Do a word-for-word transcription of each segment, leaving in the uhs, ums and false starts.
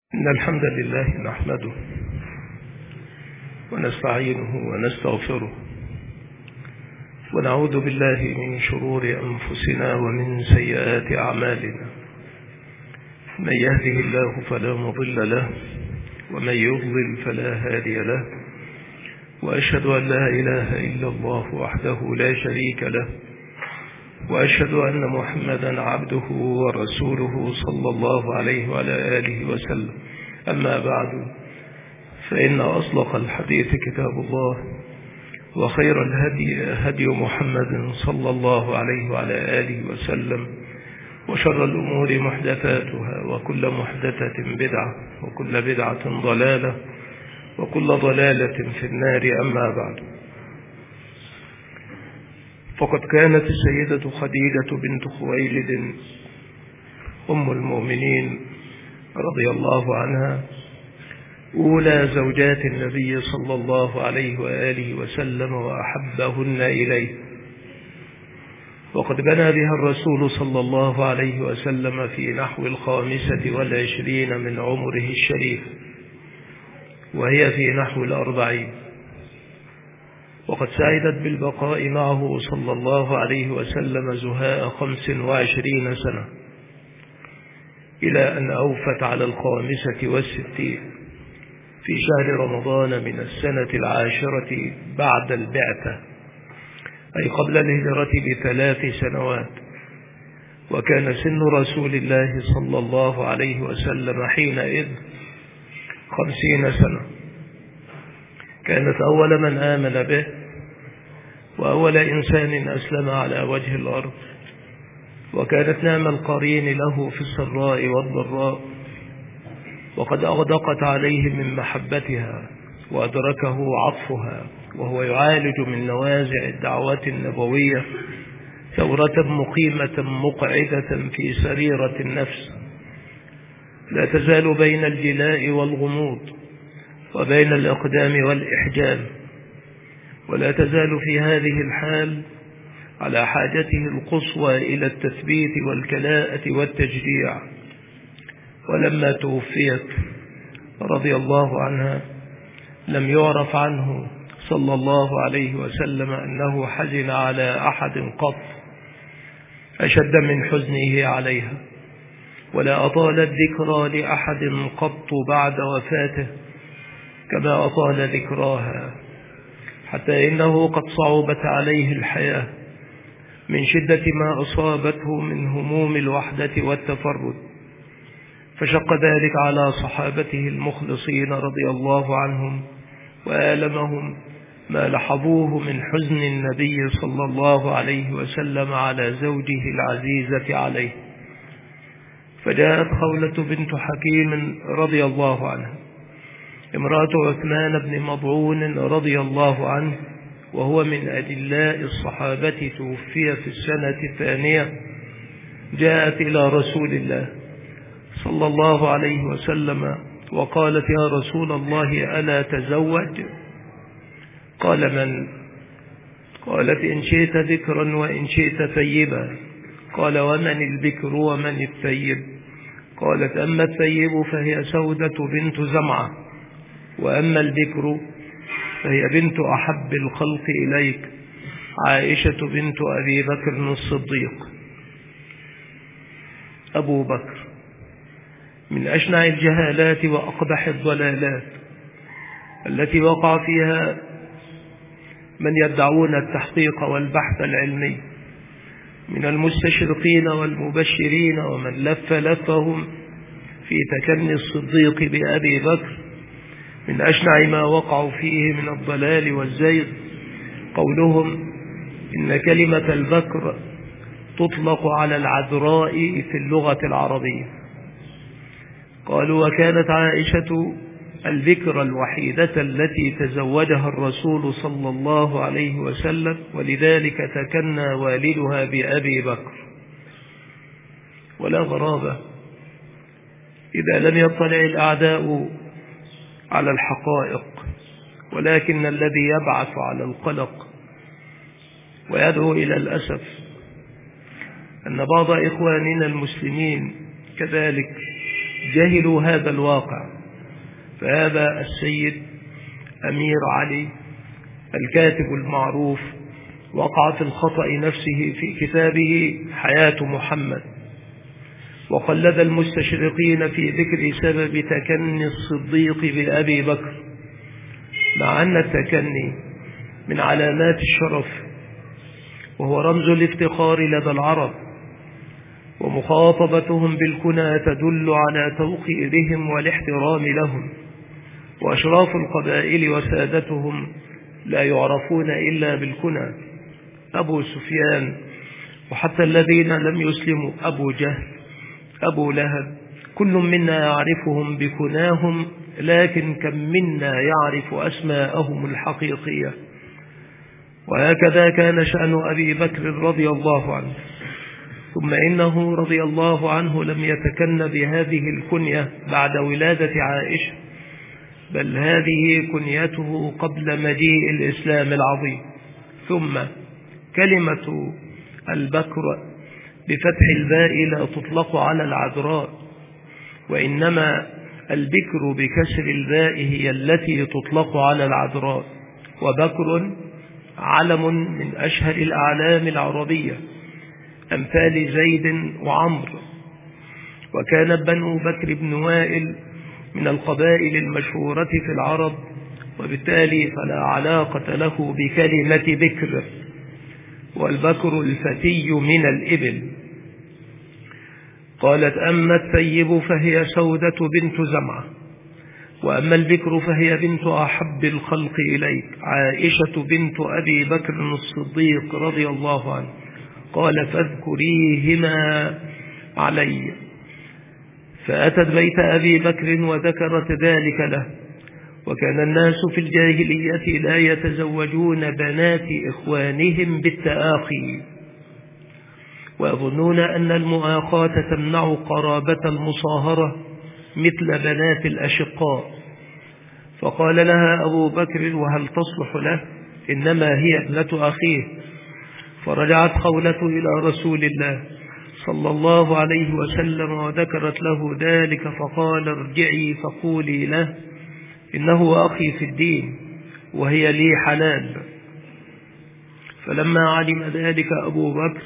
إن الحمد لله نحمده ونستعينه ونستغفره ونعوذ بالله من شرور أنفسنا ومن سيئات أعمالنا. من يهده الله فلا مضل له ومن يضلل فلا هادي له، وأشهد أن لا إله إلا الله وحده لا شريك له، وأشهد أن محمدا عبده ورسوله صلى الله عليه وعلى آله وسلم. أما بعد، فإن أصدق الحديث كتاب الله، وخير الهدي هدي محمد صلى الله عليه وعلى آله وسلم، وشر الأمور محدثاتها، وكل محدثة بدعة، وكل بدعة ضلالة، وكل ضلالة في النار. أما بعد، فقد كانت السيدة خديجة بنت خويلد أم المؤمنين رضي الله عنها أولى زوجات النبي صلى الله عليه وآله وسلم وأحبهن إليه، وقد بنى بها الرسول صلى الله عليه وسلم في نحو الخامسة والعشرين من عمره الشريف، وهي في نحو الأربعين، وقد سعدت بالبقاء معه صلى الله عليه وسلم زهاء خمس وعشرين سنة، إلى أن أوفت على الخامسة والستين في شهر رمضان من السنة العاشرة بعد البعثة، أي قبل الهجرة بثلاث سنوات. وكان سن رسول الله صلى الله عليه وسلم حينئذ خمسين سنة. كانت أول من آمن به، وأول إنسان أسلم على وجه الأرض، وكانت نعم القرين له في السراء والضراء، وقد أغدقت عليه من محبتها وأدركه عطفها، وهو يعالج من نوازع الدعوات النبوية ثورة مقيمة مقعدة في سريرة النفس، لا تزال بين الجلاء والغموض، وبين الإقدام والإحجام، ولا تزال في هذه الحال على حاجته القصوى إلى التثبيت والكلاءة والتجديع. ولما توفيت رضي الله عنها لم يعرف عنه صلى الله عليه وسلم أنه حزن على أحد قط أشد من حزنه عليها، ولا أطال الذكرى لأحد قط بعد وفاته كما أطال ذكراها، حتى إنه قد صعبت عليه الحياة من شدة ما أصابته من هموم الوحدة والتفرد، فشق ذلك على صحابته المخلصين رضي الله عنهم، وآلمهم ما لحظوه من حزن النبي صلى الله عليه وسلم على زوجه العزيزة عليه. فجاءت خولة بنت حكيم رضي الله عنها امرأة عثمان بن مضعون رضي الله عنه، وهو من أجلاء الصحابة، توفي في السنة الثانية، جاءت إلى رسول الله صلى الله عليه وسلم وقالت: يا رسول الله ألا تزوج؟ قال: من؟ قالت: إن شئت ذكرا وإن شئت ثيبا. قال: ومن البكر ومن الثيب؟ قالت: أما الثيب فهي سودة بنت زمعة، وأما البكر فهي بنت أحب الخلق إليك، عائشة بنت أبي بكر الصديق. أبو بكر من أشنع الجهالات وأقبح الضلالات التي وقع فيها من يدعون التحقيق والبحث العلمي من المستشرقين والمبشرين، ومن لف لفهم في تكني الصديق بأبي بكر. من أشنع ما وقعوا فيه من الضلال والزيغ قولهم إن كلمة البكر تطلق على العذراء في اللغة العربية. قالوا: وكانت عائشة البكر الوحيدة التي تزوجها الرسول صلى الله عليه وسلم، ولذلك تكنى والدها بأبي بكر. ولا غرابة إذا لم يطلع الأعداء على الحقائق، ولكن الذي يبعث على القلق ويدعو إلى الأسف أن بعض إخواننا المسلمين كذلك جهلوا هذا الواقع، فهذا السيد أمير علي الكاتب المعروف وقع في الخطأ نفسه في كتابه حياة محمد، وقلد المستشرقين في ذكر سبب تكني الصديق بأبي بكر، مع أن التكني من علامات الشرف وهو رمز الافتخار لدى العرب، ومخاطبتهم بالكنى تدل على توقيرهم والاحترام لهم، وأشراف القبائل وسادتهم لا يعرفون إلا بالكنى، أبو سفيان، وحتى الذين لم يسلموا أبو جهل، أبو لهب، كل منا يعرفهم بكناهم، لكن كم منا يعرف أسماءهم الحقيقية. وهكذا كان شأن أبي بكر رضي الله عنه. ثم إنه رضي الله عنه لم يتكن بهذه الكنية بعد ولادة عائشة، بل هذه كنيته قبل مجيء الإسلام العظيم. ثم كلمة البكر بفتح الباء لا تطلق على العذراء، وإنما البكر بكسر الباء هي التي تطلق على العذراء، وبكر علم من أشهر الأعلام العربية أمثال زيد وعمر. وكان بنو بكر بن وائل من القبائل المشهورة في العرب، وبالتالي فلا علاقة له بكلمة بكر، والبكر الفتي من الإبل. قالت: أما الثيب فهي سودة بنت زمعة، وأما البكر فهي بنت أحب الخلق إليك، عائشة بنت أبي بكر الصديق رضي الله عنه. قال: فاذكريهما علي. فأتت بيت أبي بكر وذكرت ذلك له. وكان الناس في الجاهلية لا يتزوجون بنات إخوانهم بالتآخي، ويظنون أن المؤاخاة تمنع قرابة المصاهرة مثل بنات الأشقاء. فقال لها أبو بكر: وهل تصلح له؟ إنما هي ابنة أخيه. فرجعت خولة إلى رسول الله صلى الله عليه وسلم وذكرت له ذلك، فقال: ارجعي فقولي له إنه أخي في الدين وهي لي حلال. فلما علم ذلك أبو بكر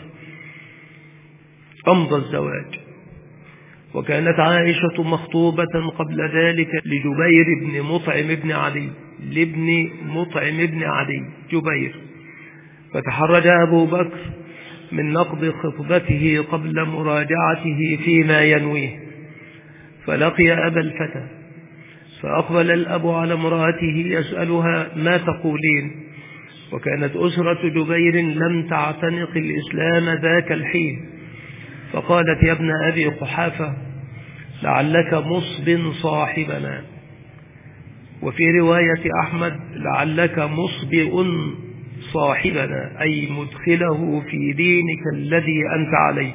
أمضى الزواج. وكانت عائشة مخطوبة قبل ذلك لجبير بن مطعم بن عدي لابن مطعم بن عدي جبير، فتحرج أبو بكر من نقض خطبته قبل مراجعته فيما ينويه، فلقي أبا الفتى، فأقبل الأب على امرأته يسألها: ما تقولين؟ وكانت أسرة جبير لم تعتنق الإسلام ذاك الحين. فقالت: يا ابن أبي قحافة، لعلك مصب صاحبنا. وفي رواية أحمد: لعلك مصبئ صاحبنا، أي مدخله في دينك الذي أنت عليه،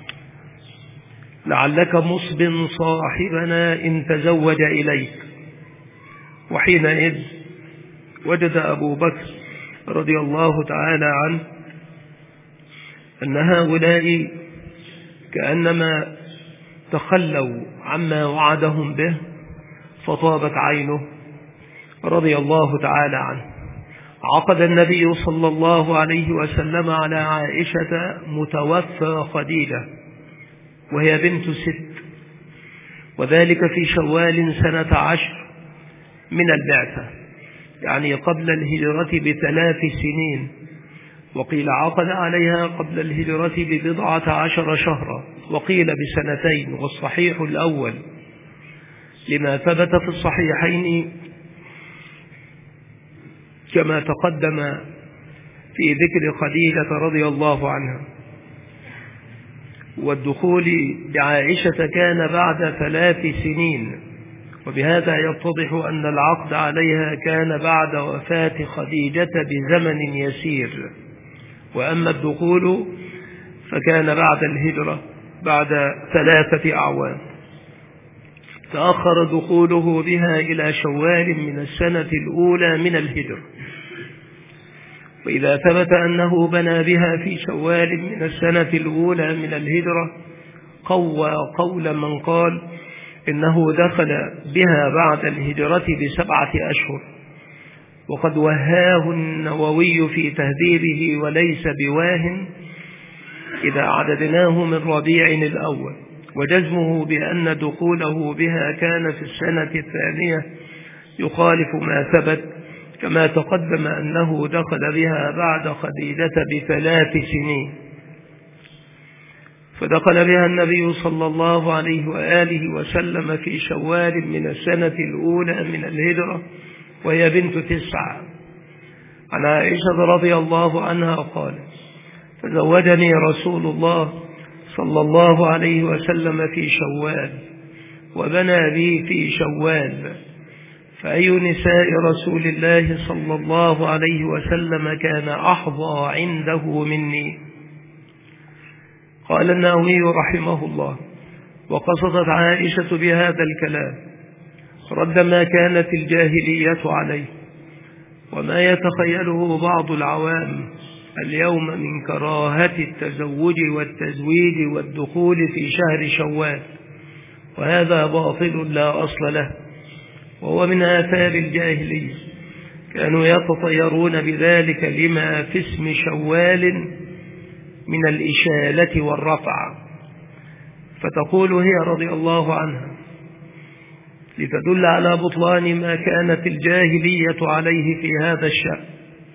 لعلك مصب صاحبنا إن تزوج إليك. وحينئذ وجد أبو بكر رضي الله تعالى عنه أن هؤلاء كأنما تخلوا عما وعدهم به، فطابت عينه رضي الله تعالى عنه. عقد النبي صلى الله عليه وسلم على عائشة متوفى خديجة وهي بنت ست، وذلك في شوال سنة عشر من البعثة، يعني قبل الهجرة بثلاث سنين. وقيل عقد عليها قبل الهجرة ببضعة عشر شهرا، وقيل بسنتين، والصحيح الأول لما ثبت في الصحيحين كما تقدم في ذكر خديجة رضي الله عنها. والدخول بعائشة كان بعد ثلاث سنين، وبهذا يتضح أن العقد عليها كان بعد وفاة خديجة بزمن يسير، وأما الدخول فكان بعد الهجرة بعد ثلاثة أعوام. تأخر دخوله بها إلى شوال من السنة الأولى من الهجرة. وإذا ثبت أنه بنى بها في شوال من السنة الأولى من الهجرة، قوى قول من قال إنه دخل بها بعد الهجرة بسبعة أشهر، وقد وهاه النووي في تهذيبه وليس بواه إذا عددناه من ربيع الأول، وجزمه بأن دخوله بها كان في السنة الثانية يخالف ما ثبت، كما تقدم أنه دخل بها بعد خديجة بثلاث سنين، فدخل بها النبي صلى الله عليه وآله وسلم في شوال من السنة الأولى من الهجرة وهي بنت تسعة. عن عائشة رضي الله عنها قال: تزوجني رسول الله صلى الله عليه وسلم في شوال وبنى بي في شوال، فأي نساء رسول الله صلى الله عليه وسلم كان أحظى عنده مني؟ قال النووي رحمه الله: وقصدت عائشة بهذا الكلام رد ما كانت الجاهلية عليه وما يتخيله بعض العوام اليوم من كراهة التزوج والتزويج والدخول في شهر شوال، وهذا باطل لا أصل له، وهو من آثار الجاهلية، كانوا يتطيرون بذلك لما في اسم شوال من الإشالة والرفع. فتقول هي رضي الله عنها لتدل على بطلان ما كانت الجاهلية عليه في هذا الشأن: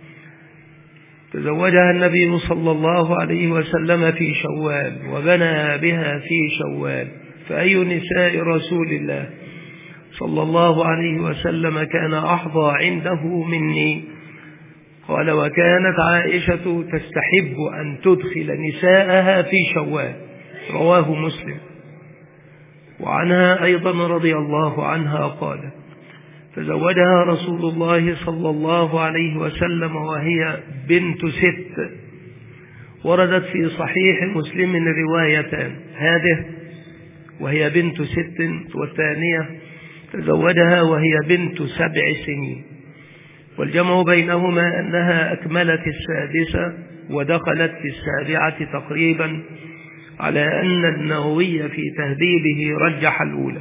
تزوجها النبي صلى الله عليه وسلم في شوال وبنى بها في شوال، فأي نساء رسول الله صلى الله عليه وسلم كان أحظى عنده مني؟ قال: وكانت عائشة تستحب أن تدخل نساءها في شوال، رواه مسلم. وعنها أيضا رضي الله عنها قالت: تزوجها رسول الله صلى الله عليه وسلم وهي بنت ست. وردت في صحيح مسلم روايتان: هذه وهي بنت ست، والثانية تزوجها وهي بنت سبع سنين. والجمع بينهما أنها أكملت السادسة ودخلت في السابعة تقريبا، على أن النووي في تهذيبه رجح الأولى.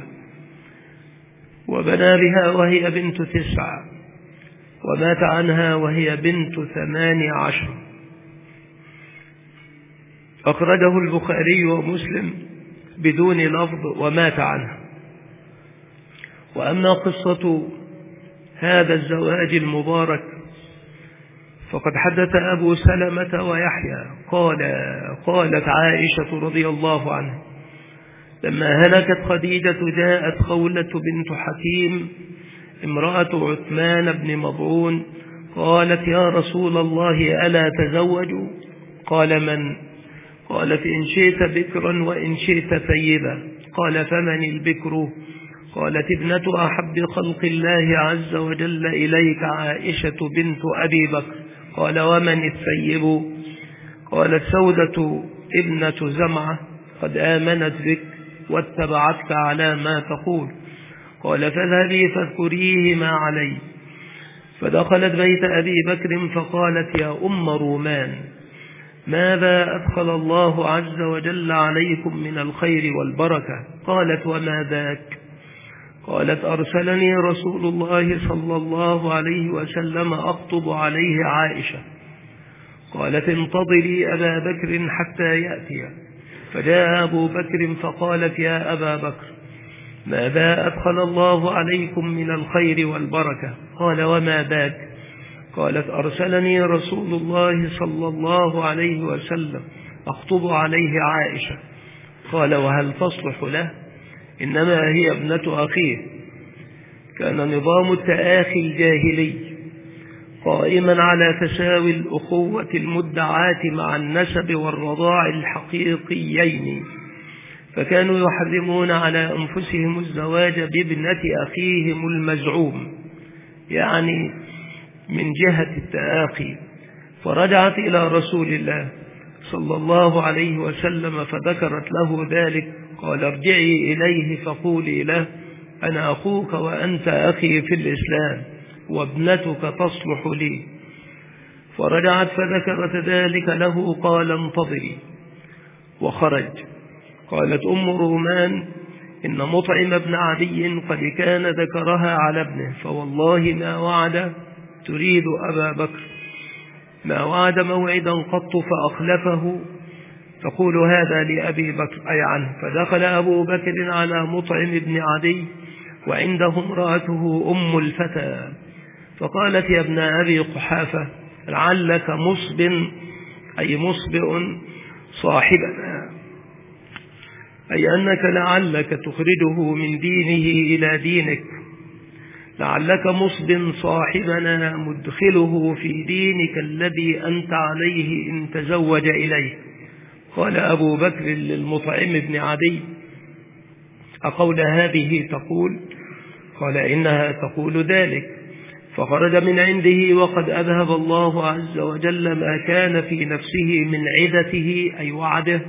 وبنى بها وهي بنت تسعة، ومات عنها وهي بنت ثمان عشر. أخرجه البخاري ومسلم بدون لفظ ومات عنها. وأما قصة هذا الزواج المبارك فقد حدث أبو سلمة ويحيى قال: قالت عائشة رضي الله عنها: لما هلكت خديجة جاءت خولة بنت حكيم امرأة عثمان بن مظعون قالت: يا رسول الله ألا تزوج؟ قال: من؟ قالت: إن شئت بكرا وإن شئت ثيبا. قال: فمن البكر؟ قالت: ابنة أحب خلق الله عز وجل إليك عائشة بنت أبي بكر. قال: ومن الثيب؟ قالت: سودة ابنة زمعة قد آمنت بك واتبعتك على ما تقول. قال: فاذهبي فاذكريه ما علي. فدخلت بيت أبي بكر فقالت: يا أم رومان، ماذا أدخل الله عز وجل عليكم من الخير والبركة؟ قالت: وما ذاك؟ قالت: أرسلني رسول الله صلى الله عليه وسلم أخطب عليه عائشة. قالت: انتظري أبا بكر حتى يأتي. فجاء أبو بكر فقالت: يا أبا بكر، ماذا أدخل الله عليكم من الخير والبركة؟ قال: وما ذاك؟ قالت: أرسلني رسول الله صلى الله عليه وسلم أخطب عليه عائشة. قال: وهل تصلح له؟ إنما هي ابنة أخيه. كان نظام التآخي الجاهلي قائما على تساوي الأخوة المدعاة مع النسب والرضاع الحقيقيين، فكانوا يحرمون على أنفسهم الزواج بابنة أخيهم المزعوم، يعني من جهة التآخي. فرجعت إلى رسول الله صلى الله عليه وسلم فذكرت له ذلك. قال: ارجعي إليه فقولي له: أنا أخوك وأنت أخي في الإسلام، وابنتك تصلح لي. فرجعت فذكرت ذلك له. قال: انتظري. وخرج. قالت أم رومان: إن مطعم بن عدي قد كان ذكرها على ابنه، فوالله ما وعد تريد أبا بكر، ما وعد موعدا قط فأخلفه، تقول هذا لأبي بكر أي عنه. فدخل أبو بكر على مطعم بن عدي وعنده امرأته أم الفتى، فقالت يا ابن أبي قحافة لعلك مصب أي مصبئ صاحبنا، أي أنك لعلك تخرجه من دينه إلى دينك، لعلك مصب صاحبنا مدخله في دينك الذي أنت عليه إن تزوج إليه. قال أبو بكر للمطعم بن عدي أقول هذه تقول؟ قال إنها تقول ذلك. فخرج من عنده وقد أذهب الله عز وجل ما كان في نفسه من عدته أي وعده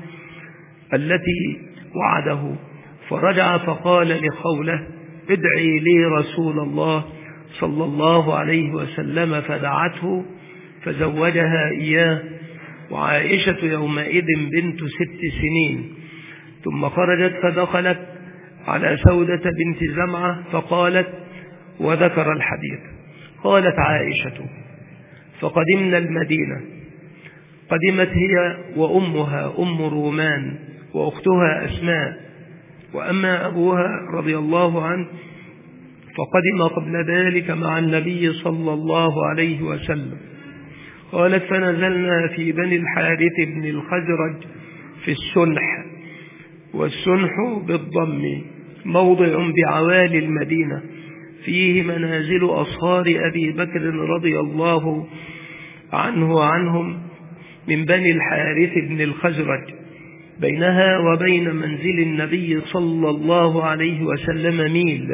التي وعده، فرجع فقال لخولة ادعي لي رسول الله صلى الله عليه وسلم، فدعته فزوجها إياه، وعائشة يومئذ بنت ست سنين. ثم خرجت فدخلت على سودة بنت زمعة فقالت وذكر الحديث. قالت عائشة فقدمنا المدينة، قدمت هي وأمها أم رومان وأختها أسماء، وأما أبوها رضي الله عنه فقدم قبل ذلك مع النبي صلى الله عليه وسلم. قالت فنزلنا في بني الحارث بن الخزرج في السنح، والسنح بالضم موضع بعوالي المدينة فيه منازل أصهار أبي بكر رضي الله عنه وعنهم من بني الحارث بن الخزرج، بينها وبين منزل النبي صلى الله عليه وسلم ميل.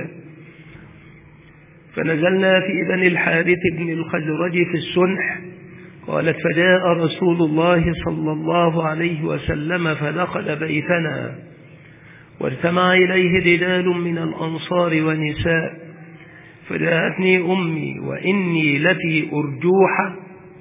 فنزلنا في بني الحارث بن الخزرج في السنح. قالت فجاء رسول الله صلى الله عليه وسلم فدخل بيتنا، واجتمع إليه رجال من الأنصار ونساء، فجاءتني أمي وإني لفي أرجوحة،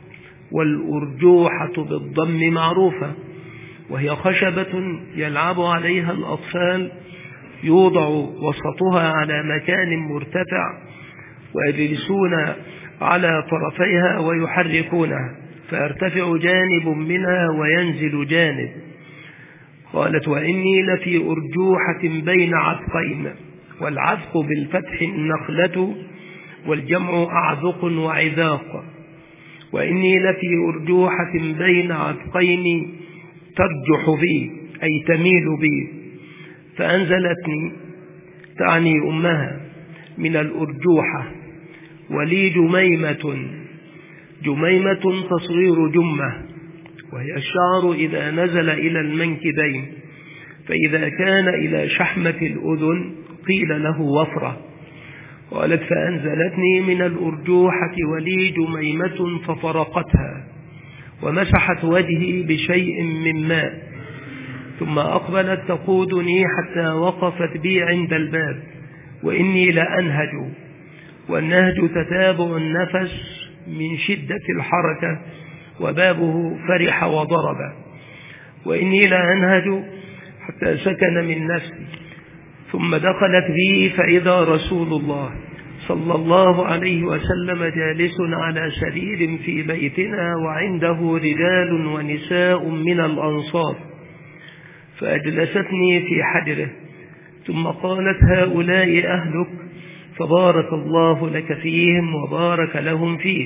والأرجوحة بالضم معروفة، وهي خشبة يلعب عليها الأطفال، يوضع وسطها على مكان مرتفع ويجلسون على طرفيها ويحركونها، فيرتفع جانب منها وينزل جانب. قالت وإني لفي أرجوحة بين عذقين، والعذق بالفتح النخلة والجمع أعذق وعذاق، وإني لفي أرجوحة بين عذقين ترجح بي أي تميل بي، فأنزلتني تعني أمها من الأرجوحة، ولي جميمة، جميمة تصغير جمة، وهي الشعر إذا نزل إلى المنكبين، فإذا كان إلى شحمة الأذن قيل له وفرة. قالت فأنزلتني من الأرجوحة ولي جميمة ففرقتها، ومسحت وجهي بشيء من ماء، ثم أقبلت تقودني حتى وقفت بي عند الباب، وإني لأنهج، والنهج تتابع النفس من شدة الحركة، وبابه فرح وضرب، وإني لأنهج حتى سكن من نفسي، ثم دخلت بي فإذا رسول الله صلى الله عليه وسلم جالس على سرير في بيتنا، وعنده رجال ونساء من الأنصار، فأجلستني في حجره، ثم قالت هؤلاء أهلك، فبارك الله لك فيهم وبارك لهم فيك.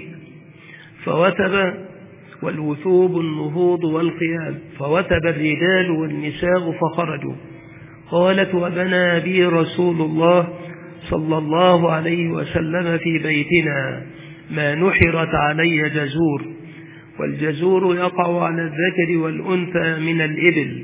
فوتب، والوثوب النهوض والقيام، فوتب الرجال والنساء فخرجوا. قالت وبنى بي رسول الله صلى الله عليه وسلم في بيتنا ما نحرت علي جزور، والجزور يقع على الذكر والأنثى من الإبل،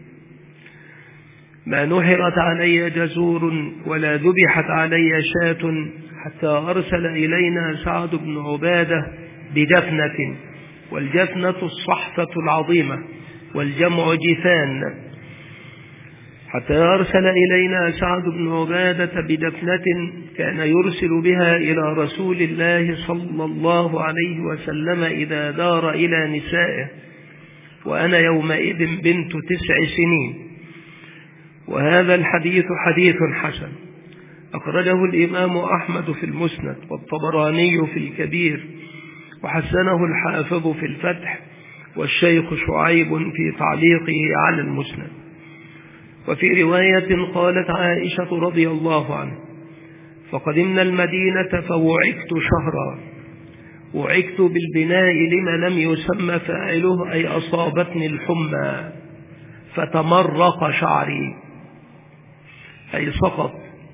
ما نحرت علي جزور ولا ذبحت علي شاة، حتى أرسل إلينا سعد بن عبادة بدفنة، والجفنة الصحفة العظيمة، والجمع جفان، حتى أرسل إلينا سعد بن عبادة بدفنة كان يرسل بها إلى رسول الله صلى الله عليه وسلم إذا دار إلى نسائه، وأنا يومئذ بنت تسع سنين. وهذا الحديث حديث حسن، أخرجه الإمام أحمد في المسند والطبراني في الكبير، وحسنه الحافظ في الفتح، والشيخ شعيب في تعليقه على المسند. وفي رواية قالت عائشة رضي الله عنها: فقدمنا المدينة فوعكت شهرا. وعكت بالبناء لما لم يسمى فاعله، أي أصابتني الحمى فتمرق شعري، أي سقط.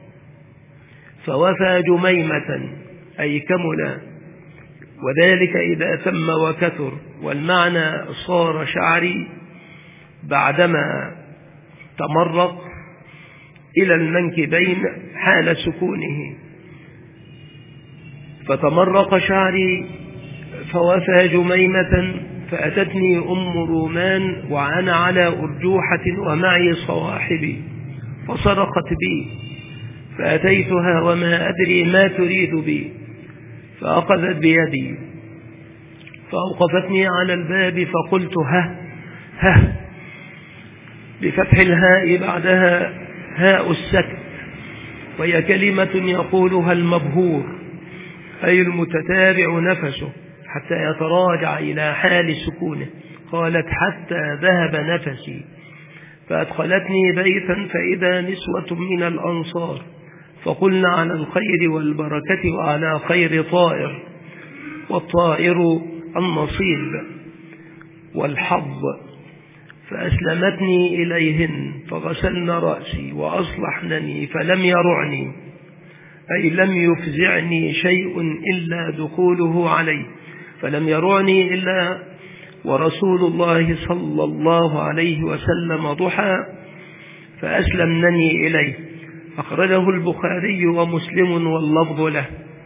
فوفى جميمة، أي كمل، وذلك إذا تم وكثر. والمعنى صار شعري بعدما تمرق إلى المنكبين حال سكونه. فتمرق شعري فوفى جميمة، فأتتني أم رومان وأنا على أرجوحة ومعي صواحبي، فصرخت بي، فأتيتها وما أدري ما تريد بي، فأخذت بيدي فأوقفتني على الباب، فقلت ها ها بفتح الهاء بعدها هاء السكت، وهي كلمة يقولها المبهور، أي المتتابع نفسه حتى يتراجع إلى حال سكونه. قالت: حتى ذهب نفسي. فأدخلتني بيتا فإذا نسوة من الأنصار، فقلنا على الخير والبركة وعلى خير طائر، والطائر النصيب والحظ. فأسلمتني إليهن، فغسلن رأسي وأصلحنني، فلم يرعني، أي لم يفزعني شيء إلا دخوله عليه، فلم يرعني إلا ورسول الله صلى الله عليه وسلم ضحى، فأسلمنني إليه. أخرجه البخاري ومسلم واللفظ له.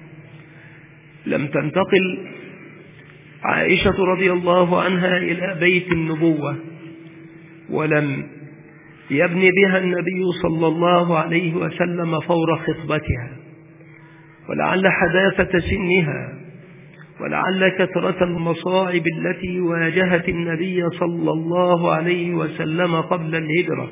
لم تنتقل عائشة رضي الله عنها إلى بيت النبوة، ولم يبني بها النبي صلى الله عليه وسلم فور خطبتها، ولعل حداثة سنها، ولعل كثرة المصاعب التي واجهت النبي صلى الله عليه وسلم قبل الهجرة،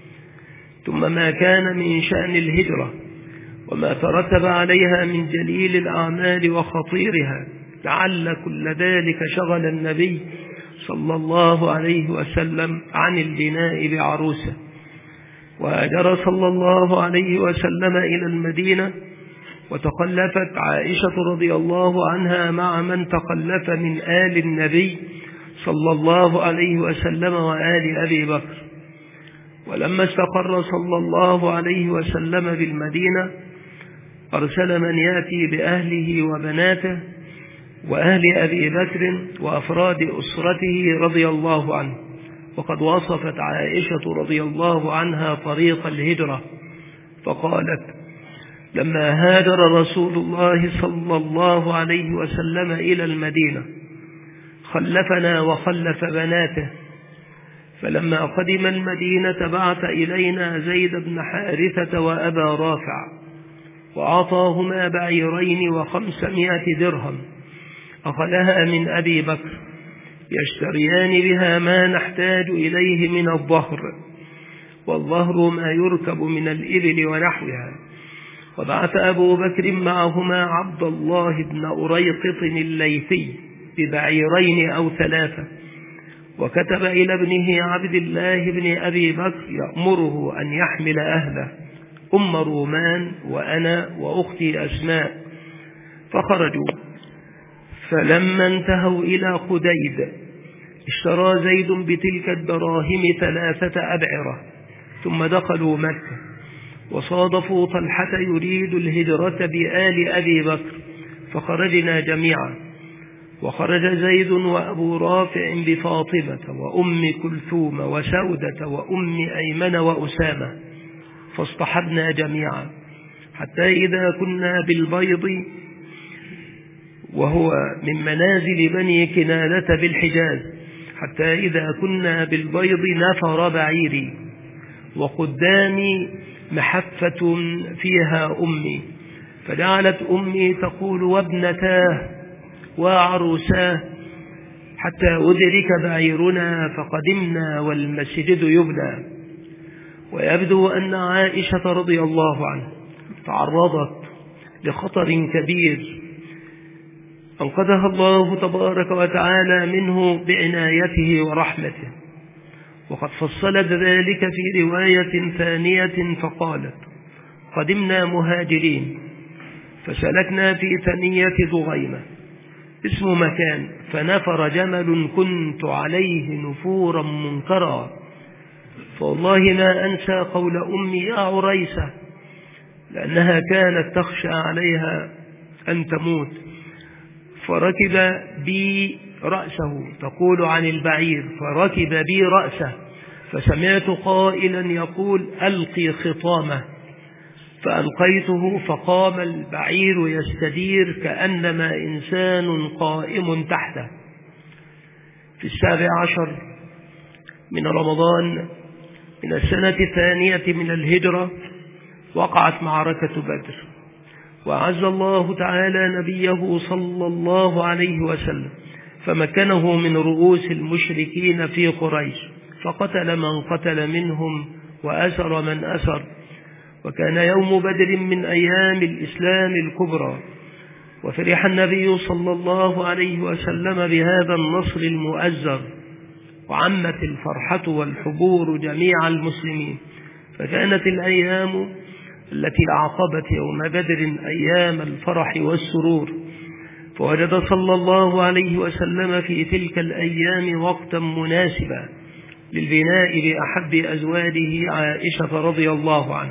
ثم ما كان من شأن الهجرة وما ترتب عليها من جليل الأعمال وخطيرها، لعل كل ذلك شغل النبي صلى الله عليه وسلم عن البناء بعروسه. وهاجر صلى الله عليه وسلم إلى المدينة، وتخلفت عائشة رضي الله عنها مع من تخلف من آل النبي صلى الله عليه وسلم وآل أبي بكر. ولما استقر صلى الله عليه وسلم بالمدينة، أرسل من يأتي بأهله وبناته وأهل أبي بكر وأفراد أسرته رضي الله عنه. وقد وصفت عائشة رضي الله عنها طريق الهجرة فقالت: لما هاجر رسول الله صلى الله عليه وسلم إلى المدينة خلفنا وخلف بناته، فلما قدم المدينة بعث إلينا زيد بن حارثة وأبا رافع، وأعطاهما بعيرين وخمسمائة درهم أخذها من أبي بكر يشتريان بها ما نحتاج إليه من الظهر، والظهر ما يركب من الإبل ونحوها. وبعث أبو بكر معهما عبد الله بن أريقط الليثي ببعيرين أو ثلاثة، وكتب إلى ابنه عبد الله بن أبي بكر يأمره أن يحمل أهله، أم رومان وأنا وأختي أسماء، فخرجوا. فلما انتهوا إلى خديد اشترى زيد بتلك الدراهم ثلاثة أبعرة، ثم دخلوا مكة، وصادفوا طلحة يريد الهجرة بآل أبي بكر، فخرجنا جميعا. وخرج زيد وأبو رافع بفاطمة وأم كلثوم وسودة وأم أيمن وأسامة، فاصطحبنا جميعا حتى إذا كنا بالبيض، وهو من منازل بني كنانة بالحجاز، حتى إذا كنا بالبيض نفر بعيري، وقدامي محفة فيها أمي، فجعلت أمي تقول: وابنتاه وعروساه، حتى أدرك بعيرنا فقدمنا والمسجد يبنى. ويبدو أن عائشة رضي الله عنها تعرضت لخطر كبير أنقذها الله تبارك وتعالى منه بعنايته ورحمته، وقد فصلت ذلك في رواية ثانية فقالت: قدمنا مهاجرين فسلكنا في ثنية ضغيمة اسم مكان، فنفر جمل كنت عليه نفورا منكرا، فوالله ما أنسى قول أمي يا عريسة، لأنها كانت تخشى عليها أن تموت، فركب بي رأسه، تقول عن البعير، فركب بي رأسه فسمعت قائلا يقول: ألقي خطامه، فألقيته فقام البعير يستدير كأنما إنسان قائم تحته. في السابع عشر من رمضان من السنة الثانية من الهجرة وقعت معركة بدر، وأعز الله تعالى نبيه صلى الله عليه وسلم فمكنه من رؤوس المشركين في قريش، فقتل من قتل منهم وأسر من أسر، وكان يوم بدر من أيام الإسلام الكبرى، وفرح النبي صلى الله عليه وسلم بهذا النصر المؤزر، وعمت الفرحة والحبور جميع المسلمين، فكانت الأيام التي أعقبت يوم بدر أيام الفرح والسرور، فوجد صلى الله عليه وسلم في تلك الأيام وقتا مناسبا للبناء لأحب أزواجه عائشة رضي الله عنها.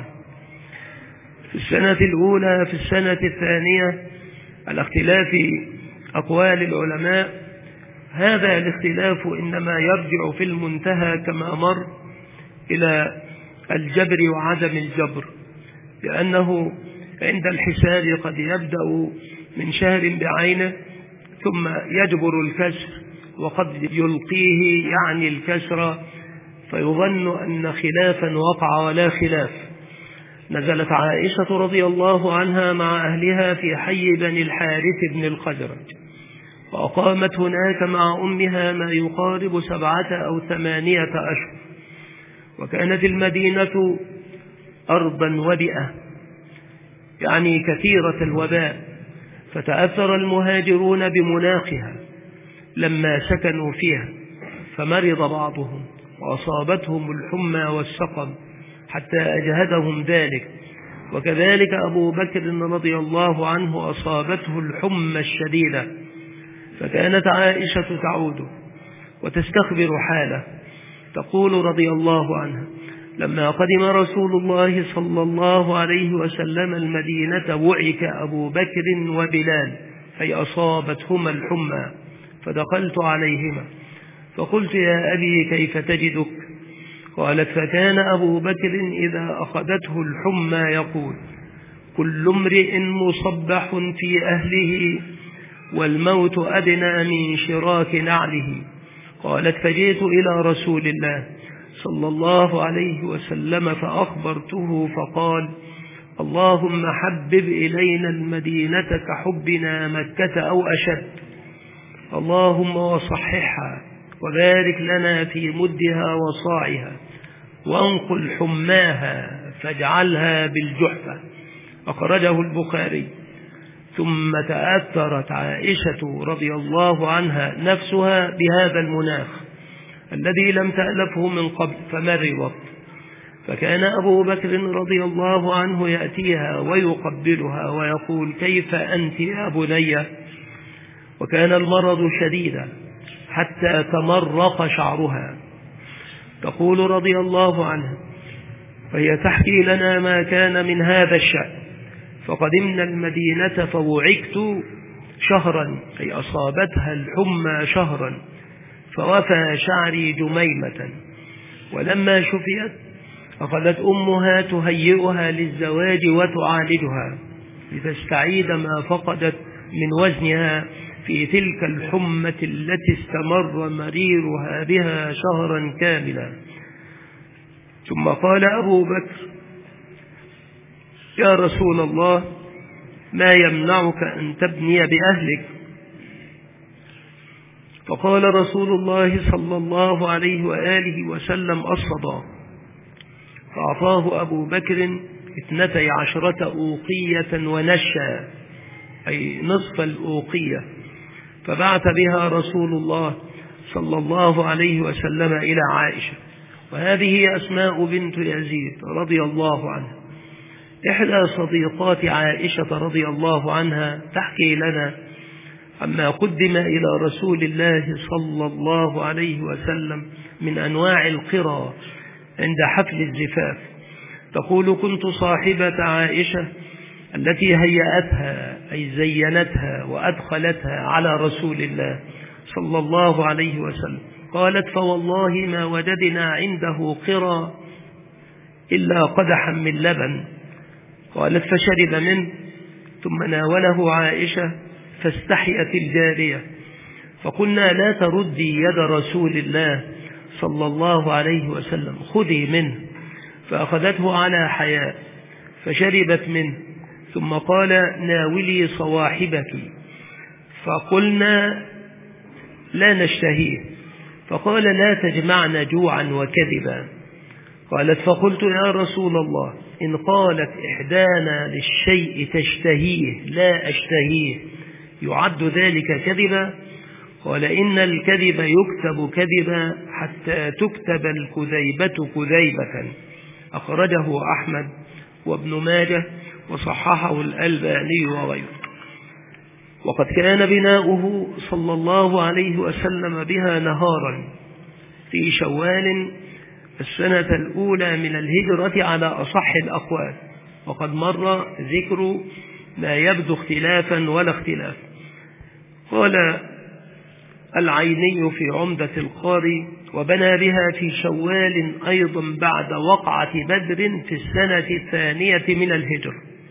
في السنة الأولى في السنة الثانية على اختلاف أقوال العلماء، هذا الاختلاف إنما يرجع في المنتهى كما مر إلى الجبر وعدم الجبر، لأنه عند الحساب قد يبدأ من شهر بعينه ثم يجبر الكسر، وقد يلقيه يعني الكسر فيظن أن خلافا وقع ولا خلاف. نزلت عائشة رضي الله عنها مع أهلها في حي بني الحارث بن الخزرج، وأقامت هناك مع أمها ما يقارب سبعة أو ثمانية أشهر، وكانت المدينة أرضا وبئة يعني كثيرة الوباء، فتأثر المهاجرون بمناخها لما سكنوا فيها، فمرض بعضهم وأصابتهم الحمى والسقم حتى أجهدهم ذلك، وكذلك أبو بكر رضي الله عنه أصابته الحمى الشديدة، فكانت عائشة تعود وتستخبر حاله، تقول رضي الله عنها: لما قدم رسول الله صلى الله عليه وسلم المدينة وعك أبو بكر وبلال، أي أصابتهما الحمى، فدخلت عليهما فقلت: يا أبي كيف تجدك؟ قالت: فكان أبو بكر إذا أخذته الحمى يقول: كل امرئ مصبح في أهله والموت أدنى من شراك نعله. قالت: فجئت إلى رسول الله صلى الله عليه وسلم فأخبرته، فقال: اللهم حبب إلينا المدينة كحبنا مكة أو أشد، اللهم وصححها وبارك لنا في مدها وصاعها، وانقل حماها فاجعلها بالجحفة. أخرجه البخاري. ثم تأثرت عائشة رضي الله عنها نفسها بهذا المناخ الذي لم تألفه من قبل فمرضت، فكان أبو بكر رضي الله عنه يأتيها ويقبلها ويقول: كيف أنت يا بني؟ وكان المرض شديدا حتى تمرق شعرها. تقول رضي الله عنها وهي تحكي لنا ما كان من هذا الشأن: فقدمنا المدينة فوعكت شهرا، أي أصابتها الحمى شهرا، فوفى شعري جميمة، ولما شفيت أخذت أمها تهيئها للزواج وتعالجها لتستعيد ما فقدت من وزنها في تلك الحمة التي استمر مريرها بها شهرا كاملا. ثم قال أبو بكر: يا رسول الله، ما يمنعك أن تبني بأهلك؟ فقال رسول الله صلى الله عليه وآله وسلم: الصداق. فأعطاه أبو بكر اثنتي عشرة أوقية ونشا، أي نصف الأوقية، فبعث بها رسول الله صلى الله عليه وسلم إلى عائشة. وهذه أسماء بنت يزيد رضي الله عنها، إحدى صديقات عائشة رضي الله عنها، تحكي لنا عما قدم إلى رسول الله صلى الله عليه وسلم من أنواع القرى عند حفل الزفاف. تقول: كنت صاحبة عائشة التي هيأتها أي زينتها وأدخلتها على رسول الله صلى الله عليه وسلم. قالت: فوالله ما وجدنا عنده قرى إلا قدحا من لبن. قالت: فشرب منه، ثم ناوله عائشة فاستحيت الجارية، فقلنا: لا تردي يد رسول الله صلى الله عليه وسلم، خذي منه. فأخذته على حياء فشربت منه، ثم قال: ناولي صواحبك. فقلنا: لا نشتهيه. فقال: لا تجمعن جوعا وكذبا. قالت: فقلت: يا رسول الله، إن قالت إحدانا للشيء تشتهيه لا أشتهيه يعد ذلك كذبا؟ قال: إن الكذب يكتب كذبا حتى تكتب الكذيبة كذيبة. أخرجه أحمد وابن ماجه وصححه الألباني وغيره. وقد كان بناؤه صلى الله عليه وسلم بها نهارا في شوال السنة الأولى من الهجرة على أصح الأقوال، وقد مر ذكر ما يبدو اختلافا ولا اختلاف. قال العيني في عمدة القاري: وبنى بها في شوال أيضا بعد وقعة بدر في السنة الثانية من الهجر.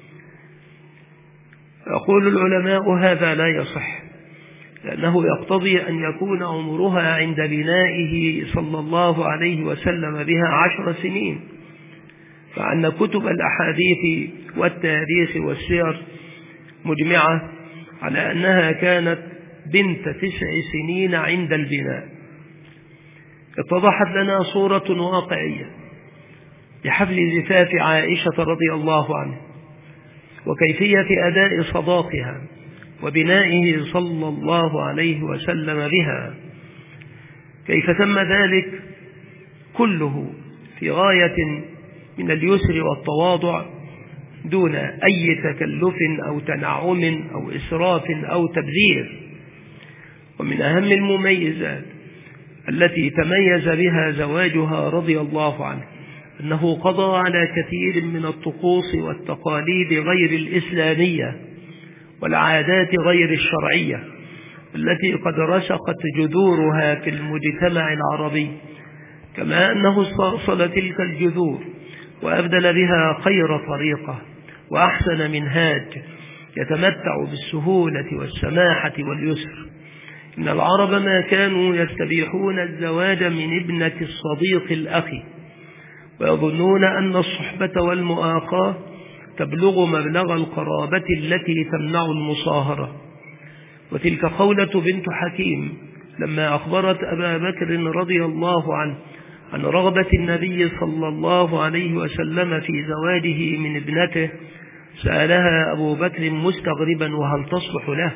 يقول العلماء: هذا لا يصح، لأنه يقتضي أن يكون عمرها عند بنائه صلى الله عليه وسلم بها عشر سنين، فأن كتب الأحاديث والتاريخ والسير مجمعة على أنها كانت بنت تسع سنين عند البناء. اتضحت لنا صورة واقعية لحفل زفاف عائشة رضي الله عنها وكيفية أداء صداقها وبنائه صلى الله عليه وسلم بها، كيف تم ذلك كله في غاية من اليسر والتواضع دون أي تكلف أو تنعم أو إسراف أو تبذير. ومن أهم المميزات التي تميز بها زواجها رضي الله عنه أنه قضى على كثير من الطقوس والتقاليد غير الإسلامية والعادات غير الشرعية التي قد رسخت جذورها في المجتمع العربي، كما أنه استأصل تلك الجذور وأبدل بها خير طريقة وأحسن منهاج يتمتع بالسهولة والسماحة واليسر. إن العرب ما كانوا يستبيحون الزواج من ابنة الصديق الأخي، ويظنون أن الصحبة والمؤاخاة تبلغ مبلغ القرابة التي تمنع المصاهرة. وتلك خولة بنت حكيم لما أخبرت أبا بكر رضي الله عنه عن رغبة النبي صلى الله عليه وسلم في زواجه من ابنته، سألها أبو بكر مستغربا: وهل تصلح له؟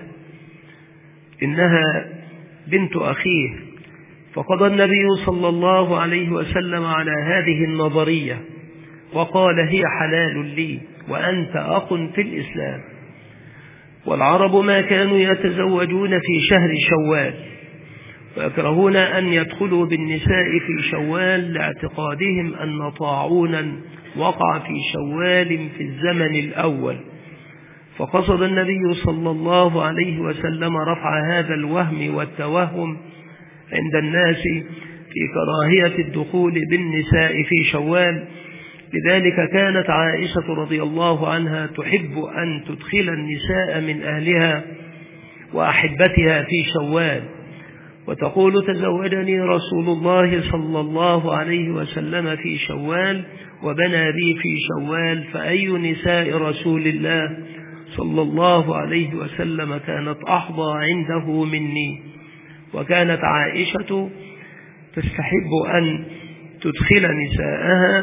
إنها بنت أخيه. فقضى النبي صلى الله عليه وسلم على هذه النظرية وقال: هي حلال لي وأنت أخ في الإسلام. والعرب ما كانوا يتزوجون في شهر شوال، ويكرهون أن يدخلوا بالنساء في شوال لاعتقادهم أن طاعونا وقع في شوال في الزمن الأول. فقصد النبي صلى الله عليه وسلم رفع هذا الوهم والتوهم عند الناس في كراهية الدخول بالنساء في شوال. لذلك كانت عائشة رضي الله عنها تحب أن تدخل النساء من أهلها وأحبتها في شوال، وتقول: تزوجني رسول الله صلى الله عليه وسلم في شوال وبنى بي في شوال، فأي نساء رسول الله صلى الله عليه وسلم كانت أحظى عنده مني. وكانت عائشة تستحب أن تدخل نساءها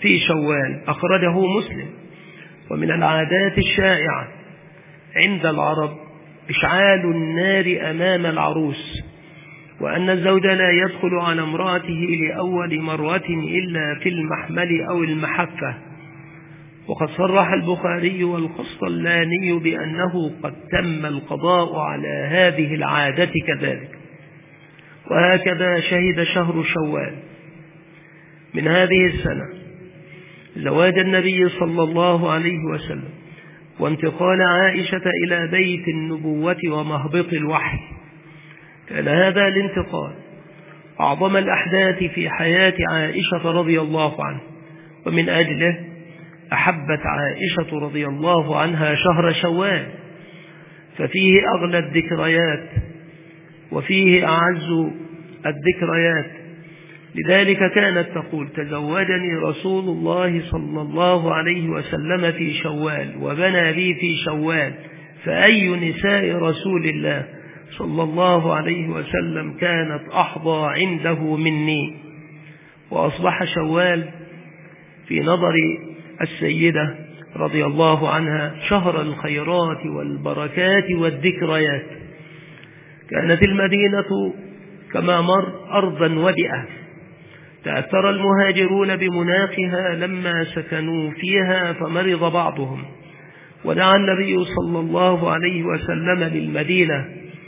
في شوال أخرجه مسلم. ومن العادات الشائعة عند العرب إشعال النار أمام العروس، وأن الزوج لا يدخل على امرأته لأول مرة إلا في المحمل أو المحفة. وقد صرح البخاري والقسطلاني بأنه قد تم القضاء على هذه العادة كذلك. وهكذا شهد شهر شوال من هذه السنة زواج النبي صلى الله عليه وسلم وانتقال عائشة إلى بيت النبوة ومهبط الوحي. كان هذا الانتقال أعظم الأحداث في حياة عائشة رضي الله عنها، ومن أجله أحبت عائشة رضي الله عنها شهر شوال، ففيه أغلى الذكريات وفيه أعز الذكريات. لذلك كانت تقول: تزوجني رسول الله صلى الله عليه وسلم في شوال وبنى لي في شوال، فأي نساء رسول الله صلى الله عليه وسلم كانت أحظى عنده مني. وأصبح شوال في نظر السيدة رضي الله عنها شهر الخيرات والبركات والذكريات. كانت المدينة كما مر أرضا ودئة، تأثر المهاجرون بمناخها لما سكنوا فيها فمرض بعضهم، ودعا النبي صلى الله عليه وسلم للمدينة،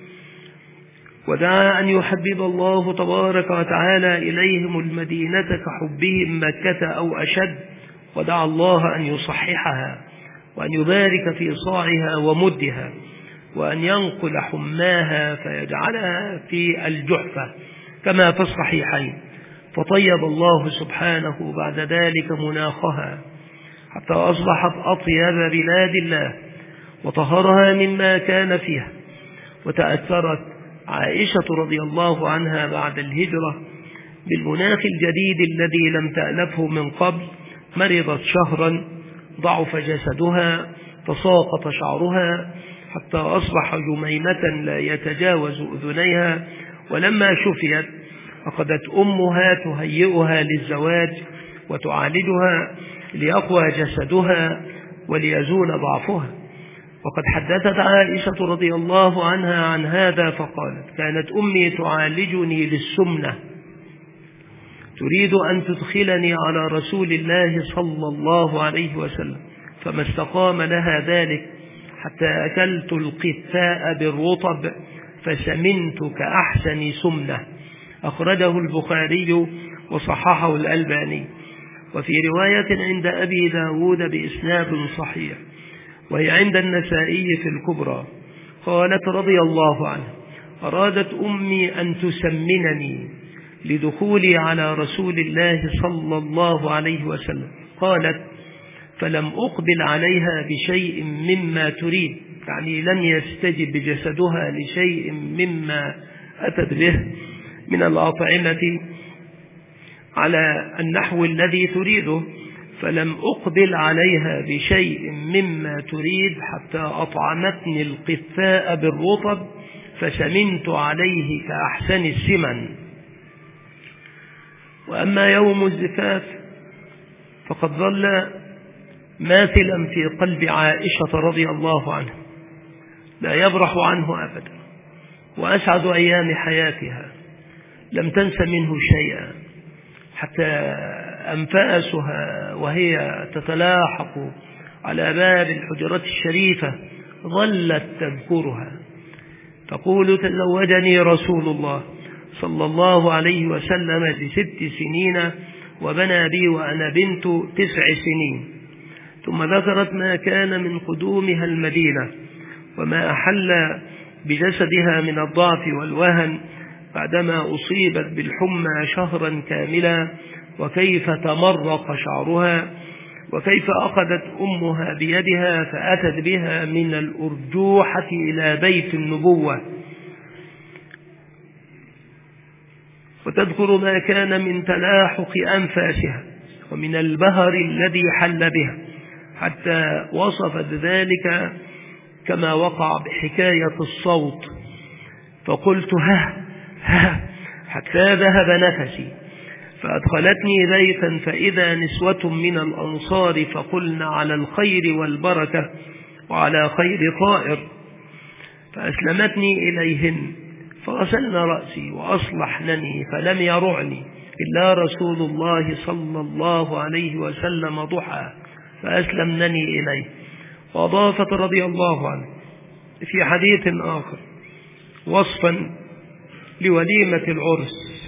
ودعا أن يحبب الله تبارك وتعالى إليهم المدينة كحبهم مكة أو أشد، ودعا الله أن يصححها وأن يبارك في صاعها ومدها، وأن ينقل حماها فيجعلها في الجحفة كما في الصحيحين. فطيب الله سبحانه بعد ذلك مناخها حتى أصبحت أطيب بلاد الله وطهرها مما كان فيها. وتأثرت عائشة رضي الله عنها بعد الهجرة بالمناخ الجديد الذي لم تألفه من قبل. مرضت شهرا، ضعف جسدها، تساقط شعرها حتى أصبح جميمة لا يتجاوز أذنيها. ولما شفيت أخذت أمها تهيئها للزواج وتعالجها ليقوى جسدها وليزول ضعفها. وقد حدثت عائشة رضي الله عنها عن هذا فقالت: كانت أمي تعالجني للسمنة، تريد أن تدخلني على رسول الله صلى الله عليه وسلم، فما استقام لها ذلك حتى أكلت القثاء بالرطب فسمنت كأحسن سمنة. أخرجه البخاري وصححه الألباني. وفي رواية عند أبي داود بإسناد صحيح، وهي عند النسائي في الكبرى، قالت رضي الله عنها: أرادت أمي أن تسمنني لدخولي على رسول الله صلى الله عليه وسلم. قالت: فلم أقبل عليها بشيء مما تريد، يعني لم يستجب جسدها لشيء مما أتت به من الأطعمة على النحو الذي تريده، فلم أقبل عليها بشيء مما تريد حتى أطعمتني القثاء بالرطب فسمنت عليه كأحسن السمن. وأما يوم الزفاف فقد ظل ماثلا في قلب عائشة رضي الله عنها، لا يبرح عنه أبدا، وأسعد أيام حياتها لم تنس منه شيئا، حتى أنفاسها وهي تتلاحق على باب الحجرات الشريفة ظلت تذكرها، تقول: تزوجني رسول الله صلى الله عليه وسلم بست سنين وبنى بي وأنا بنت تسع سنين. ثم ذكرت ما كان من قدومها المدينة وما أحل بجسدها من الضعف والوهن بعدما أصيبت بالحمى شهرا كاملا، وكيف تمرق شعرها، وكيف أخذت أمها بيدها فأتت بها من الأرجوحة إلى بيت النبوة، وتذكر ما كان من تلاحق أنفاسها ومن البهر الذي حل بها، حتى وصفت ذلك كما وقع بحكاية الصوت، فقلت ها ها حتى ذهب نفسي، فأدخلتني بيتا فإذا نسوة من الأنصار فقلن على الخير والبركة وعلى خير طائر، فأسلمتني إليهن فغسلن رأسي وأصلحنني، فلم يرعني إلا رسول الله صلى الله عليه وسلم ضحى فأسلمنني إليه. وأضافت رضي الله عنه في حديث آخر وصفا لوليمة العرس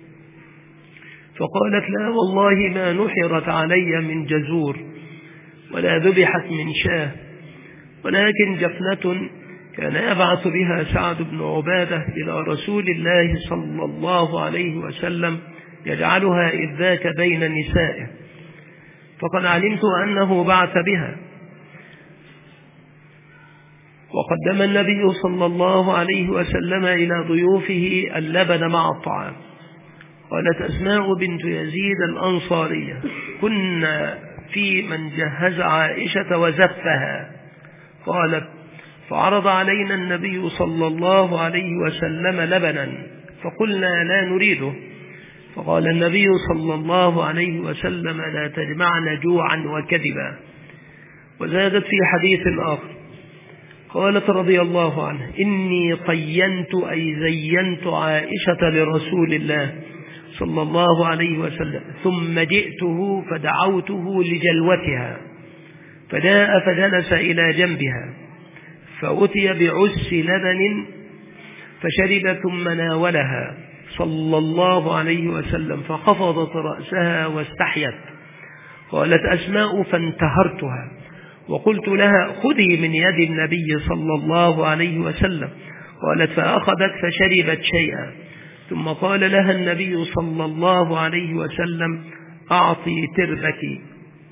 فقالت: لا والله ما نحرت علي من جزور ولا ذبحت من شاه، ولكن جفنة كان يبعث بها سعد بن عبادة إلى رسول الله صلى الله عليه وسلم يجعلها إذ ذاك بين نسائه، فقد علمت أنه بعث بها. وقدم النبي صلى الله عليه وسلم إلى ضيوفه اللبن مع الطعام. قالت أسماء بنت يزيد الأنصارية: كنا في من جهز عائشة وزفها. قالت: فعرض علينا النبي صلى الله عليه وسلم لبنا فقلنا لا نريده، فقال النبي صلى الله عليه وسلم: لا تجمعن جوعا وكذبا. وزادت في حديث آخر قالت رضي الله عنه: إني طينت أي زينت عائشة لرسول الله صلى الله عليه وسلم، ثم جئته فدعوته لجلوتها، فجاء فجلس إلى جنبها، فأتي بعس لبن فشرب ثم ناولها صلى الله عليه وسلم، فخفضت رأسها واستحيت. قالت أسماء: فانتهرتها وقلت لها: خذي من يد النبي صلى الله عليه وسلم. قالت: فأخذت فشربت شيئا، ثم قال لها النبي صلى الله عليه وسلم: أعطي تربك.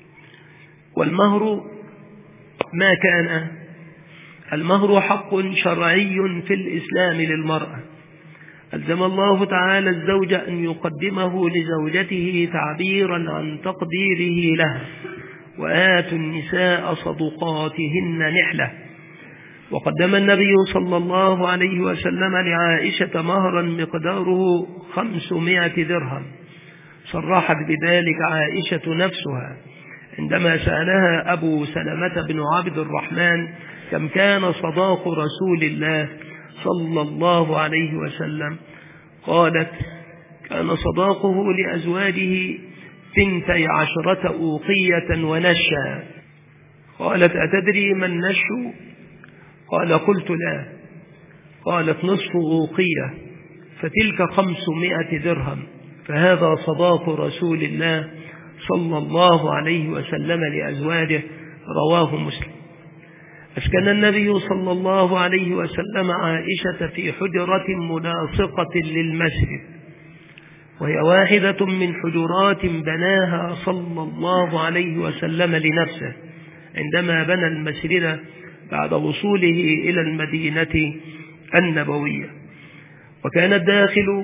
والمهر ما كان، المهر حق شرعي في الإسلام للمرأة، ألزم الله تعالى الزوج أن يقدمه لزوجته تعبيرا عن تقديره لها: وآتوا النساء صدقاتهن نحلة. وقدم النبي صلى الله عليه وسلم لعائشة مهرا مقداره خمسمائة درهم، صرحت بذلك عائشة نفسها عندما سألها أبو سلمة بن عبد الرحمن: كم كان صداق رسول الله صلى الله عليه وسلم؟ قالت: كان صداقه لأزواجه ثنتي عشرة أوقية ونشا. قالت: أتدري ما النش؟ قال: قلت لا. قالت: نصف أوقية، فتلك خمسمائة درهم، فهذا صداق رسول الله صلى الله عليه وسلم لأزواجه. رواه مسلم. أسكن النبي صلى الله عليه وسلم عائشة في حجرة ملاصقة للمسجد، وهي واحدة من حجرات بناها صلى الله عليه وسلم لنفسه عندما بنى المسجد بعد وصوله إلى المدينة النبوية. وكان الداخل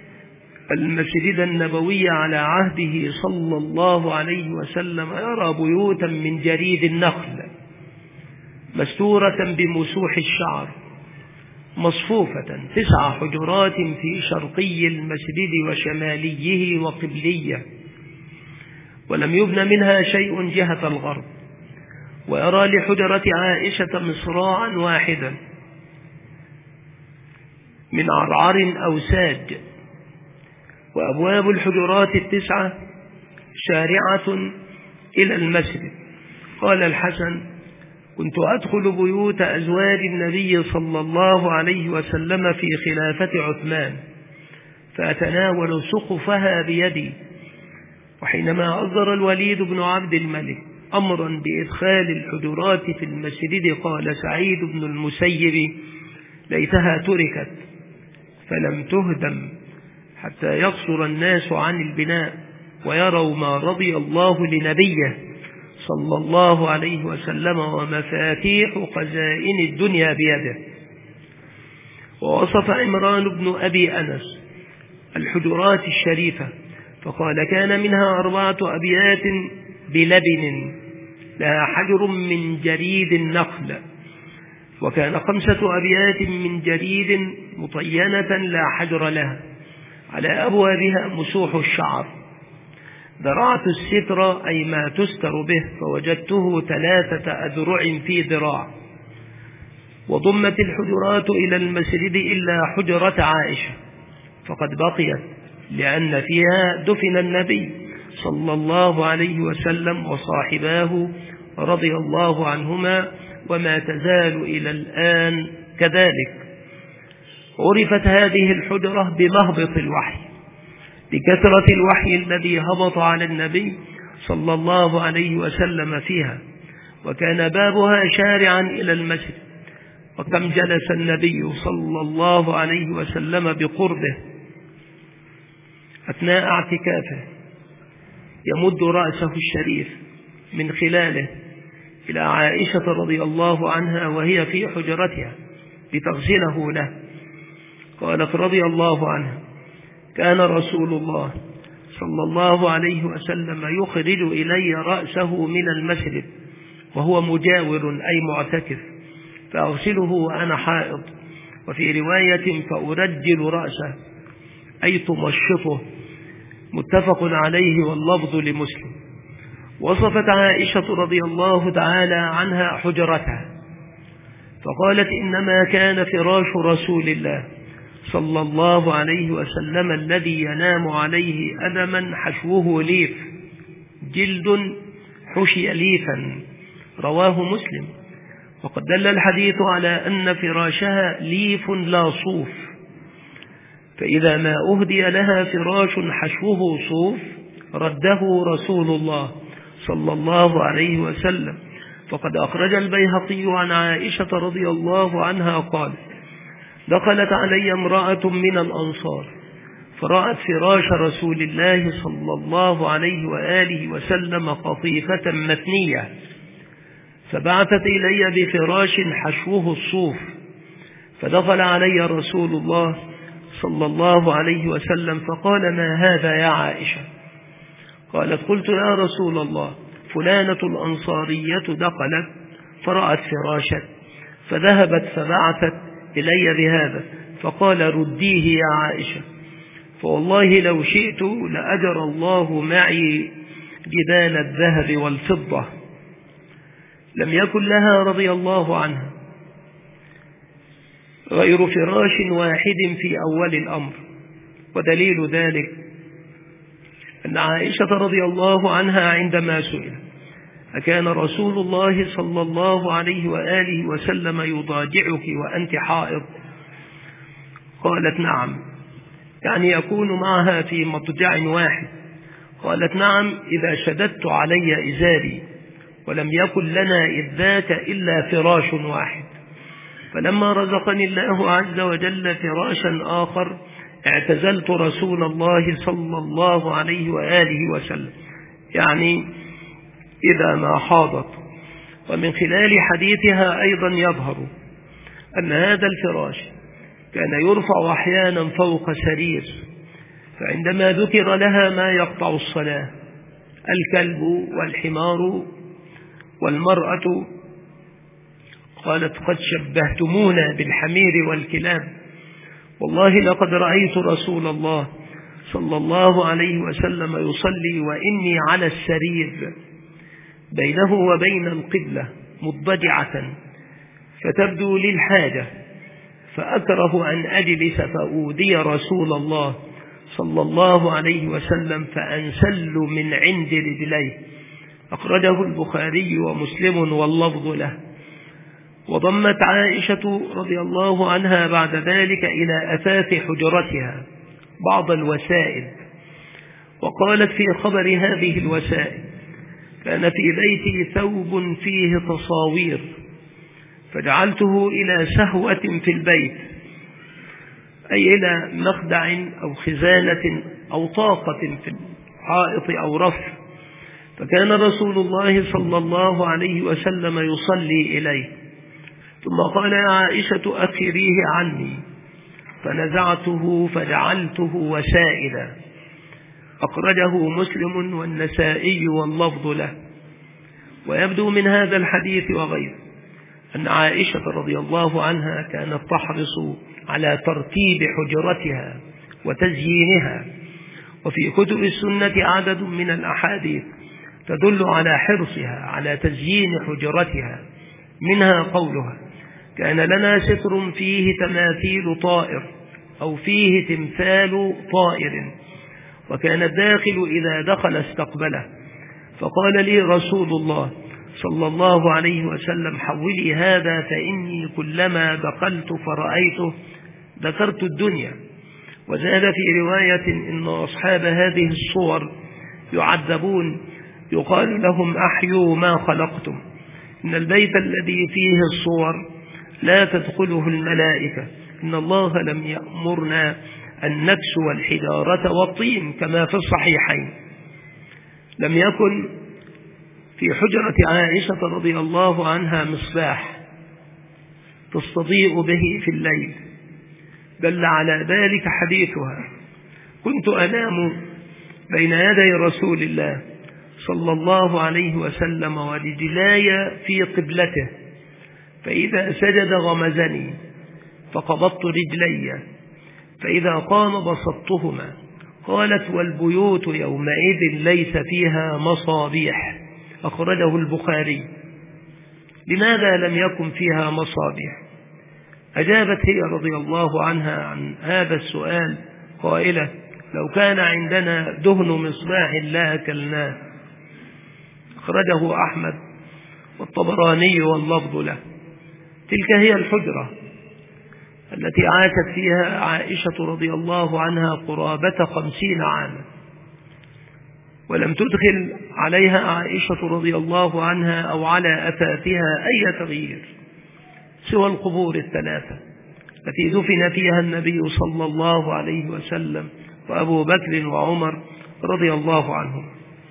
المسجد النبوي على عهده صلى الله عليه وسلم يرى بيوتا من جريد النخل مستورة بمسوح الشعر، مصفوفة، تسع حجرات في شرقي المسجد وشماليه وقبليه، ولم يبن منها شيء جهة الغرب. ويرى لحجرة عائشة مصراعا واحدا من عرعر أو ساج، وأبواب الحجرات التسعة شارعة إلى المسجد. قال الحسن: كنت أدخل بيوت أزواج النبي صلى الله عليه وسلم في خلافة عثمان فأتناول سقفها بيدي، وحينما أصدر الوليد بن عبد الملك أمرا بإدخال الحجرات في المسجد قال سعيد بن المسيب: ليتها تركت فلم تهدم حتى يقصر الناس عن البناء ويروا ما رضي الله لنبيه صلى الله عليه وسلم ومفاتيح خزائن الدنيا بيده. ووصف عمران بن أبي أنس الحجرات الشريفة فقال: كان منها أربعة أبيات بلبن لها حجر من جريد النخل، وكان خمسة أبيات من جريد مطينة لا حجر لها، على أبوابها مسوح الشعر. ذرعت الستر أي ما تستر به فوجدته ثلاثة أذرع في ذراع. وضمت الحجرات إلى المسجد إلا حجرة عائشة فقد بقيت، لأن فيها دفن النبي صلى الله عليه وسلم وصاحباه رضي الله عنهما، وما تزال إلى الآن كذلك. عرفت هذه الحجرة بمهبط الوحي لكثرة الوحي الذي هبط على النبي صلى الله عليه وسلم فيها، وكان بابها شارعا إلى المسجد. وكم جلس النبي صلى الله عليه وسلم بقربه أثناء اعتكافه يمد رأسه الشريف من خلاله إلى عائشة رضي الله عنها وهي في حجرتها لتغسله له. قالت رضي الله عنها: كان رسول الله صلى الله عليه وسلم يخرج إلي رأسه من المسجد وهو مجاور أي معتكف، فأغسله وأنا حائض، وفي رواية فأرجل رأسه أي تمشطه، متفق عليه واللفظ لمسلم. وصفت عائشة رضي الله تعالى عنها حجرتها فقالت: إنما كان فراش رسول الله صلى الله عليه وسلم الذي ينام عليه أدما حشوه ليف، جلد حشي ليفا، رواه مسلم. وقد دل الحديث على أن فراشها ليف لا صوف، فإذا ما أهدي لها فراش حشوه صوف رده رسول الله صلى الله عليه وسلم. فقد أخرج البيهقي عن عائشة رضي الله عنها قال: دخلت علي امرأة من الأنصار فرأت فراش رسول الله صلى الله عليه وآله وسلم قطيفة مثنية، فبعثت إلي بفراش حشوه الصوف، فدخل علي رسول الله صلى الله عليه وسلم فقال: ما هذا يا عائشة؟ قالت: قلت: يا رسول الله، فلانة الأنصارية دخلت فرأت فراشا فذهبت فبعثت إلي بهذا، فقال: رديه يا عائشة، فوالله لو شئت لأجر الله معي جبال الذهب والفضة. لم يكن لها رضي الله عنها غير فراش واحد في أول الأمر، ودليل ذلك أن عائشة رضي الله عنها عندما سئل: أكان رسول الله صلى الله عليه وآله وسلم يضاجعك وأنت حائض؟ قالت: نعم، يعني يكون معها في مضجع واحد. قالت: نعم، إذا شددت علي إزاري، ولم يكن لنا إذ ذاك إلا فراش واحد، فلما رزقني الله عز وجل فراشا آخر اعتزلت رسول الله صلى الله عليه وآله وسلم، يعني إذا ما حاضت. ومن خلال حديثها أيضا يظهر أن هذا الفراش كان يرفع أحيانا فوق سرير، فعندما ذكر لها ما يقطع الصلاة، الكلب والحمار والمرأة، قالت: قد شبهتمونا بالحمير والكلاب، والله لقد رأيت رسول الله صلى الله عليه وسلم يصلي وإني على السرير بينه وبين القبلة مضجعة، فتبدو لي الحاجة، فأكره أن أجلس فأودي رسول الله صلى الله عليه وسلم فأنسل من عند رجليه. أخرجه البخاري ومسلم واللفظ له. وضمت عائشة رضي الله عنها بعد ذلك إلى أثاث حجرتها بعض الوسائد، وقالت في خبر هذه الوسائد: كان في بيتي ثوب فيه تصاوير فجعلته إلى سهوة في البيت، أي إلى مخدع أو خزانة أو طاقة في الحائط أو رف، فكان رسول الله صلى الله عليه وسلم يصلي إليه، ثم قال: يا عائشة أخريه عني، فنزعته فجعلته وسائدا. أخرجه مسلم والنسائي واللفظ له. ويبدو من هذا الحديث وغيره أن عائشة رضي الله عنها كانت تحرص على ترتيب حجرتها وتزيينها. وفي كتب السنة عدد من الأحاديث تدل على حرصها على تزيين حجرتها، منها قولها: كان لنا ستر فيه تماثيل طائر أو فيه تمثال طائر، وكان الداخل إذا دخل استقبله، فقال لي رسول الله صلى الله عليه وسلم: حولي هذا فإني كلما دخلت فرأيته ذكرت الدنيا. وزاد في رواية: إن أصحاب هذه الصور يعذبون يقال لهم: أحيوا ما خلقتم. إن البيت الذي فيه الصور لا تدخله الملائكة، إن الله لم يأمرنا أن نكسو الحجارة والطين كما في الصحيحين. لم يكن في حجرة عائشة رضي الله عنها مصباح تستضيء به في الليل، دل على ذلك حديثها: كنت أنام بين يدي رسول الله صلى الله عليه وسلم ورجلاي في قبلته، فإذا سجد غمزني فقبضت رجلي، فإذا قام بسطتهما. قالت: والبيوت يومئذ ليس فيها مصابيح. أخرجه البخاري. لماذا لم يكن فيها مصابيح؟ أجابت هي رضي الله عنها عن هذا السؤال قائلة: لو كان عندنا دهن مصباح لأكلناه. أخرجه أحمد والطبراني واللفظ له. تلك هي الحجرة التي عاشت فيها عائشة رضي الله عنها قرابة خمسين عاما، ولم تدخل عليها عائشة رضي الله عنها أو على أثاثها أي تغيير سوى القبور الثلاثة التي دفن فيها النبي صلى الله عليه وسلم وأبو بكر وعمر رضي الله عنهم.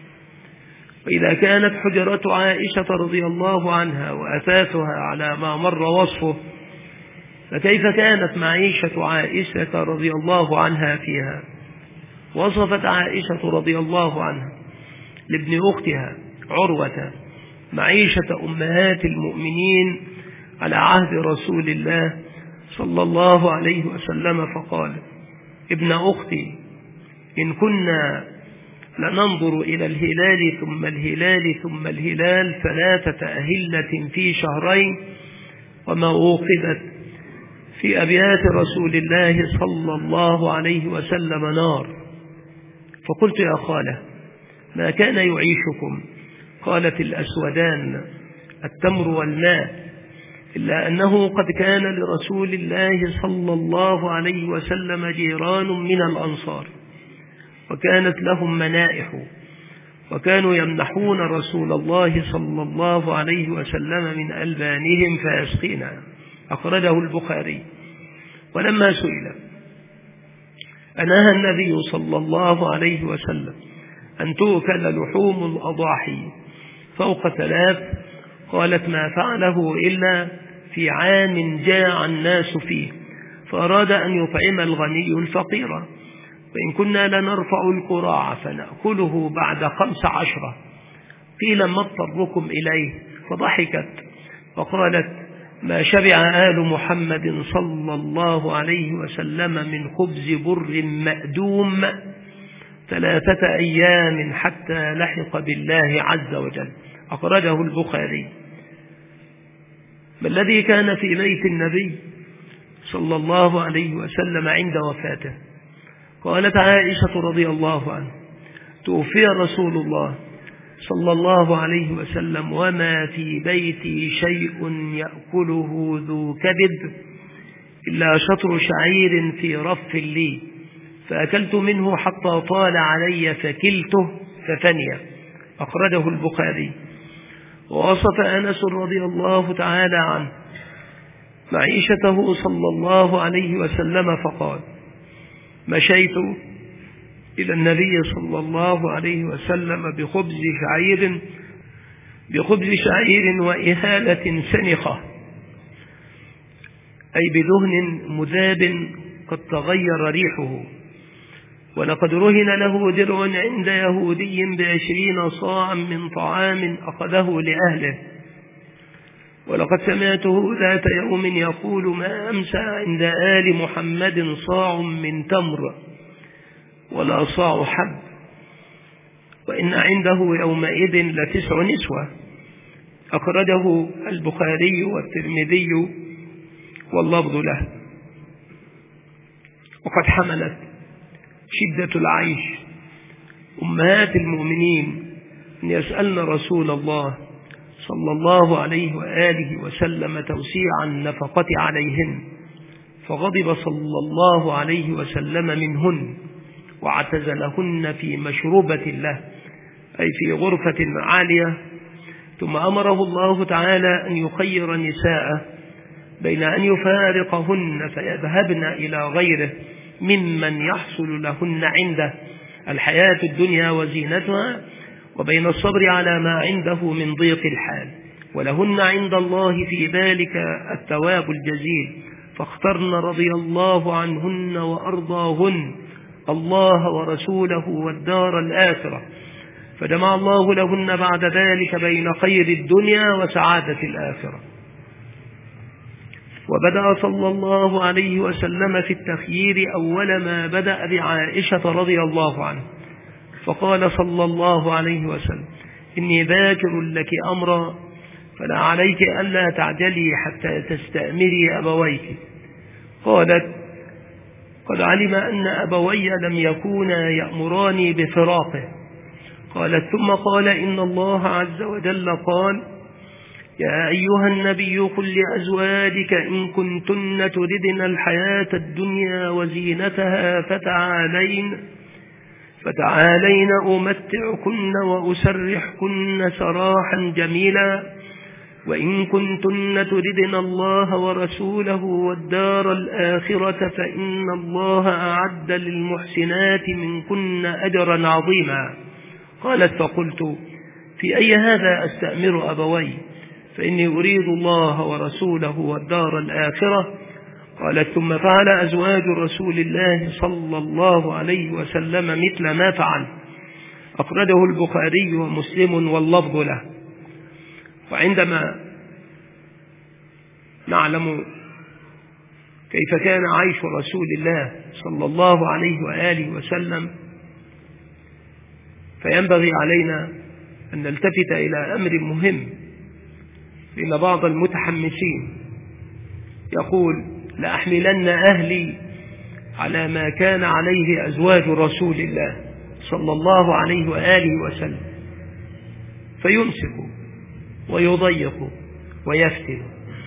وإذا كانت حجرة عائشة رضي الله عنها وأثاثها على ما مر وصفه، فكيف كانت معيشة عائشة رضي الله عنها فيها؟ وصفت عائشة رضي الله عنها لابن أختها عروة معيشة أمهات المؤمنين على عهد رسول الله صلى الله عليه وسلم، فقال: ابن أختي، إن كنا لننظر إلى الهلال ثم الهلال ثم الهلال ثلاثة أهلة في شهرين، وما أوقدت في أبيات رسول الله صلى الله عليه وسلم نار. فقلت: يا خالة، ما كان يعيشكم؟ قالت: الأسودان، التمر والماء، إلا أنه قد كان لرسول الله صلى الله عليه وسلم جيران من الأنصار، وكانت لهم منائح، وكانوا يمنحون رسول الله صلى الله عليه وسلم من ألبانهم فيسقينا. أخرجه البخاري. ولما سئل أنهى النبي صلى الله عليه وسلم أن تؤكل لحوم الأضاحي فوق ثلاث، قالت: ما فعله إلا في عام جاع الناس فيه، فأراد أن يطعم الغني الفقير، وإن كنا لنرفع القراع فنأكله بعد خمس عشرة. قيل: ما اضطركم إليه؟ فضحكت وقالت: ما شبع آل محمد صلى الله عليه وسلم من خبز بر مأدوم ثلاثة أيام حتى لحق بالله عز وجل. أخرجه البخاري. ما الذي كان في بيت النبي صلى الله عليه وسلم عند وفاته؟ قالت عائشة رضي الله عنها: توفي رسول الله صلى الله عليه وسلم وما في بيتي شيء يأكله ذو كبد إلا شطر شعير في رف لي، فأكلت منه حتى طال علي فكلته ففني. أخرجه البخاري. ووصف أنس رضي الله تعالى عنه معيشته صلى الله عليه وسلم فقال: مشيت إلى النبي صلى الله عليه وسلم بخبز شعير بخبز شعير وإهالة سنخة، أي بدهن مذاب قد تغير ريحه، ولقد رهن له درع عند يهودي بعشرين صاعا من طعام أخذه لأهله، ولقد سمعته ذات يوم يقول: ما أمسى عند آل محمد صاع من تمر ولا صاع حب، وإن عنده يومئذ لتسع نسوة. أخرجه البخاري والترمذي واللفظ له. وقد حملت شدة العيش أمهات المؤمنين أن يسألن رسول الله صلى الله عليه وآله وسلم توسيع النفقة عليهن، فغضب صلى الله عليه وسلم منهن واعتزلهن في مشروبة له، أي في غرفة عالية. ثم أمره الله تعالى أن يخير نساءه بين أن يفارقهن فيذهبن إلى غيره ممن يحصل لهن عنده الحياة الدنيا وزينتها، وبين الصبر على ما عنده من ضيق الحال، ولهن عند الله في ذلك الثواب الجزيل. فاخترن رضي الله عنهن وأرضاهن الله ورسوله والدار الآخرة، فجمع الله لهن بعد ذلك بين خير الدنيا وسعادة الآخرة. وبدأ صلى الله عليه وسلم في التخيير أول ما بدأ بعائشة رضي الله عنه، فقال صلى الله عليه وسلم: إني ذاكر لك أمرا فلا عليك ألا تعجلي حتى تستأمري أبويك. قالت: قد علم أن أبوي لم يكونا يأمراني بفراقه. قالت: ثم قال: إن الله عز وجل قال: يا أيها النبي قل لأزواجك إن كنتن تردن الحياة الدنيا وزينتها فتعالين فتعالين أمتعكن وأسرحكن سراحا جميلا، وإن كنتن تردن الله ورسوله والدار الآخرة فإن الله أعد للمحسنات منكن أجرا عظيما. قالت: فقلت: في أي هذا أستأمر أبوي؟ فإني أريد الله ورسوله والدار الآخرة. قالت: ثم فعل أزواج رسول الله صلى الله عليه وسلم مثل ما فعل. أخرجه البخاري ومسلم واللفظ له. وعندما نعلم كيف كان عيش رسول الله صلى الله عليه وآله وسلم، فينبغي علينا أن نلتفت إلى أمر مهم. إن بعض المتحمسين يقول: لأحملن أهلي على ما كان عليه أزواج رسول الله صلى الله عليه وآله وسلم، فيمسك ويضيق ويفتن.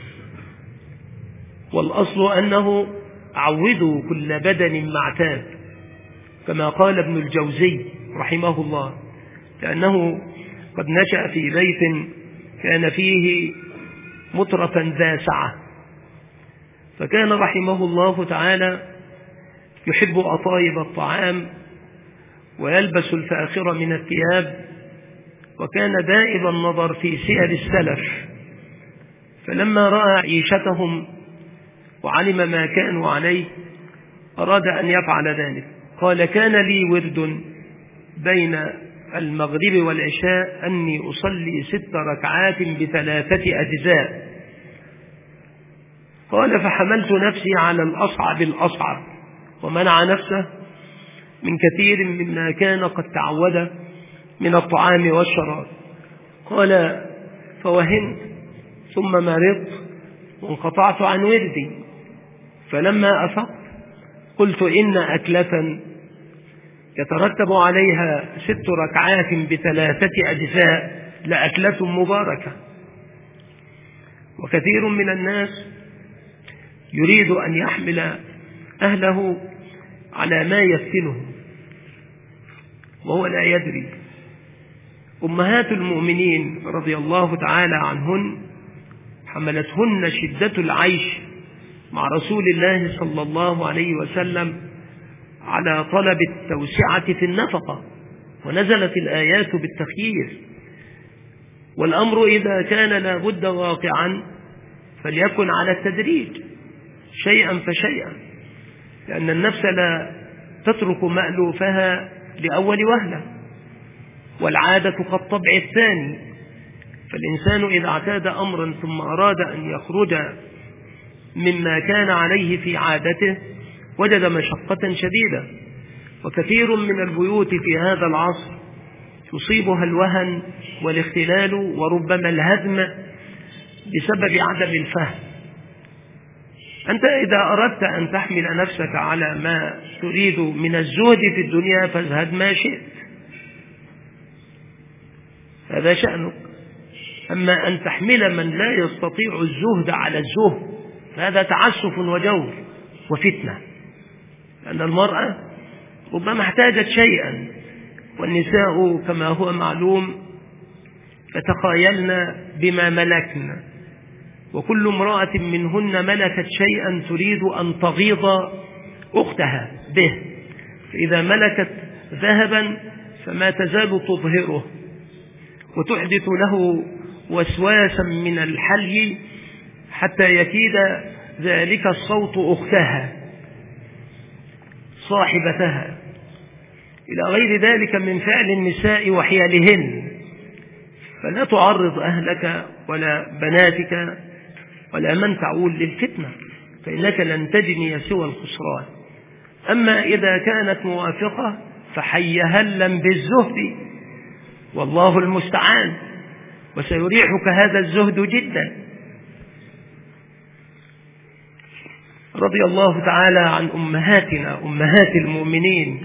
والأصل أنه عودوا كل بدن مع تاب، كما قال ابن الجوزي رحمه الله، لأنه قد نشأ في بيت كان فيه مطرفا ذا سعة، فكان رحمه الله تعالى يحب أطايب الطعام ويلبس الفاخر من الثياب، وكان دائب النظر في سير السلف. فلما رأى عيشتهم وعلم ما كانوا عليه أراد أن يفعل ذلك. قال: كان لي ورد بين المغرب والعشاء أني أصلي ست ركعات بثلاثة أجزاء. قال: فحملت نفسي على الأصعب الأصعب، ومنع نفسه من كثير مما كان قد تعود من الطعام والشراب. قال: فوهنت ثم مرضت وانقطعت عن وردي، فلما أفقت قلت: إن أكلة يترتب عليها ست ركعات بثلاثة أجزاء لأكلة مباركة. وكثير من الناس يريد أن يحمل أهله على ما يفتنه وهو لا يدري. أمهات المؤمنين رضي الله تعالى عنهن حملتهن شدة العيش مع رسول الله صلى الله عليه وسلم على طلب التوسعة في النفقة، ونزلت الآيات بالتخيير. والأمر إذا كان لا بد واقعا فليكن على التدريج شيئا فشيئا، لأن النفس لا تترك مألوفها لأول وهلة، والعادة كالطبع الثاني. فالإنسان إذا اعتاد أمرا ثم أراد أن يخرج مما كان عليه في عادته وجد مشقة شديدة. وكثير من البيوت في هذا العصر يصيبها الوهن والاختلال وربما الهدم بسبب عدم الفهم. أنت إذا أردت أن تحمل نفسك على ما تريد من الزهد في الدنيا فازهد ما شئت، هذا شأنك. أما أن تحمل من لا يستطيع الزهد على الزهد فهذا تعسف وجور وفتنة، لأن المرأة ربما احتاجت شيئا، والنساء كما هو معلوم يتخايلن بما ملكن، وكل امرأة منهن ملكت شيئا تريد أن تغيظ أختها به، فإذا ملكت ذهبا فما تزال تظهره وتحدث له وسواسا من الحلي حتى يكيد ذلك الصوت أختها صاحبتها، إلى غير ذلك من فعل النساء وحيالهن. فلا تعرض أهلك ولا بناتك ولا من تعول للفتنة، فإنك لن تجني سوى الخسران. أما إذا كانت موافقة فحيهلا بالزهد، والله المستعان، وسيريحك هذا الزهد جدا. رضي الله تعالى عن أمهاتنا أمهات المؤمنين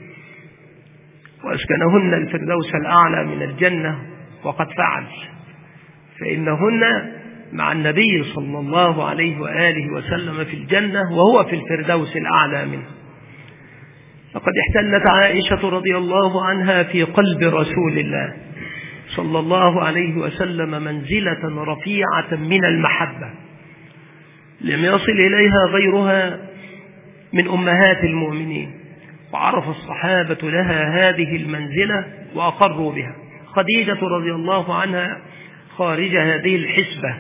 وأسكنهن الفردوس الأعلى من الجنة، وقد فعل، فإنهن مع النبي صلى الله عليه وآله وسلم في الجنة وهو في الفردوس الأعلى منه. لقد احتلت عائشة رضي الله عنها في قلب رسول الله صلى الله عليه وسلم منزلة رفيعة من المحبة لم يصل إليها غيرها من أمهات المؤمنين، وعرف الصحابة لها هذه المنزلة وأقروا بها. خديجة رضي الله عنها خارج هذه الحسبة،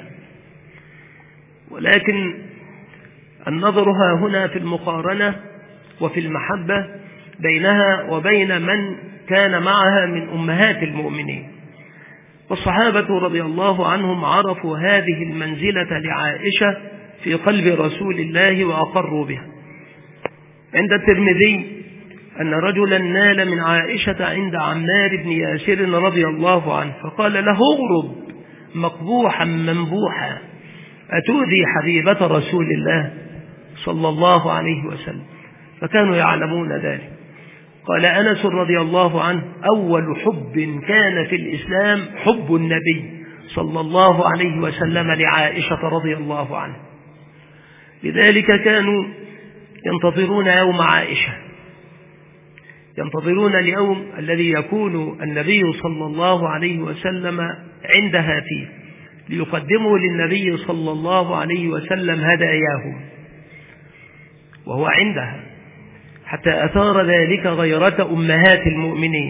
ولكن النظرها هنا في المقارنة وفي المحبة بينها وبين من كان معها من أمهات المؤمنين. والصحابة رضي الله عنهم عرفوا هذه المنزلة لعائشة في قلب رسول الله وأقروا بها. عند الترمذي أن رجلا نال من عائشة عند عمار بن ياسر رضي الله عنه فقال له اغرب مقبوحا منبوحا أتؤذي حبيبة رسول الله صلى الله عليه وسلم، فكانوا يعلمون ذلك. قال أنس رضي الله عنه أول حب كان في الإسلام حب النبي صلى الله عليه وسلم لعائشة رضي الله عنه، لذلك كانوا ينتظرون يوم عائشة، ينتظرون اليوم الذي يكون النبي صلى الله عليه وسلم عندها فيه ليقدموا للنبي صلى الله عليه وسلم هداياهم وهو عندها، حتى أثار ذلك غيرة أمهات المؤمنين.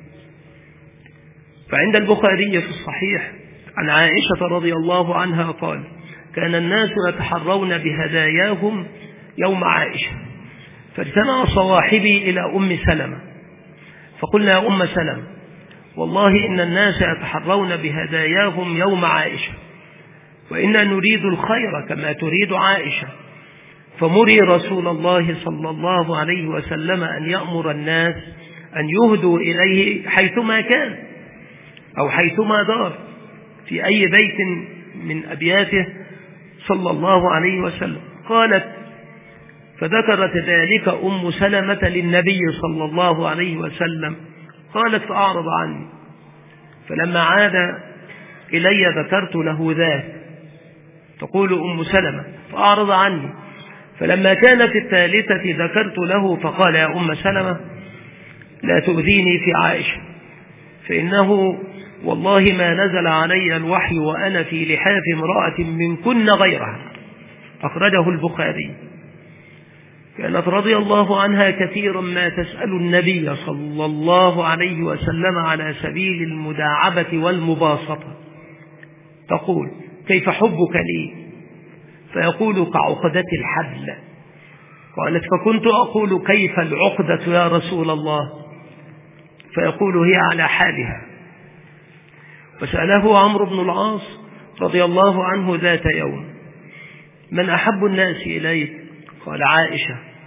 فعند البخاري في الصحيح عن عائشة رضي الله عنها قال كان الناس يتحرون بهداياهم يوم عائشة، فاجتمع صواحبي إلى أم سلمة فقلنا يا أم سلمة والله إن الناس يتحرون بهداياهم يوم عائشة، وإنا نريد الخير كما تريد عائشة، فمري رسول الله صلى الله عليه وسلم أن يأمر الناس أن يهدوا إليه حيثما كان أو حيثما دار في أي بيت من أبياته صلى الله عليه وسلم. قالت فذكرت ذلك أم سلمة للنبي صلى الله عليه وسلم، قالت فأعرض عني، فلما عاد إلي ذكرت له ذاك. تقول أم سلمة فأعرض عني، فلما كان في الثالثة ذكرت له فقال يا أم سلمة لا تؤذيني في عائشة، فإنه والله ما نزل علي الوحي وأنا في لحاف امرأة منكن غيرها. أخرجه البخاري. كانت رضي الله عنها كثيرا ما تسأل النبي صلى الله عليه وسلم على سبيل المداعبة والمباسطة، تقول كيف حبك لي؟ فيقول كعقدة الحبل. قالت فكنت أقول كيف العقدة يا رسول الله؟ فيقول هي على حالها. فسأله عمرو بن العاص رضي الله عنه ذات يوم من أحب الناس إليك؟ قال عائشة.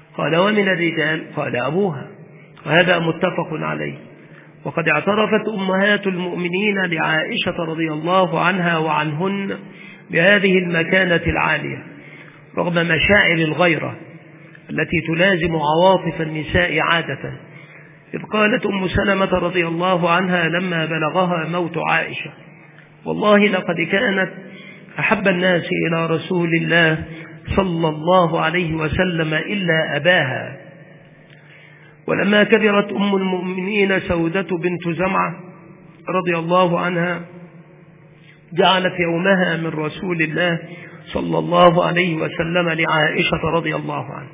قال ومن الرجال؟ قال أبوها. وهذا متفق عليه. وقد اعترفت أمهات المؤمنين لعائشة رضي الله عنها وعنهن بهذه المكانة العالية رغم مشاعر الغيرة التي تلازم عواطف النساء عادة. إذ قالت أم سلمة رضي الله عنها لما بلغها موت عائشة: والله لقد كانت أحب الناس إلى رسول الله صلى الله عليه وسلم إلا أباها. ولما كبرت أم المؤمنين سودة بنت زمعة رضي الله عنها جعلت يومها من رسول الله صلى الله عليه وسلم لعائشة رضي الله عنها.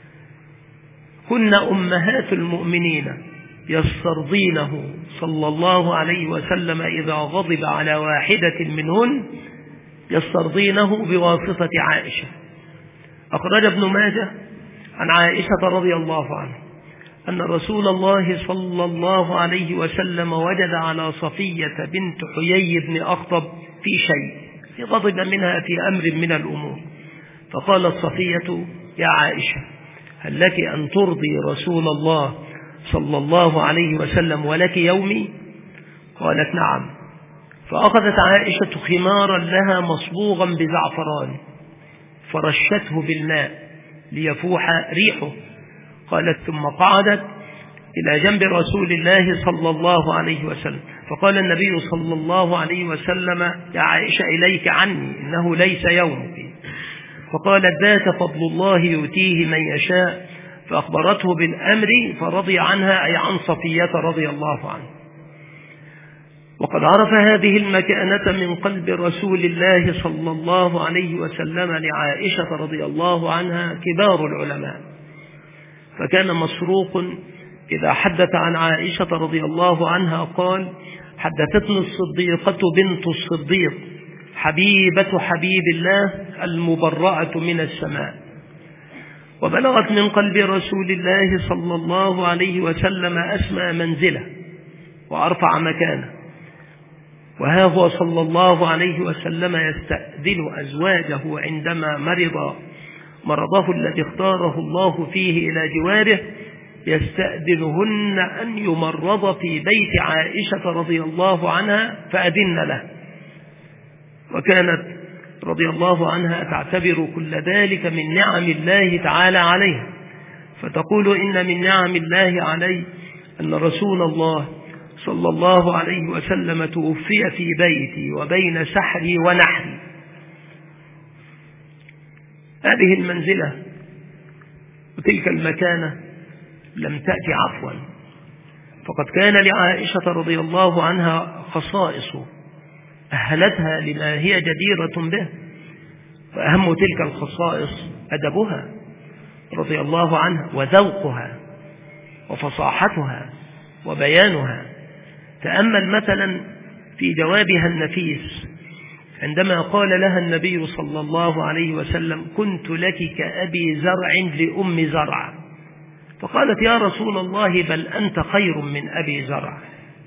كن أمهات المؤمنين يسترضينه صلى الله عليه وسلم إذا غضب على واحدة منهن يسترضينه بواسطة عائشة. أخرج ابن ماجه عن عائشة رضي الله عنها أن رسول الله صلى الله عليه وسلم وجد على صفية بنت حيي بن أخطب في شيء غضب منها في أمر من الأمور، فقالت صفية: يا عائشة، هل لك أن ترضي رسول الله صلى الله عليه وسلم ولك يومي؟ قالت: نعم. فأخذت عائشة خمارا لها مصبوغا بزعفران فرشته بالماء ليفوح ريحه. قالت: ثم قعدت إلى جنب رسول الله صلى الله عليه وسلم، فقال النبي صلى الله عليه وسلم: يا عائشة، إليك عني، إنه ليس يومك. فقالت: ذاك فضل الله يؤتيه من يشاء. فأخبرته بالأمر فرضي عنها، أي عن صفية رضي الله عنه. وقد عرف هذه المكانة من قلب رسول الله صلى الله عليه وسلم لعائشة رضي الله عنها كبار العلماء. فكان مسروق إذا حدث عن عائشة رضي الله عنها قال: حدثتني الصديقة بنت الصديق حبيبة حبيب الله المبرأة من السماء. وبلغت من قلب رسول الله صلى الله عليه وسلم أسمى منزله وأرفع مكانه. وها هو صلى الله عليه وسلم يستأذن أزواجه عندما مرض مرضه الذي اختاره الله فيه إلى جواره، يستأذنهن أن يمرض في بيت عائشة رضي الله عنها فأذن له. وكانت رضي الله عنها تعتبر كل ذلك من نعم الله تعالى عليها، فتقول: إن من نعم الله علي أن رسول الله صلى الله عليه وسلم توفي في بيتي وبين سحري ونحري. هذه المنزلة وتلك المكانة لم تأتي عفوا، فقد كان لعائشة رضي الله عنها خصائص أهلتها لما هي جديرة به. وأهم تلك الخصائص أدبها رضي الله عنها وذوقها وفصاحتها وبيانها. تأمل مثلا في جوابها النفيس عندما قال لها النبي صلى الله عليه وسلم: كنت لك كأبي زرع لأم زرع. فقالت: يا رسول الله، بل أنت خير من أبي زرع.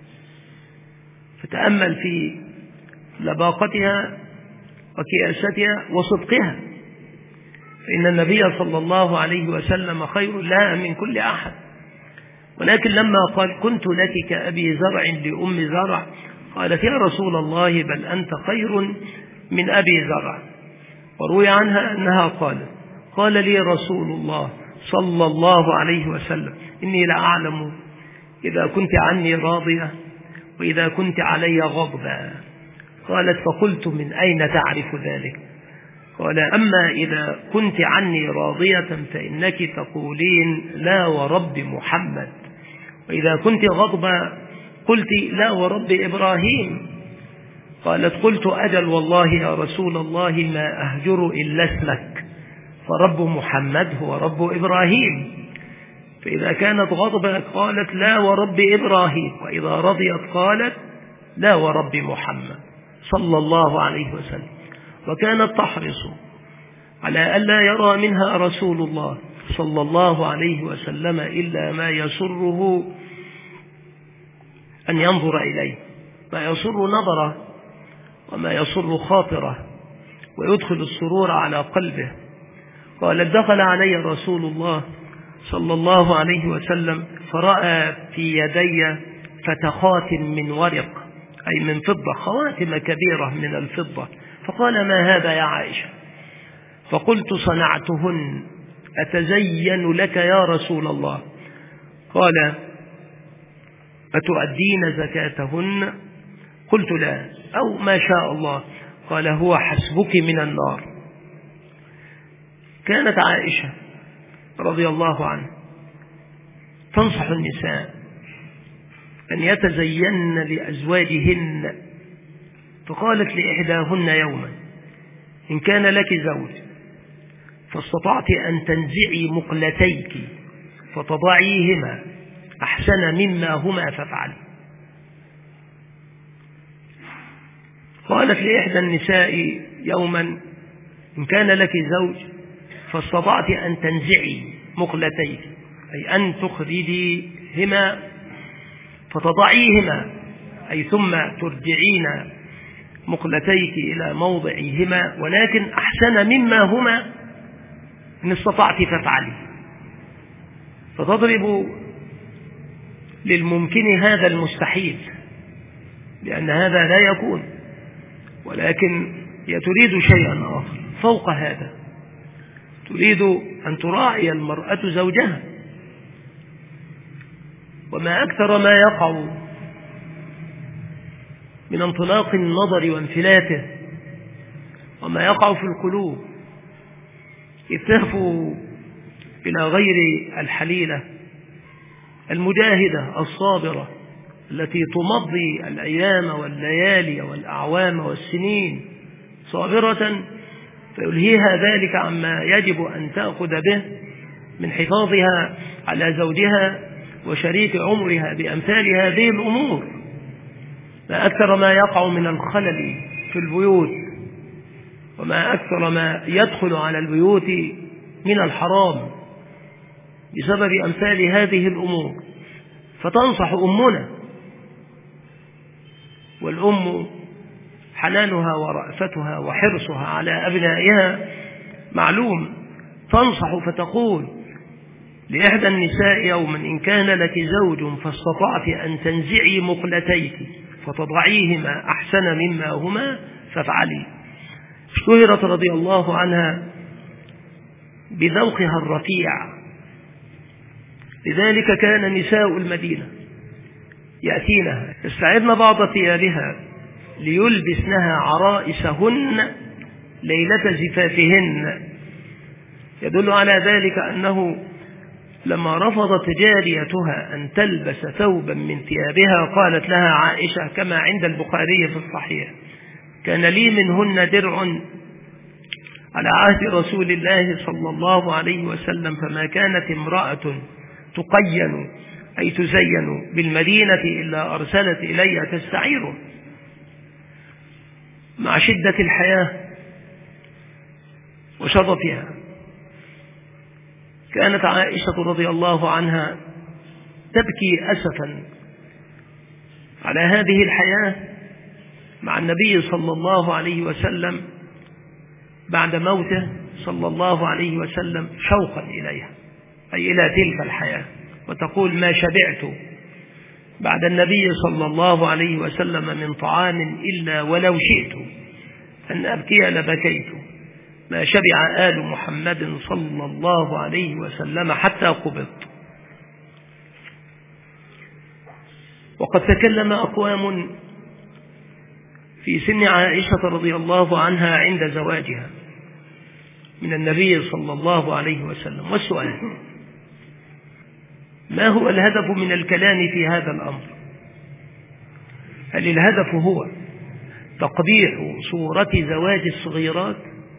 فتأمل في لباقتها وكياستها وصدقها، فإن النبي صلى الله عليه وسلم خير لها من كل أحد. ولكن لما قال: كنت لك كأبي زرع لأم زرع، قالت: يا رسول الله، بل أنت خير من أبي زرع. وروي عنها أنها قالت: قال لي رسول الله صلى الله عليه وسلم: إني لأعلم إذا كنت عني راضية وإذا كنت علي غضبا. قالت: فقلت: من أين تعرف ذلك؟ قال: أما إذا كنت عني راضية فإنك تقولين: لا ورب محمد. وإذا كنت غضبا قلت: لا ورب إبراهيم. قالت: قلت: أجل والله يا رسول الله ما أهجر إلا اسمك، فرب محمد هو رب إبراهيم. فإذا كانت غضبا قالت: لا ورب إبراهيم، وإذا رضيت قالت: لا ورب محمد صلى الله عليه وسلم. وكانت تحرص على ألا يرى منها رسول الله صلى الله عليه وسلم إلا ما يسره أن ينظر إليه، ما يسر نظره وما يسر خاطره ويدخل السرور على قلبه. قال: دخل علي رسول الله صلى الله عليه وسلم فرأى في يدي فتخات من ورق، أي من فضة، خواتم كبيرة من الفضة، فقال: ما هذا يا عائشة؟ فقلت: صنعتهن أتزين لك يا رسول الله؟ قال: أتؤدين زكاتهن؟ قلت: لا، أو ما شاء الله. قال: هو حسبك من النار. كانت عائشة رضي الله عنها تنصح النساء أن يتزين لأزواجهن، فقالت لإحداهن يوما: إن كان لك زوج فاستطعت أن تنزعي مقلتيك فتضعيهما أحسن مما هما فافعلي. قالت لإحدى النساء يوما: إن كان لك زوج فاستطعت أن تنزعي مقلتيك، أي أن تخرجيهما فتضعيهما، أي ثم ترجعين مقلتيك إلى موضعهما، ولكن أحسن مما هما إن استطعت فافعلي. فتضرب للممكن هذا المستحيل، لأن هذا لا يكون، ولكن هي تريد شيئا آخر فوق هذا، تريد أن تراعي المرأة زوجها. وما أكثر ما يقع من انطلاق النظر وانفلاته، وما يقع في القلوب إذ تهفو إلى غير الحليلة المجاهدة الصابرة التي تمضي الأيام والليالي والأعوام والسنين صابرة، فيلهيها ذلك عما يجب أن تأخذ به من حفاظها على زوجها وشريك عمرها بأمثال هذه الأمور. ما أكثر ما يقع من الخلل في البيوت، وما أكثر ما يدخل على البيوت من الحرام بسبب أمثال هذه الأمور. فتنصح أمنا، والأم حنانها ورأفتها وحرصها على أبنائها معلوم، تنصح فتقول لإحدى النساء يوما: إن كان لك زوج فاستطعت أن تنزعي مقلتيك فتضعيهما أحسن مما هما فافعلي. اشتهرت رضي الله عنها بذوقها الرفيع، لذلك كان نساء المدينة يأتينها يستعدن بعض ثيابها ليلبسنها عرائسهن ليلة زفافهن. يدل على ذلك أنه لما رفضت جاريتها أن تلبس ثوبا من ثيابها قالت لها عائشة كما عند البخاري في الصحيح: كان لي منهن درع على عهد رسول الله صلى الله عليه وسلم، فما كانت امرأة تقين أي تزين بالمدينة إلا أرسلت إلي تستعيره. مع شدة الحياة وشظفها كانت عائشة رضي الله عنها تبكي أسفا على هذه الحياة مع النبي صلى الله عليه وسلم بعد موته صلى الله عليه وسلم، شوقا إليها أي إلى تلك الحياة، وتقول: ما شبعت بعد النبي صلى الله عليه وسلم من طعام إلا ولو شئت أن أبكي لبكيت، ما شبع آل محمد صلى الله عليه وسلم حتى قبض. وقد تكلم أقوام في سن عائشة رضي الله عنها عند زواجها من النبي صلى الله عليه وسلم، والسؤال: ما هو الهدف من الكلام في هذا الأمر؟ هل الهدف هو تقبيح صورة زواج الصغيرات،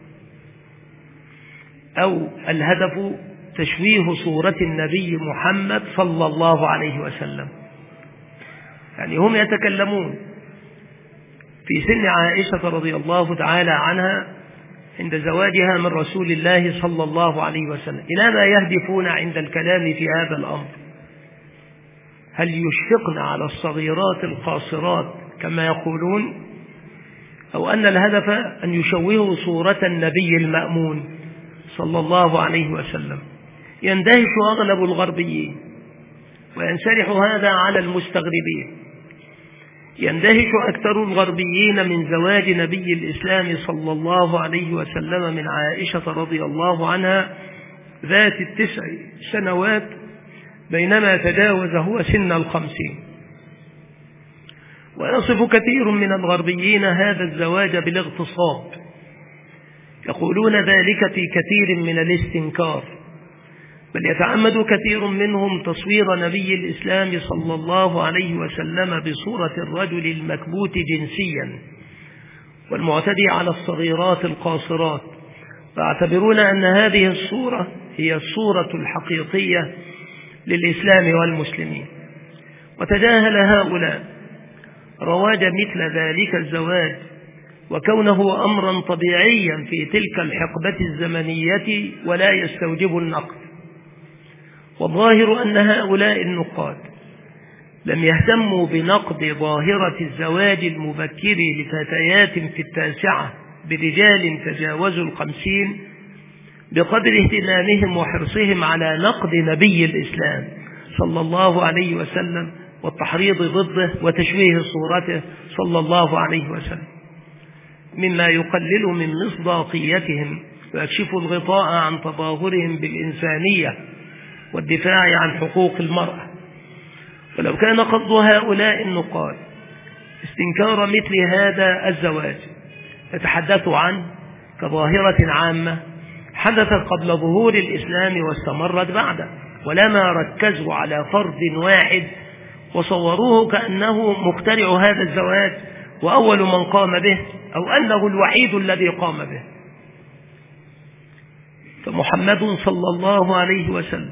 أو الهدف تشويه صورة النبي محمد صلى الله عليه وسلم؟ يعني هم يتكلمون في سن عائشة رضي الله تعالى عنها عند زواجها من رسول الله صلى الله عليه وسلم، إلى ما يهدفون عند الكلام في هذا الأمر؟ هل يشفقن على الصغيرات القاصرات كما يقولون، أو أن الهدف أن يشوهوا صورة النبي المأمون صلى الله عليه وسلم؟ يندهش أغلب الغربيين وينسرح هذا على المستغربين. يندهش أكثر الغربيين من زواج نبي الإسلام صلى الله عليه وسلم من عائشة رضي الله عنها ذات التسع سنوات بينما تجاوز هو سن الخمسين. ويصف كثير من الغربيين هذا الزواج بالاغتصاب، يقولون ذلك في كثير من الاستنكار، بل يتعمد كثير منهم تصوير نبي الإسلام صلى الله عليه وسلم بصورة الرجل المكبوت جنسيا والمعتدي على الصغيرات القاصرات، فاعتبرون أن هذه الصورة هي الصورة الحقيقية للإسلام والمسلمين. وتجاهل هؤلاء رواج مثل ذلك الزواج وكونه أمرا طبيعيا في تلك الحقبة الزمنية ولا يستوجب النقد. والظاهر أن هؤلاء النقاد لم يهتموا بنقد ظاهرة الزواج المبكر لفتيات في التاسعة برجال تجاوزوا الخمسين بقدر اهتمامهم وحرصهم على نقد نبي الإسلام صلى الله عليه وسلم والتحريض ضده وتشويه صورته صلى الله عليه وسلم، مما يقلل من مصداقيتهم ويكشف الغطاء عن تظاهرهم بالإنسانية والدفاع عن حقوق المرأة. ولو كان قصد هؤلاء النقاد استنكار مثل هذا الزواج يتحدثوا عنه كظاهرة عامة حدثت قبل ظهور الإسلام واستمرت بعده، ولما ركزوا على فرد واحد وصوروه كأنه مخترع هذا الزواج وأول من قام به أو أنه الوحيد الذي قام به. فمحمد صلى الله عليه وسلم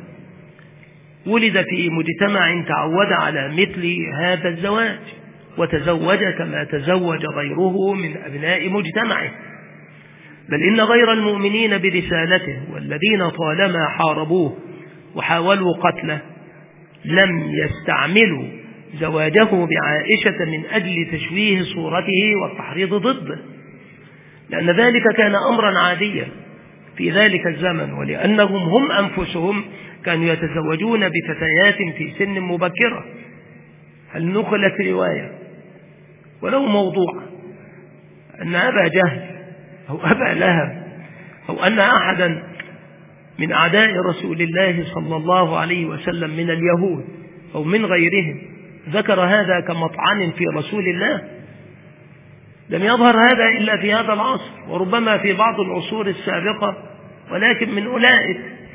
ولد في مجتمع تعود على مثل هذا الزواج وتزوج كما تزوج غيره من أبناء مجتمعه، بل إن غير المؤمنين برسالته والذين طالما حاربوه وحاولوا قتله لم يستعملوا زواجه بعائشة من أجل تشويه صورته والتحريض ضده، لأن ذلك كان أمرا عاديا في ذلك الزمن، ولأنهم هم أنفسهم كانوا يتزوجون بفتيات في سن مبكرة. هل نقلت رواية ولو موضوع أن أبا جهل أو أبا لهب أو أن أحدا من أعداء رسول الله صلى الله عليه وسلم من اليهود أو من غيرهم ذكر هذا كمطعن في رسول الله؟ لم يظهر هذا إلا في هذا العصر وربما في بعض العصور السابقة، ولكن من أولئك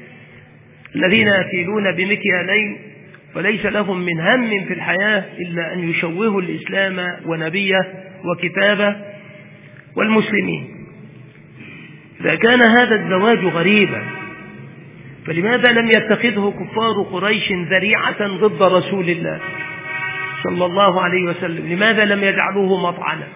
الذين يكيلون بمكيالين وليس لهم من هم في الحياة إلا أن يشوهوا الإسلام ونبيه وكتابه والمسلمين. إذا كان هذا الزواج غريبا فلماذا لم يتخذه كفار قريش ذريعة ضد رسول الله صلى الله عليه وسلم؟ لماذا لم يجعلوه مطعنا؟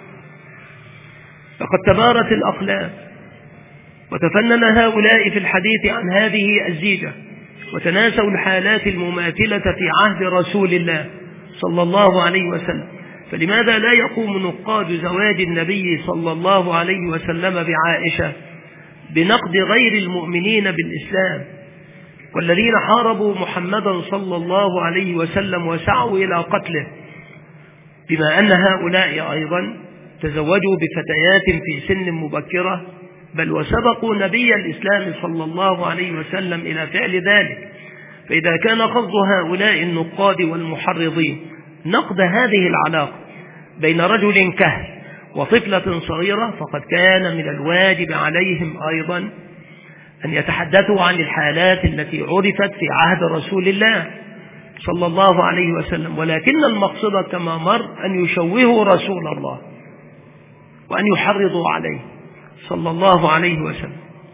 لقد تبارت الأقلام وتفنن هؤلاء في الحديث عن هذه الزيجة وتناسوا الحالات المماثلة في عهد رسول الله صلى الله عليه وسلم، فلماذا لا يقوم نقاد زواج النبي صلى الله عليه وسلم بعائشة بنقد غير المؤمنين بالإسلام والذين حاربوا محمدا صلى الله عليه وسلم وسعوا إلى قتله، بما أن هؤلاء أيضا تزوجوا بفتيات في سن مبكرة بل وسبقوا نبي الإسلام صلى الله عليه وسلم إلى فعل ذلك؟ فإذا كان قصد هؤلاء النقاد والمحرضين نقد هذه العلاقة بين رجل كهل وطفلة صغيرة، فقد كان من الواجب عليهم أيضا أن يتحدثوا عن الحالات التي عرفت في عهد رسول الله صلى الله عليه وسلم، ولكن المقصد كما مر أن يشوهوا رسول الله وأن يحرضوا عليه صلى الله عليه وسلم.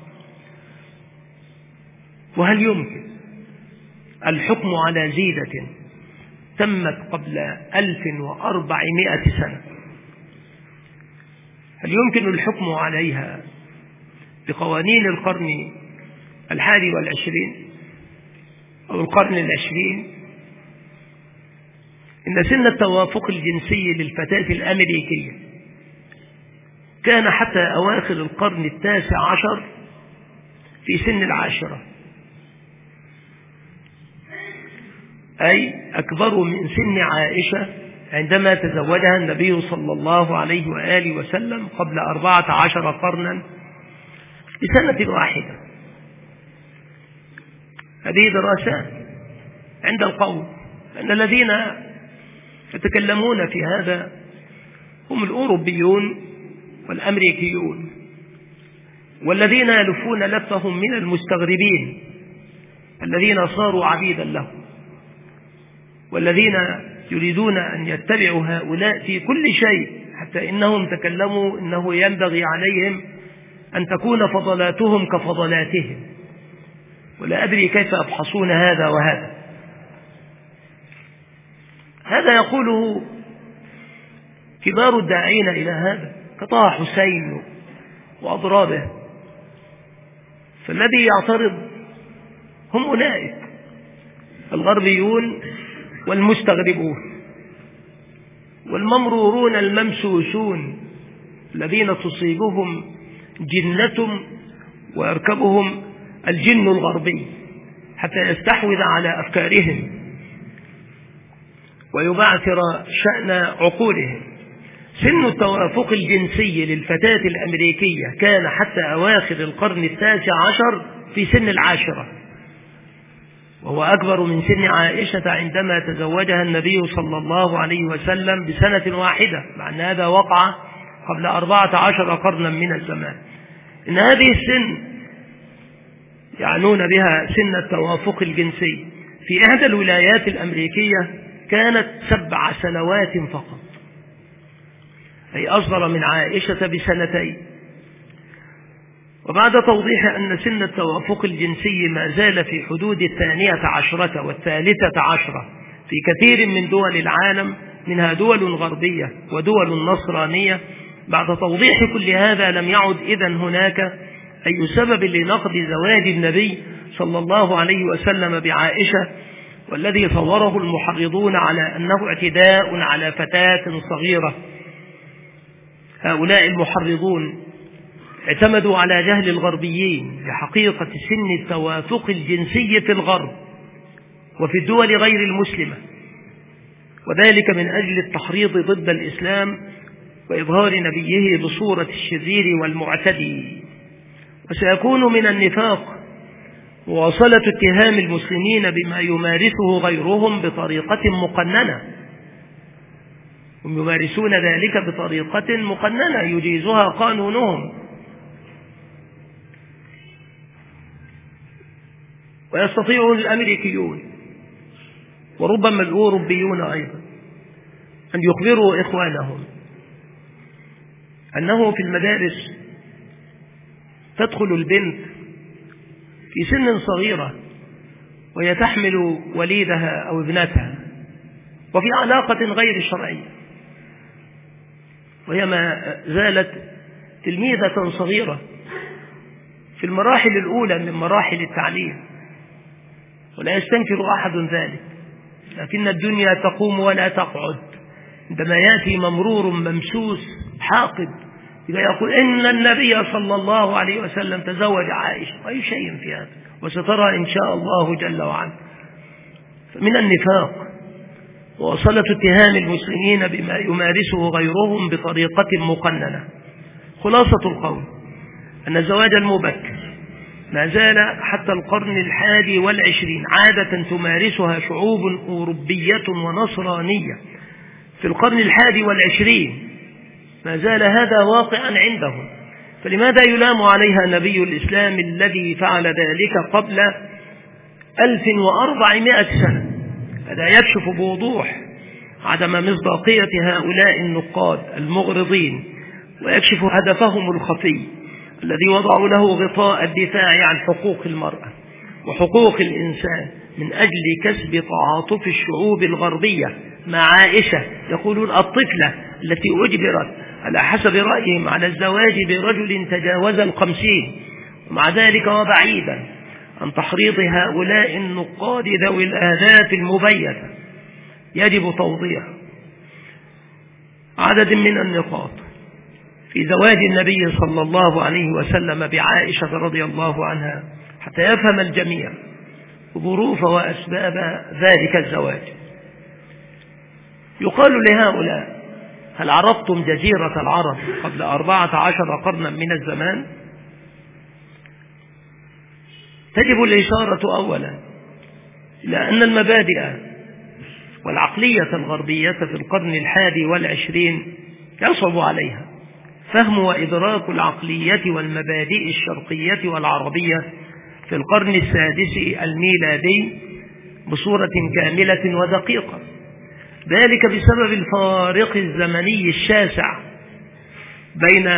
وهل يمكن الحكم على زيدة تمت قبل ألف وأربعمائة سنة؟ هل يمكن الحكم عليها بقوانين القرن الحادي والعشرين أو القرن العشرين؟ إن سن التوافق الجنسي للفتاة الأمريكية كان حتى أواخر القرن التاسع عشر في سن العاشرة، أي أكبر من سن عائشة عندما تزوجها النبي صلى الله عليه وآله وسلم قبل أربعة عشر قرنا بسنة واحدة. هذه دراسات عند القوم، أن الذين يتكلمون في هذا هم الأوروبيون والأمريكيون، والذين يلفون لفهم من المستغربين الذين صاروا عبيدا لهم، والذين يريدون أن يتبعوا هؤلاء في كل شيء، حتى إنهم تكلموا إنه ينبغي عليهم أن تكون فضلاتهم كفضلاتهم، ولا أدري كيف يبحثون هذا وهذا. هذا يقوله كبار الداعين إلى هذا كطه حسين وأضرابه، فالذي يعترض هم أولئك الغربيون والمستغربون والممرورون الممسوسون الذين تصيبهم جنة ويركبهم الجن الغربي حتى يستحوذ على أفكارهم ويبعثر شأن عقولهم. سن التوافق الجنسي للفتاة الأمريكية كان حتى أواخر القرن التاسع عشر في سن العاشرة، وهو أكبر من سن عائشة عندما تزوجها النبي صلى الله عليه وسلم بسنة واحدة، مع أن هذا وقع قبل أربعة عشر قرنا من الزمان. إن هذه السن يعنون بها سن التوافق الجنسي في إحدى الولايات الأمريكية كانت سبع سنوات فقط، أي أصغر من عائشة بسنتين. وبعد توضيح أن سن التوافق الجنسي ما زال في حدود الثانية عشرة والثالثة عشرة في كثير من دول العالم، منها دول غربية ودول نصرانية، بعد توضيح كل هذا لم يعد إذن هناك أي سبب لنقض زواج النبي صلى الله عليه وسلم بعائشة، والذي صوره المحرضون على أنه اعتداء على فتاة صغيرة. هؤلاء المحرضون اعتمدوا على جهل الغربيين بحقيقة سن التوافق الجنسي في الغرب وفي الدول غير المسلمة، وذلك من أجل التحريض ضد الإسلام وإظهار نبيه بصورة الشرير والمعتدي. وسيكون من النفاق مواصلة اتهام المسلمين بما يمارسه غيرهم بطريقة مقننة، هم يمارسون ذلك بطريقة مقننة يجيزها قانونهم. ويستطيع الأمريكيون وربما الأوروبيون أيضا أن يخبروا إخوانهم أنه في المدارس تدخل البنت في سن صغيرة وهي تحمل وليدها أو ابنتها وفي علاقة غير شرعية، وهي ما زالت تلميذة صغيرة في المراحل الأولى من مراحل التعليم، ولا يستنكر أحد ذلك، لكن الدنيا تقوم ولا تقعد. عندما يأتي ممرور ممسوس حاقد إذا يقول إن النبي صلى الله عليه وسلم تزوج عائشة، أي شيء في هذا، وسترى إن شاء الله جل وعلا. فمن النفاق وصلة اتهام المسلمين بما يمارسه غيرهم بطريقة مقننة. خلاصة القول أن الزواج المبكر ما زال حتى القرن الحادي والعشرين عادة تمارسها شعوب أوروبية ونصرانية. في القرن الحادي والعشرين ما زال هذا واقعا عندهم، فلماذا يلام عليها نبي الإسلام الذي فعل ذلك قبل ألف وأربعمائة سنة؟ هذا يكشف بوضوح عدم مصداقية هؤلاء النقاد المغرضين، ويكشف هدفهم الخفي الذي وضعوا له غطاء الدفاع عن حقوق المرأة وحقوق الإنسان من أجل كسب تعاطف الشعوب الغربية مع عائشة. يقولون الطفلة التي أجبرت على حسب رأيهم على الزواج برجل تجاوز الخمسين، ومع ذلك وبعيدا عن تحريض هؤلاء النقاد ذوي الآهداف المبيتة يجب توضيح عدد من النقاط في زواج النبي صلى الله عليه وسلم بعائشة رضي الله عنها حتى يفهم الجميع ظروف وأسباب ذلك الزواج. يقال لهؤلاء: هل عرفتم جزيرة العرب قبل أربعة عشر قرنا من الزمان؟ تجب الإشارة أولا إلى أن المبادئ والعقلية الغربية في القرن الحادي والعشرين يصعب عليها فهم وإدراك العقلية والمبادئ الشرقية والعربية في القرن السادس الميلادي بصورة كاملة ودقيقة، ذلك بسبب الفارق الزمني الشاسع بين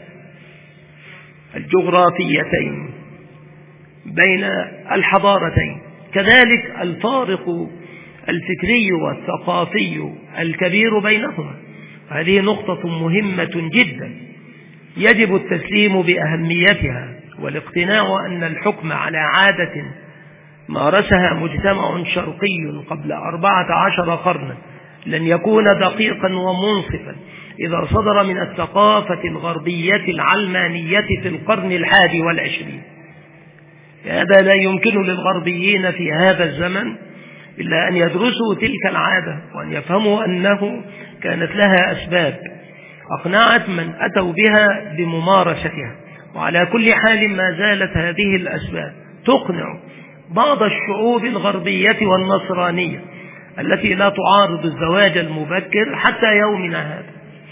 الجغرافيتين، بين الحضارتين، كذلك الفارق الفكري والثقافي الكبير بينهما. هذه نقطة مهمة جدا يجب التسليم بأهميتها والاقتناع أن الحكم على عادة مارسها مجتمع شرقي قبل أربعة عشر قرنا لن يكون دقيقا ومنصفا إذا صدر من الثقافة الغربية العلمانية في القرن الحادي والعشرين. هذا لا يمكن للغربيين في هذا الزمن إلا أن يدرسوا تلك العادة وأن يفهموا أنه كانت لها أسباب أقنعت من أتوا بها بممارستها، وعلى كل حال ما زالت هذه الأسباب تقنع بعض الشعوب الغربية والنصرانية التي لا تعارض الزواج المبكر حتى يومنا هذا.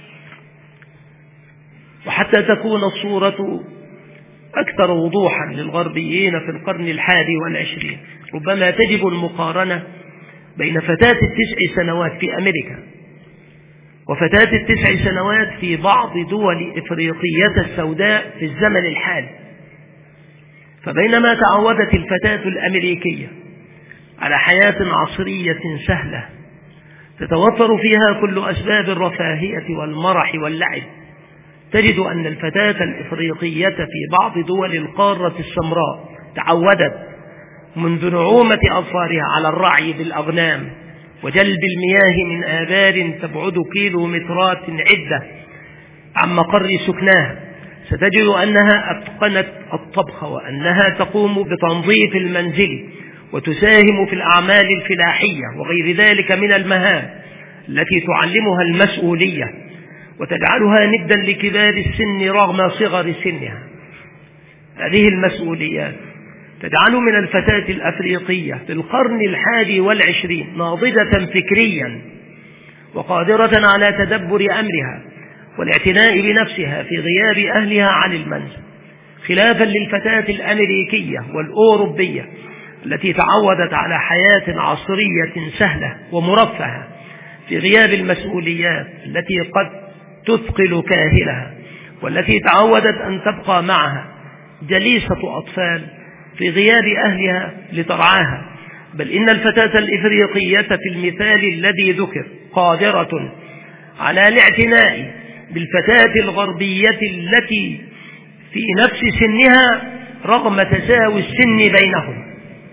وحتى تكون الصورة أكثر وضوحا للغربيين في القرن الحادي والعشرين ربما تجب المقارنة بين فتاة التسع سنوات في أمريكا وفتاة التسع سنوات في بعض دول إفريقية السوداء في الزمن الحالي. فبينما تعودت الفتاة الأمريكية على حياة عصرية سهلة تتوفر فيها كل أسباب الرفاهية والمرح واللعب، تجد أن الفتاة الإفريقية في بعض دول القارة السمراء تعودت منذ نعومة أظفارها على الرعي بالأغنام وجلب المياه من آبار تبعد كيلومترات عدة عن مقر سكناها. ستجد أنها أتقنت الطبخ وأنها تقوم بتنظيف المنزل وتساهم في الأعمال الفلاحية وغير ذلك من المهام التي تعلمها المسؤولية وتجعلها ندا لكبار السن رغم صغر سنها. هذه المسؤوليات تجعل من الفتاة الأفريقية في القرن الحادي والعشرين ناضجة فكريا وقادرة على تدبر أمرها والاعتناء بنفسها في غياب أهلها عن المنزل، خلافا للفتاة الأمريكية والأوروبية التي تعودت على حياة عصرية سهلة ومرفهة في غياب المسؤوليات التي قد تثقل كاهلها، والتي تعودت أن تبقى معها جليسة أطفال في غياب أهلها لترعاها. بل إن الفتاة الإفريقية في المثال الذي ذكر قادرة على الاعتناء بالفتاة الغربية التي في نفس سنها رغم تساوي السن بينهم.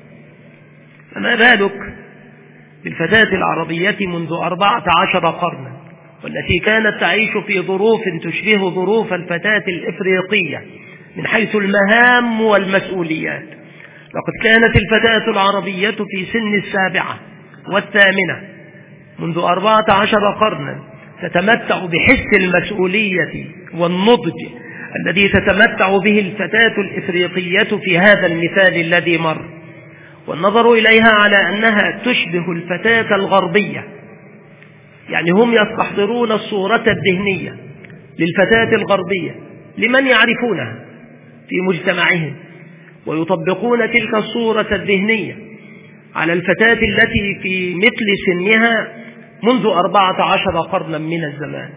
فما بالك بالفتاة العربية منذ أربعة عشر قرنا والتي كانت تعيش في ظروف تشبه ظروف الفتاة الإفريقية من حيث المهام والمسؤوليات. لقد كانت الفتاة العربية في سن السابعة والثامنة منذ أربعة عشر قرنا تتمتع بحس المسؤولية والنضج الذي تتمتع به الفتاة الإفريقية في هذا المثال الذي مر، والنظر إليها على أنها تشبه الفتاة الغربية. يعني هم يستحضرون الصورة الذهنية للفتاة الغربية لمن يعرفونها في مجتمعهم ويطبقون تلك الصورة الذهنية على الفتاة التي في مثل سنها منذ أربعة عشر قرنا من الزمان.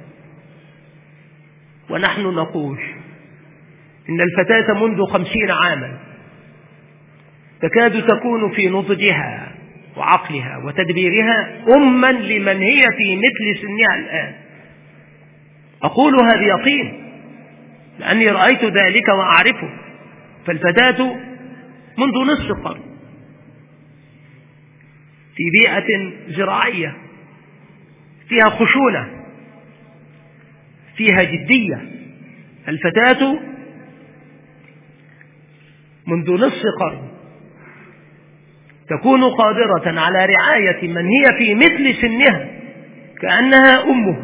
ونحن نقول إن الفتاة منذ خمسين عاما تكاد تكون في نضجها وعقلها وتدبيرها أما لمن هي في مثل سنها الآن. أقولها بيقين لأني رأيت ذلك وأعرفه. فالفتاة منذ نصف قرن في بيئة زراعية فيها خشونة فيها جدية. الفتاة منذ نصف قرن تكون قادرة على رعاية من هي في مثل سنها كأنها أمه،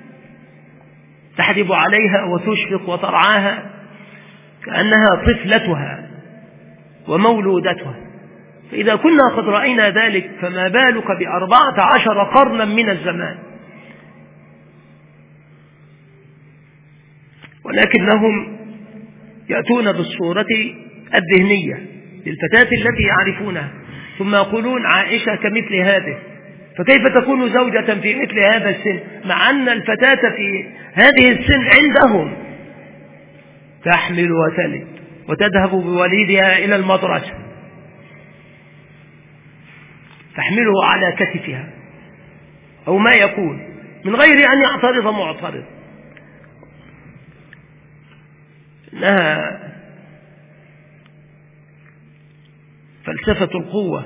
تحجب عليها وتشفق وترعاها كأنها طفلتها ومولودتها. فإذا كنا قد رأينا ذلك فما بالك بأربعة عشر قرنا من الزمان. ولكنهم يأتون بالصورة الذهنية للفتاة التي يعرفونها ثم يقولون عائشة كمثل هذه، فكيف تكون زوجة في مثل هذا السن مع أن الفتاة في هذه السن عندهم تحمل وتلد وتذهب بوليدها إلى المدرسة، تحمله على كتفها أو ما يكون من غير أن يعترض معترض. إنها فلسفة القوة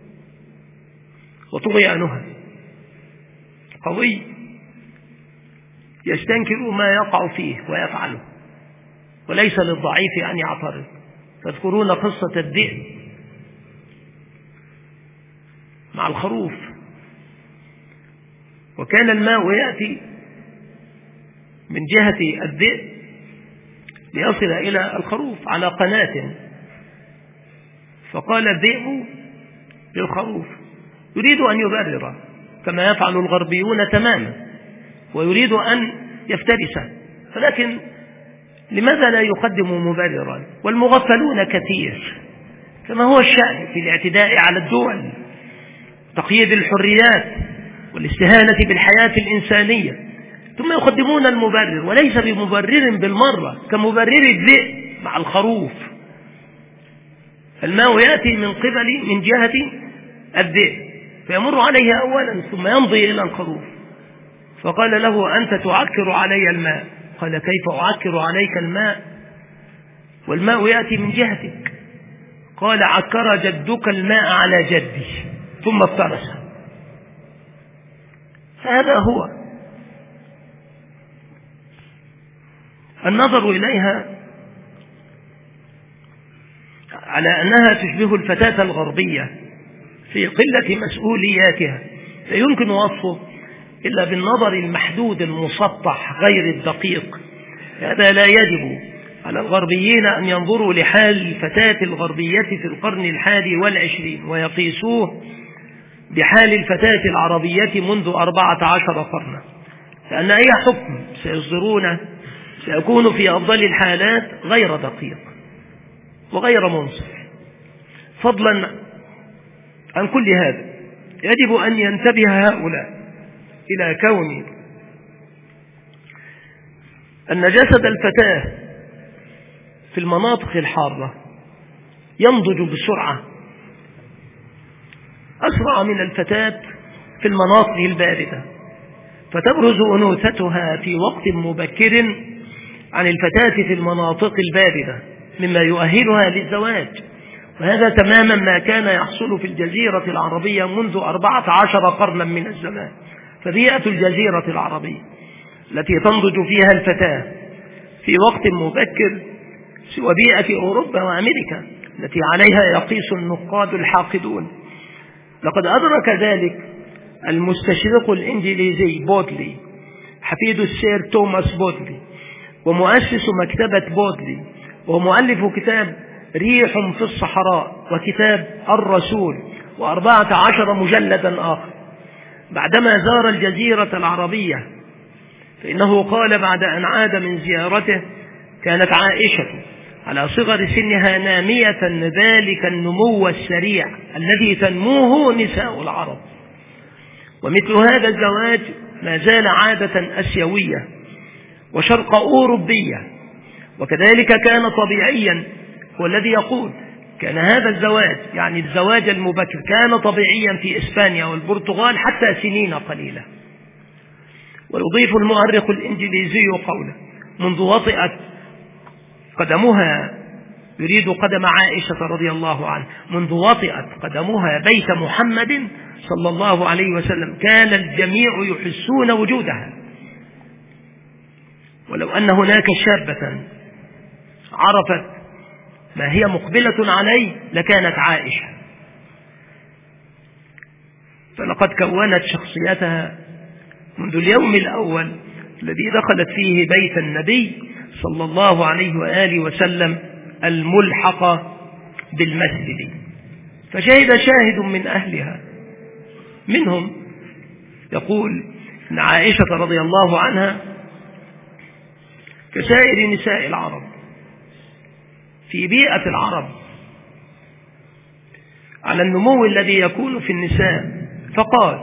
وطغيانها. قوي يستنكر ما يقع فيه ويفعله، وليس للضعيف أن يعترض. تذكرون قصة الذئب مع الخروف، وكان الماء يأتي من جهة الذئب ليصل إلى الخروف على قناة، فقال الذئب للخروف يريد أن يبرر كما يفعل الغربيون تماما، ويريد أن يفترسه، ولكن لماذا لا يقدم مبررا؟ والمغفلون كثير كما هو الشأن في الاعتداء على الدول، تقييد الحريات والاستهانة بالحياة الإنسانية، ثم يقدمون المبرر وليس بمبرر بالمرة كمبرر الذئب مع الخروف. الماء يأتي من قبل من جهة الذئب فيمر عليه أولا ثم يمضي إلى الخروف، فقال له أنت تعكر علي الماء. قال كيف أعكر عليك الماء والماء يأتي من جهتك؟ قال عكر جدك الماء على جدي ثم افترس. فهذا هو النظر إليها على أنها تشبه الفتاة الغربية في قلة مسؤولياتها، لا يمكن وصفه إلا بالنظر المحدود المسطح غير الدقيق. هذا لا يجب على الغربيين أن ينظروا لحال الفتاة الغربية في القرن الحادي والعشرين ويقيسوه بحال الفتاة العربية منذ أربعة عشر قرنا، لأن أي حكم سيصدرونه سيكون في أفضل الحالات غير دقيق وغير منصف. فضلا عن كل هذا يجب أن ينتبه هؤلاء إلى كون أن جسد الفتاة في المناطق الحارة ينضج بسرعة أسرع من الفتاة في المناطق الباردة، فتبرز أنوثتها في وقت مبكر عن الفتاة في المناطق الباردة مما يؤهلها للزواج. وهذا تماما ما كان يحصل في الجزيرة العربية منذ أربعة عشر قرنا من الزمان. فبيئة الجزيرة العربية التي تنضج فيها الفتاة في وقت مبكر سوى بيئة أوروبا وأمريكا التي عليها يقيس النقاد الحاقدون. لقد أدرك ذلك المستشرق الإنجليزي بودلي حفيد السير توماس بودلي ومؤسس مكتبة بودلي ومؤلف كتاب ريح في الصحراء وكتاب الرسول وأربعة عشر مجلدا آخر بعدما زار الجزيرة العربية. فإنه قال بعد أن عاد من زيارته كانت عائشة على صغر سنها نامية ذلك النمو السريع الذي تنموه نساء العرب، ومثل هذا الزواج ما زال عادة أسيوية وشرق أوروبية، وكذلك كان طبيعيا. والذي يقول كان هذا الزواج يعني الزواج المبكر كان طبيعيا في إسبانيا والبرتغال حتى سنين قليلة. ويضيف المؤرخ الإنجليزي قوله منذ وطئت قدمها، يريد قدم عائشة رضي الله عنها، منذ وطئت قدمها بيت محمد صلى الله عليه وسلم كان الجميع يحسون وجودها. ولو أن هناك شابة عرفت ما هي مقبلة عليه لكانت عائشة، فلقد كونت شخصيتها منذ اليوم الأول الذي دخلت فيه بيت النبي صلى الله عليه وآله وسلم الملحق بالمسجد. فشهد شاهد من أهلها منهم يقول إن عائشة رضي الله عنها كسائر نساء العرب في بيئة العرب على النمو الذي يكون في النساء، فقال: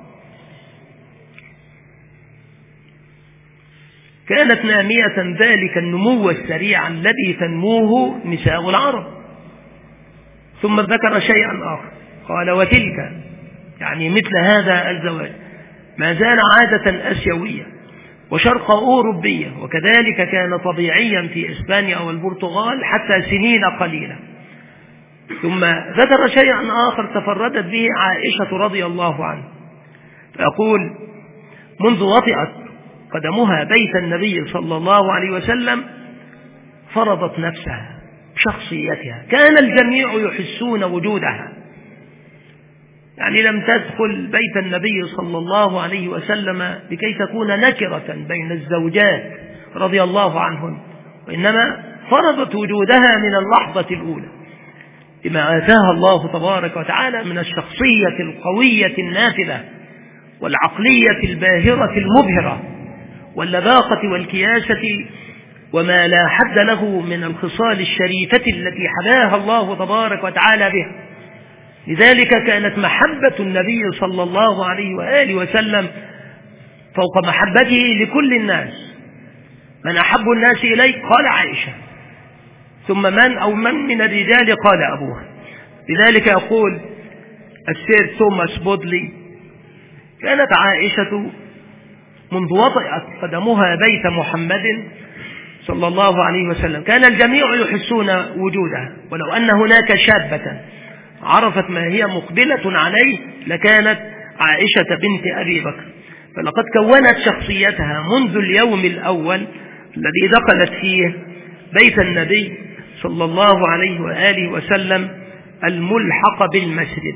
كانت نامية ذلك النمو السريع الذي تنموه نساء العرب. ثم ذكر شيئا آخر قال: وتلك يعني مثل هذا الزواج ما زال عادة أسيوية وشرق أوروبية، وكذلك كان طبيعيا في إسبانيا والبرتغال حتى سنين قليلة. ثم ذكر شيئا آخر تفردت به عائشة رضي الله عنها، فيقول: منذ وطئت قدمها بيت النبي صلى الله عليه وسلم فرضت نفسها بشخصيتها، كان الجميع يحسون وجودها، يعني لم تدخل بيت النبي صلى الله عليه وسلم لكي تكون نكرة بين الزوجات رضي الله عنهن، وإنما فرضت وجودها من اللحظة الأولى بما آتاها الله تبارك وتعالى من الشخصية القوية النافذة والعقلية الباهرة المبهرة واللباقة والكياسة وما لا حد له من الخصال الشريفة التي حباها الله تبارك وتعالى بها. لذلك كانت محبة النبي صلى الله عليه وآله وسلم فوق محبته لكل الناس. من أحب الناس إليه؟ قال عائشة. ثم من أو من من الرجال؟ قال أبوها. لذلك يقول السير توماس بودلي: كانت عائشة منذ وطئت قدمها بيت محمد صلى الله عليه وسلم كان الجميع يحسون وجودها، ولو أن هناك شابة عرفت ما هي مقبلة عليه لكانت عائشة بنت أبي بكر. فلقد كونت شخصيتها منذ اليوم الأول الذي دخلت فيه بيت النبي صلى الله عليه وآله وسلم الملحق بالمسجد.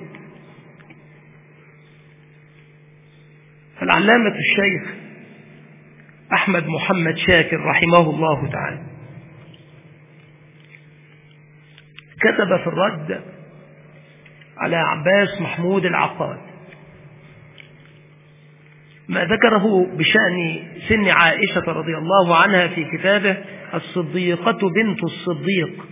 فالعلامة الشيخ أحمد محمد شاكر رحمه الله تعالى كتب في الرد على عباس محمود العقاد ما ذكره بشأن سن عائشة رضي الله عنها في كتابه الصديقة بنت الصديق.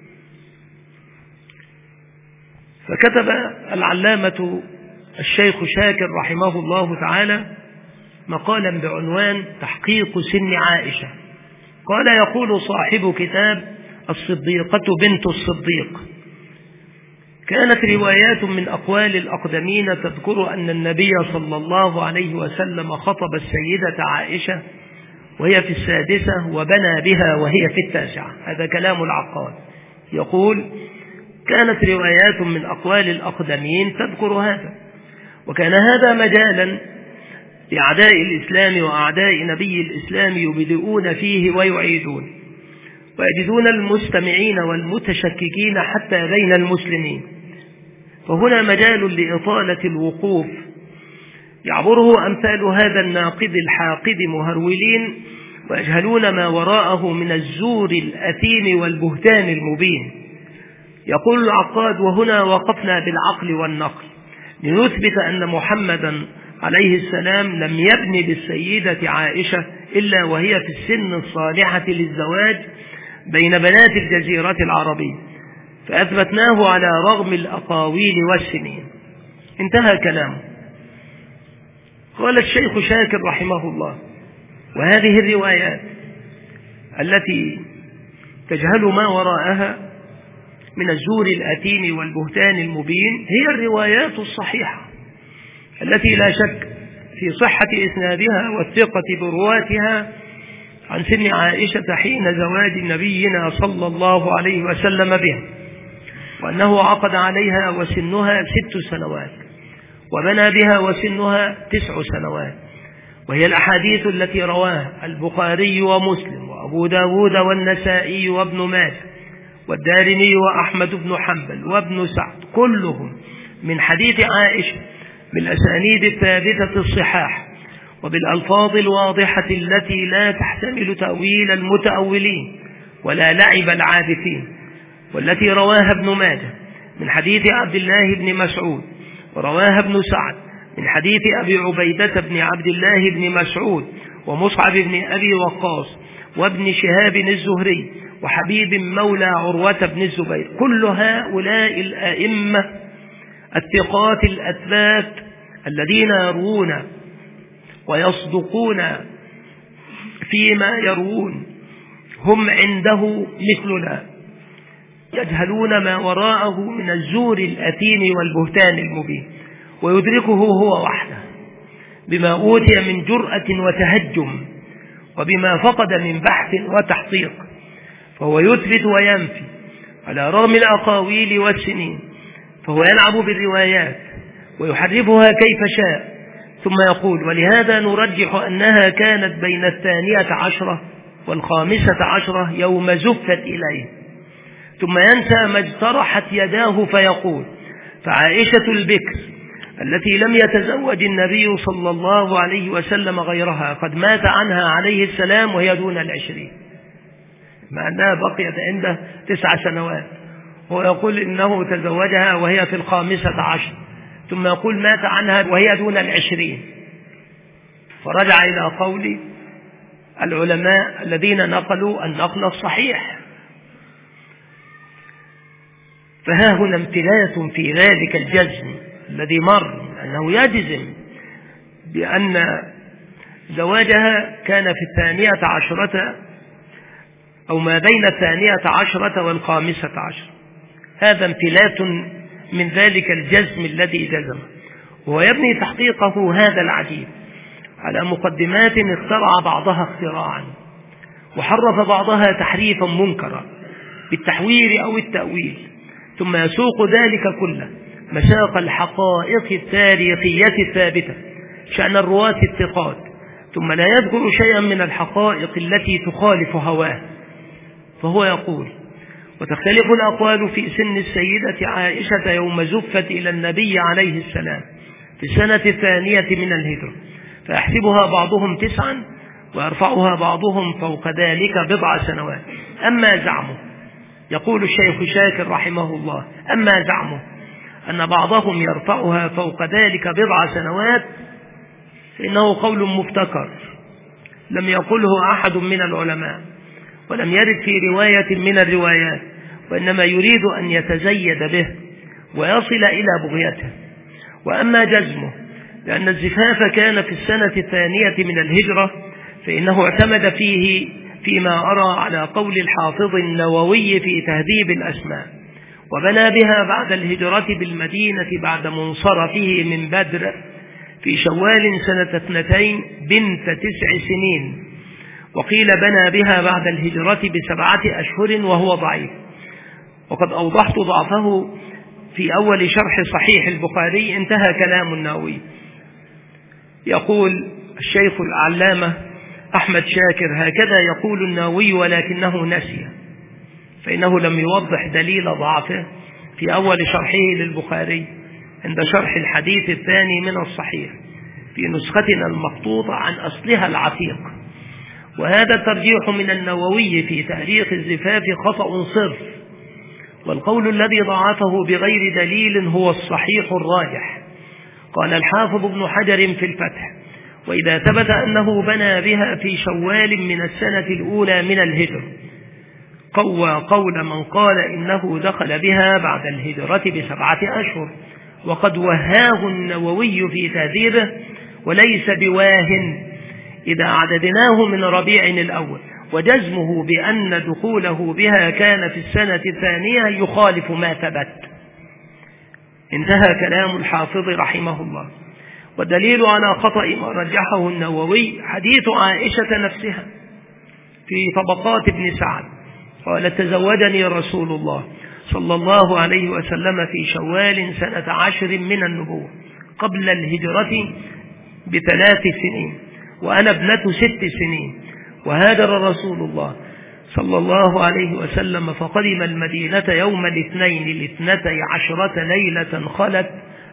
فكتب العلامة الشيخ شاكر رحمه الله تعالى مقالا بعنوان تحقيق سن عائشة. قال: يقول صاحب كتاب الصديقة بنت الصديق: كانت روايات من أقوال الأقدمين تذكر أن النبي صلى الله عليه وسلم خطب السيدة عائشة وهي في السادسة وبنى بها وهي في التاسعة. هذا كلام العقاد. يقول: كانت روايات من أقوال الأقدمين تذكر هذا، وكان هذا مجالا لأعداء الإسلام وأعداء نبي الإسلام يبدئون فيه ويعيدون، ويجدون المستمعين والمتشككين حتى بين المسلمين. فهنا مجال لإطالة الوقوف يعبره أمثال هذا الناقد الحاقد مهرولين ويجهلون ما وراءه من الزور الأثيم والبهتان المبين. يقول العقاد: وهنا وقفنا بالعقل والنقل لنثبت أن محمدا عليه السلام لم يبني بالسيدة عائشة إلا وهي في السن الصالحة للزواج بين بنات الجزيرة العربية، فأثبتناه على رغم الأقاويل والسنين. انتهى كلامه. قال الشيخ شاكر رحمه الله: وهذه الروايات التي تجهل ما وراءها من الزور الأثيم والبهتان المبين هي الروايات الصحيحة التي لا شك في صحة إسنادها والثقة برواتها عن سن عائشة حين زواج نبينا صلى الله عليه وسلم بها، وأنه عقد عليها وسنها ست سنوات وبنى بها وسنها تسع سنوات. وهي الأحاديث التي رواها البخاري ومسلم وأبو داود والنسائي وابن ماجه والدارمي وأحمد بن حنبل وابن سعد كلهم من حديث عائشة بالأسانيد الثابتة الصحاح وبالألفاظ الواضحة التي لا تحتمل تأويل المتأولين ولا لعب العابثين، والتي رواها ابن ماجه من حديث عبد الله بن مسعود، ورواها ابن سعد من حديث أبي عبيدة بن عبد الله بن مسعود ومصعب بن أبي وقاص وابن شهاب الزهري وحبيب مولى عروة بن الزبير. كل هؤلاء الأئمة الثقات الأثبات الذين يروون ويصدقون فيما يروون هم عنده مثلنا، يجهلون ما وراءه من الزور الأثيم والبهتان المبين، ويدركه هو وحده بما أوتي من جرأة وتهجم وبما فقد من بحث وتحقيق، فهو يثبت وينفي على رغم الأقاويل والسنين، فهو يلعب بالروايات ويحرفها كيف شاء، ثم يقول: ولهذا نرجح أنها كانت بين الثانية عشرة والخامسة عشرة يوم زفت إليه، ثم ينسى ما اجترحت يداه فيقول: فعائشة البكر التي لم يتزوج النبي صلى الله عليه وسلم غيرها قد مات عنها عليه السلام وهي دون العشرين، مع أنها بقيت عنده تسع سنوات، هو يقول إنه تزوجها وهي في الخامسة عشر، ثم يقول مات عنها وهي دون العشرين. فرجع إلى قول العلماء الذين نقلوا النقل الصحيح. فها هنا امتلاث في ذلك الجزم الذي مر، أنه يجزم بأن زواجها كان في الثانية عشرة أو ما بين الثانية عشرة والخامسة عشر. هذا امتلاث من ذلك الجزم الذي جزم، وهو يبني تحقيقه هذا العجيب على مقدمات اخترع بعضها اختراعا وحرف بعضها تحريفا منكرا بالتحوير أو التأويل، ثم يسوق ذلك كله مساق الحقائق التاريخية الثابتة شأن الرواة الثقات، ثم لا يذكر شيئا من الحقائق التي تخالف هواه. فهو يقول: وتختلف الأقوال في سن السيدة عائشة يوم زفت إلى النبي عليه السلام في السنة الثانية من الهجرة، فيحسبها بعضهم تسعا ويرفعها بعضهم فوق ذلك بضع سنوات. أما زعمه، يقول الشيخ شاكر رحمه الله: أما زعمه أن بعضهم يرفعها فوق ذلك بضع سنوات فإنه قول مفتكر لم يقله أحد من العلماء ولم يرد في رواية من الروايات، وإنما يريد أن يتزيد به ويصل إلى بغيته. وأما جزمه لأن الزفاف كان في السنة الثانية من الهجرة فإنه اعتمد فيه فيما أرى على قول الحافظ النووي في تهذيب الأسماء، وبنى بها بعد الهجرة بالمدينة بعد منصرفه من بدر في شوال سنة اثنتين بنت تسع سنين، وقيل بنى بها بعد الهجرة بسبعة أشهر وهو ضعيف. وقد أوضحت ضعفه في أول شرح صحيح البخاري. انتهى كلام النووي. يقول الشيخ العلامة أحمد شاكر: هكذا يقول النووي ولكنه نسي، فإنه لم يوضح دليل ضعفه في أول شرحه للبخاري عند شرح الحديث الثاني من الصحيح في نسختنا المخطوطة عن أصلها العتيق. وهذا الترجيح من النووي في تاريخ الزفاف خطأ صرف، والقول الذي ضعفه بغير دليل هو الصحيح الراجح. قال الحافظ ابن حجر في الفتح: وإذا ثبت أنه بنى بها في شوال من السنة الأولى من الهجر قوى قول من قال إنه دخل بها بعد الهجرة بسبعة أشهر، وقد وهاه النووي في تهذيبه، وليس بواه إذا عددناه من ربيع الأول، وجزمه بأن دخوله بها كان في السنة الثانية يخالف ما ثبت. انتهى كلام الحافظ رحمه الله. والدليل على خطأ ما رجحه النووي حديث عائشة نفسها في طبقات ابن سعد، قال: تزوجني رسول الله صلى الله عليه وسلم في شوال سنة عشر من النبوة قبل الهجرة بثلاث سنين، وأنا ابنة ست سنين، وهاجر رسول الله صلى الله عليه وسلم فقدم المدينة يوم الاثنين الاثنتي عشرة ليلة خلت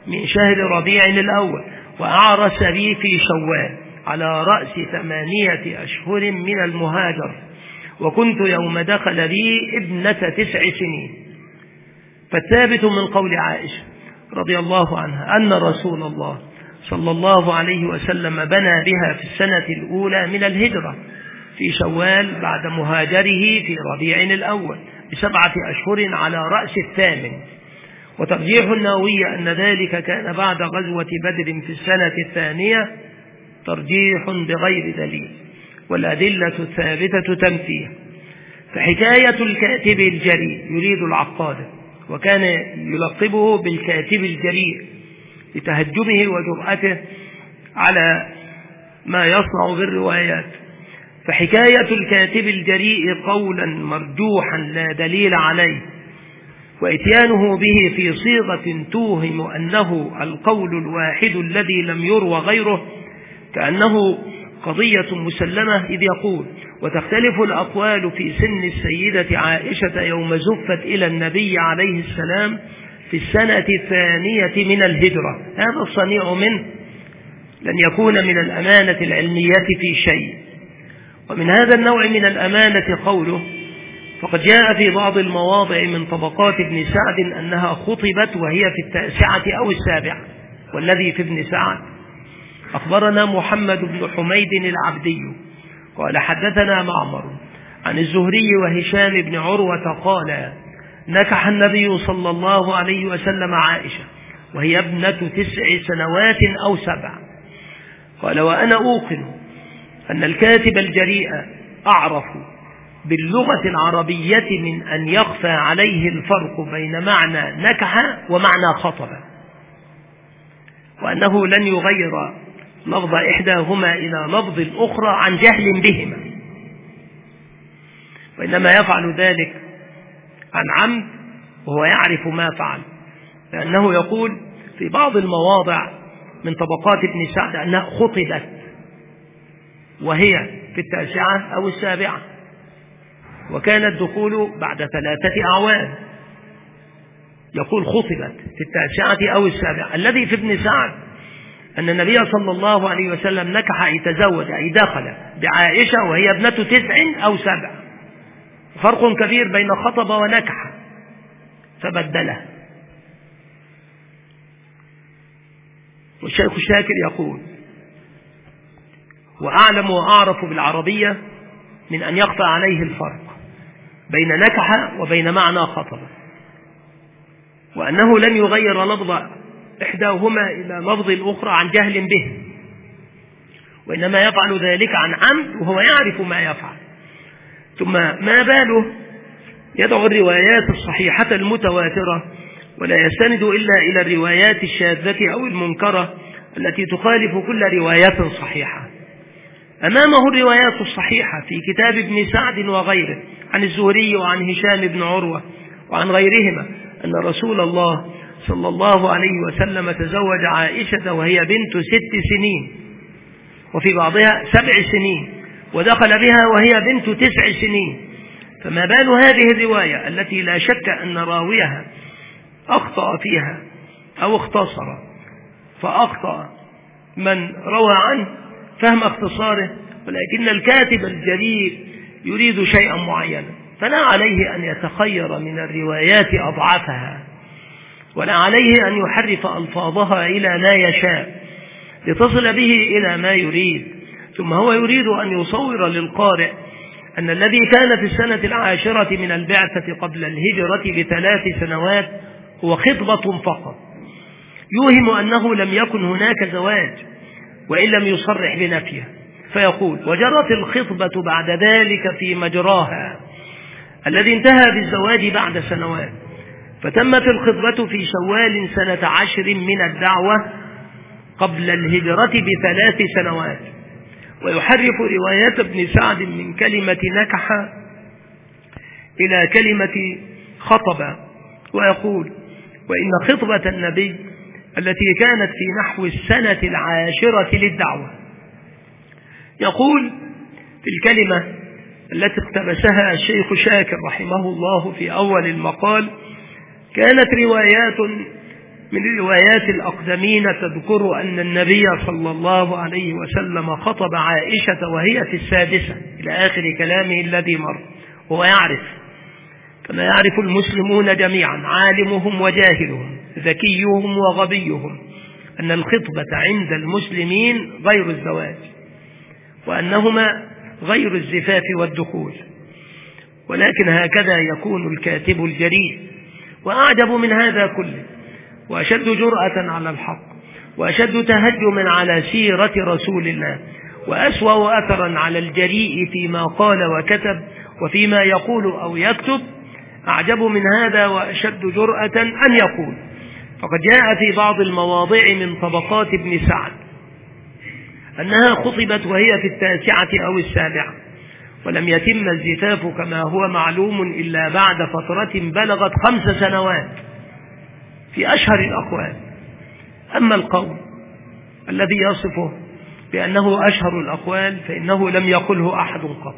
من شهر ربيع الأول، وأعرس بي في شوال على رأس ثمانية أشهر من المهاجر، وكنت يوم دخل بي ابنة تسع سنين. فالثابت من قول عائشة رضي الله عنها أن رسول الله صلى الله عليه وسلم بنى بها في السنة الأولى من الهجرة في شوال بعد مهاجره في ربيع الأول بسبعة أشهر على رأس الثامن. وترجيح النووي أن ذلك كان بعد غزوة بدر في السنة الثانية ترجيح بغير دليل، والأدلة الثابتة تنفيه. فحكاية الكاتب الجريء يريد العقاد، وكان يلقبه بالكاتب الجريء لتهجمه وجرأته على ما يصنع بالروايات. فحكاية الكاتب الجريء قولا مرجوحا لا دليل عليه، وإتيانه به في صيغة توهم أنه القول الواحد الذي لم يروى غيره كأنه قضية مسلمة، إذ يقول: وتختلف الأقوال في سن السيدة عائشة يوم زفت إلى النبي عليه السلام في السنة الثانية من الهجرة. هذا الصنيع منه لن يكون من الأمانة العلمية في شيء. ومن هذا النوع من الأمانة قوله: فقد جاء في بعض المواضع من طبقات ابن سعد أنها خطبت وهي في التاسعة أو السابعة. والذي في ابن سعد: أخبرنا محمد بن حميد العبدي قال حدثنا معمر عن الزهري وهشام بن عروة قال: نكح النبي صلى الله عليه وسلم عائشة وهي ابنة تسع سنوات أو سبع. قال: وأنا أوقن أن الكاتب الجريء أعرف باللغة العربية من أن يخفى عليه الفرق بين معنى نكح ومعنى خطب، وأنه لن يغير لفظ إحداهما إلى لفظ الأخرى عن جهل بهما، وإنما يفعل ذلك عن عمد وهو يعرف ما فعل، لأنه يقول في بعض المواضع من طبقات ابن سعد أنها خطبت وهي في التاسعة أو السابعة، وكان الدخول بعد ثلاثة أعوام. يقول خطبت في التاسعة أو السابعة. الذي في ابن سعد أن النبي صلى الله عليه وسلم نكح أي تزوج أي دخل بعائشة وهي ابنة تسع أو سبع، فرق كبير بين خطب ونكح فبدله. والشيخ الشاكر يقول: وأعلم وأعرف بالعربية من أن يخفى عليه الفرق بين نكح وبين معنى خطب، وأنه لن يغير لفظ إحداهما إلى لفظ الأخرى عن جهل به، وإنما يفعل ذلك عن عمد وهو يعرف ما يفعل. ثم ما باله يدعو الروايات الصحيحة المتواترة ولا يستند إلا إلى الروايات الشاذة أو المنكرة التي تخالف كل روايات صحيحة. أمامه الروايات الصحيحة في كتاب ابن سعد وغيره عن الزهري وعن هشام بن عروة وعن غيرهما أن رسول الله صلى الله عليه وسلم تزوج عائشة وهي بنت ست سنين، وفي بعضها سبع سنين، ودخل بها وهي بنت تسع سنين. فما بال هذه الرواية التي لا شك أن راويها أخطأ فيها أو اختصر، فأخطأ من روى عنه فهم اختصاره، ولكن الكاتب الجليل يريد شيئا معينا، فلا عليه أن يتخير من الروايات أضعفها، ولا عليه أن يحرف ألفاظها إلى ما يشاء لتصل به إلى ما يريد. ثم هو يريد أن يصور للقارئ أن الذي كان في السنة العاشرة من البعثة قبل الهجرة بثلاث سنوات هو خطبة فقط، يوهم أنه لم يكن هناك زواج وإن لم يصرح بنفيه، فيقول: وجرت الخطبة بعد ذلك في مجراها الذي انتهى بالزواج بعد سنوات، فتمت الخطبة في شوال سنة عشر من الدعوة قبل الهجرة بثلاث سنوات. ويحرف روايات ابن سعد من كلمة نكح إلى كلمة خطب، ويقول: وإن خطبة النبي التي كانت في نحو السنة العاشرة للدعوة. يقول في الكلمة التي اقتبسها الشيخ شاكر رحمه الله في أول المقال: كانت روايات من الروايات الأقدمين تذكر أن النبي صلى الله عليه وسلم خطب عائشة وهي في السادسة إلى آخر كلامه الذي مر. هو يعرف كما يعرف المسلمون جميعا، عالمهم وجاهلهم، ذكيهم وغبيهم، أن الخطبة عند المسلمين غير الزواج، وأنهما غير الزفاف والدخول، ولكن هكذا يكون الكاتب الجريء. وأعجب من هذا كله وأشد جرأة على الحق وأشد تهجما على سيرة رسول الله وأسوأ أثرا على الجريء فيما قال وكتب وفيما يقول أو يكتب، أعجب من هذا وأشد جرأة أن يقول: فقد جاء في بعض المواضع من طبقات ابن سعد أنها خطبت وهي في التاسعة أو السابعة، ولم يتم الزفاف كما هو معلوم إلا بعد فترة بلغت خمس سنوات في أشهر الأقوال. أما القول الذي يصفه بأنه أشهر الأقوال فإنه لم يقله أحد قط،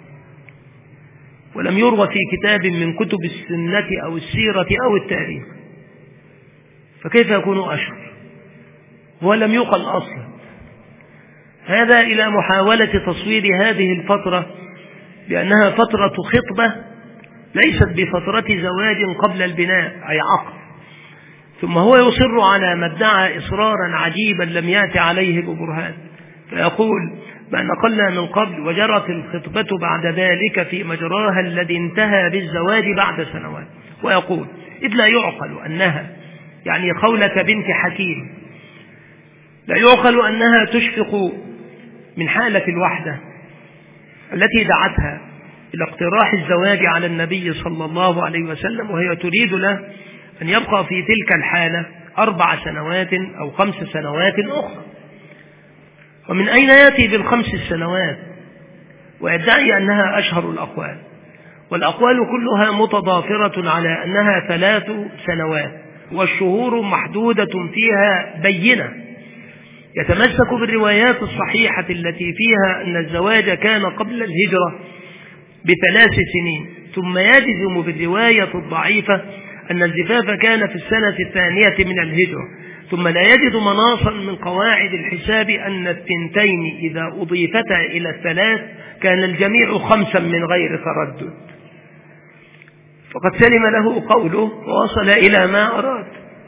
ولم يروى في كتاب من كتب السنة أو السيرة أو التاريخ، فكيف يكون أشهر ولم يقل أصلا؟ هذا إلى محاولة تصوير هذه الفترة بأنها فترة خطبة ليست بفترة زواج قبل البناء أي عقد. ثم هو يصر على ما ادعى إصرارا عجيبا لم يأتي عليه ببرهان، فيقول ما نقلنا من قبل وجرت الخطبة بعد ذلك في مجراها الذي انتهى بالزواج بعد سنوات. ويقول إذ لا يعقل أنها يعني خولة بنت حكيم لا يعقل أنها تشفق من حالة الوحدة التي دعتها إلى اقتراح الزواج على النبي صلى الله عليه وسلم، وهي تريد له أن يبقى في تلك الحالة أربع سنوات أو خمس سنوات أخرى. ومن أين يأتي بالخمس السنوات ويدعي أنها أشهر الأقوال؟ والأقوال كلها متضافرة على أنها ثلاث سنوات، والشهور محدودة فيها بينة. يتمسك بالروايات الصحيحة التي فيها أن الزواج كان قبل الهجرة بثلاث سنين، ثم يجزم بالرواية الضعيفة أن الزفاف كان في السنة الثانية من الهجرة، ثم لا يجد مناصا من قواعد الحساب أن الثنتين إذا أضيفتا إلى الثلاث كان الجميع خمسا من غير تردد. فقد سلم له قوله ووصل إلى ما أراد،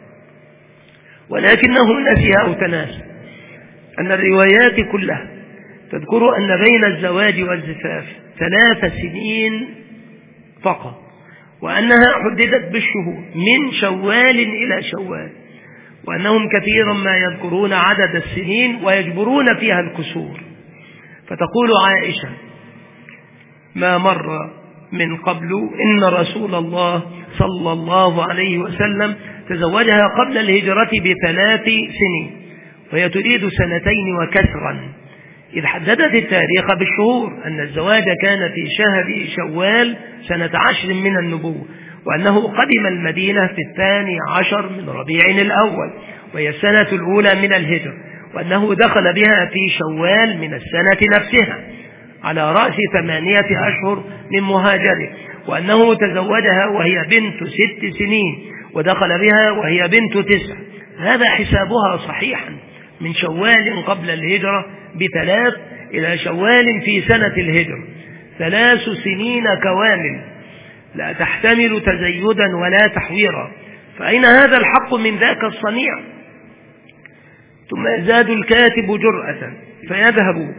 ولكنه نسي أو تناسى أن الروايات كلها تذكر أن بين الزواج والزفاف ثلاث سنين فقط، وأنها حددت بالشهور من شوال إلى شوال، وأنهم كثيرا ما يذكرون عدد السنين ويجبرون فيها الكسور. فتقول عائشة ما مر من قبل إن رسول الله صلى الله عليه وسلم تزوجها قبل الهجرة بثلاث سنين، وهي تريد سنتين وكسرا، إذ حددت التاريخ بالشهور أن الزواج كان في شهر شوال سنة عشر من النبوة، وأنه قدم المدينة في الثاني عشر من ربيع الأول وهي السنة الأولى من الهجرة، وأنه دخل بها في شوال من السنة نفسها على رأس ثمانية أشهر من مهاجره، وأنه تزوجها وهي بنت ست سنين ودخل بها وهي بنت تسع. هذا حسابها صحيحا من شوال قبل الهجرة بثلاث إلى شوال في سنة الهجرة، ثلاث سنين كوامل لا تحتمل تزيدا ولا تحويرا، فأين هذا الحق من ذاك الصنيع؟ ثم يزداد الكاتب جرأة فيذهب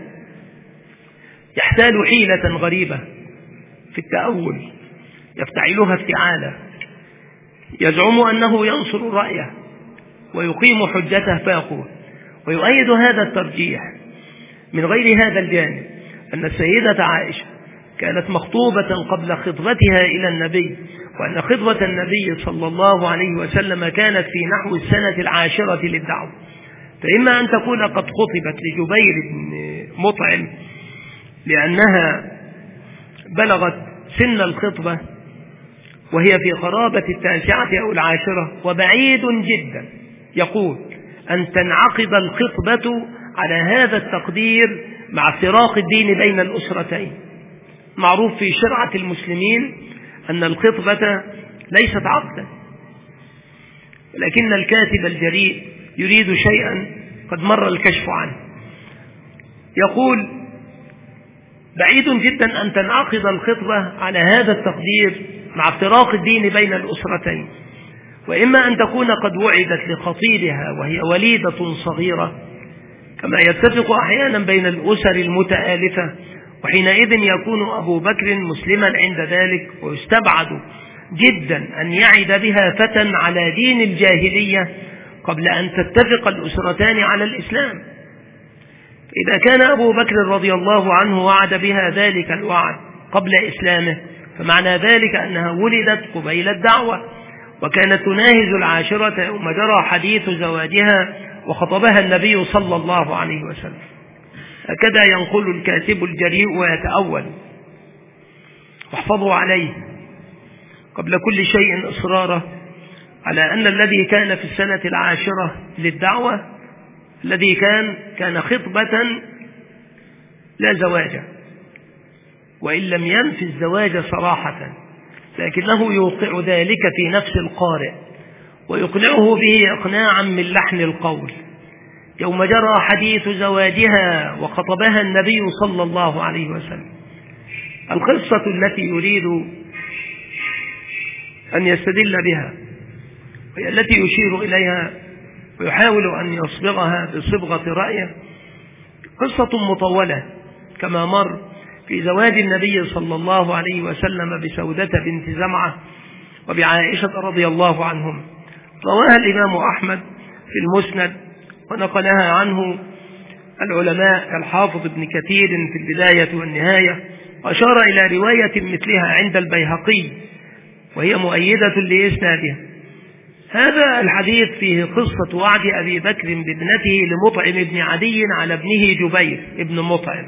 يحتال حيلة غريبة في التأول يفتعلها افتعالا، يزعم أنه ينصر رأيه ويقيم حجته، فيقول ويؤيد هذا الترجيح من غير هذا الجانب أن السيدة عائشة كانت مخطوبة قبل خطبتها إلى النبي، وأن خطبة النبي صلى الله عليه وسلم كانت في نحو السنة العاشرة للدعوة. فإما أن تكون قد خطبت لجبير بن مطعم لأنها بلغت سن الخطبة وهي في قرابة التاسعة أو العاشرة، وبعيد جدا يقول أن تنعقد الخطبة على هذا التقدير مع افتراق الدين بين الأسرتين. معروف في شرعة المسلمين أن الخطبة ليست عقدا، ولكن الكاتب الجريء يريد شيئا قد مر الكشف عنه. يقول: بعيد جدا أن تنعقد الخطبة على هذا التقدير مع افتراق الدين بين الأسرتين، وإما أن تكون قد وعدت لخطيبها وهي وليدة صغيرة، كما يتفق أحيانا بين الأسر المتآلفة، وحينئذ يكون أبو بكر مسلما عند ذلك، ويستبعد جدا أن يعد بها فتى على دين الجاهلية قبل أن تتفق الأسرتان على الإسلام. إذا كان أبو بكر رضي الله عنه وعد بها ذلك الوعد قبل إسلامه، فمعنى ذلك أنها ولدت قبيل الدعوة، وكانت تناهز العاشرة يوم جرى حديث زواجها وخطبها النبي صلى الله عليه وسلم. هكذا ينقل الكاتب الجريء ويتأول. واحفظوا عليه قبل كل شيء إصراره على أن الذي كان في السنة العاشرة للدعوة، الذي كان كان خطبة لا زواج، وإن لم ينفي الزواج صراحة، لكنه يوقع ذلك في نفس القارئ ويقنعه به إقناعا من لحن القول. يوم جرى حديث زواجها وخطبها النبي صلى الله عليه وسلم. القصة التي يريد أن يستدل بها وهي التي يشير إليها ويحاول أن يصبغها بصبغة رأيه قصة مطولة كما مر في زواج النبي صلى الله عليه وسلم بسودة بنت زمعة وبعائشة رضي الله عنهم. رواها الإمام أحمد في المسند، ونقلها عنه العلماء الحافظ ابن كثير في البداية والنهاية، وأشار إلى رواية مثلها عند البيهقي وهي مؤيدة لإسنادها. هذا الحديث فيه قصة وعد أبي بكر بابنته لمطعم بن عدي على ابنه جبير ابن مطعم،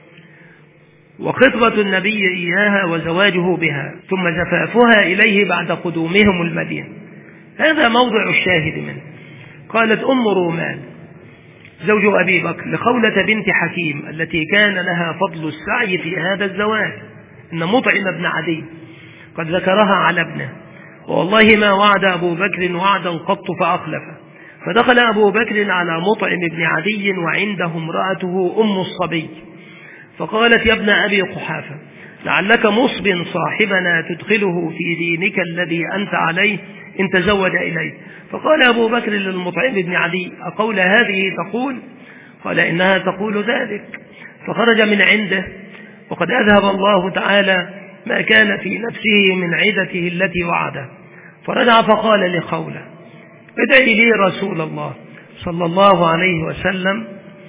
وخطبة النبي إياها وزواجه بها، ثم زفافها إليه بعد قدومهم المدينة. هذا موضع الشاهد منه. قالت أم رومان زوج أبي بكر لخولة بنت حكيم التي كان لها فضل السعي في هذا الزواج إن مطعم بن عدي قد ذكرها على ابنه، والله ما وعد أبو بكر وعدا قط فأخلفه. فدخل أبو بكر على مطعم بن عدي وعنده امرأته أم الصبي، فقالت: يا ابن أبي قحافة، لعلك مصب صاحبنا تدخله في دينك الذي أنت عليه إن تزوج إليه. فقال أبو بكر للمطعم بن عدي: أقول هذه تقول؟ قال: إنها تقول ذلك. فخرج من عنده وقد أذهب الله تعالى ما كان في نفسه من عدته التي وعده، فرجع فقال لخولة: ادعي لي رسول الله صلى الله عليه وسلم.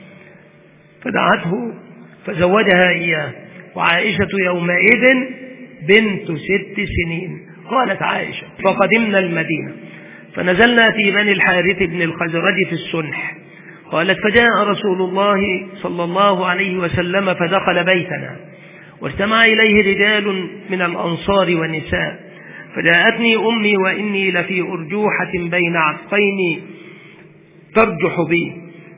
فدعته فزوجها إياه، وعائشة يومئذ بنت ست سنين. قالت عائشة: فقدمنا المدينة فنزلنا في بني الحارث بن الخزرج في السنح. قالت: فجاء رسول الله صلى الله عليه وسلم فدخل بيتنا، واجتمع إليه رجال من الأنصار والنساء، فجاءتني أمي وإني لفي أرجوحة بين عقين ترجح بي،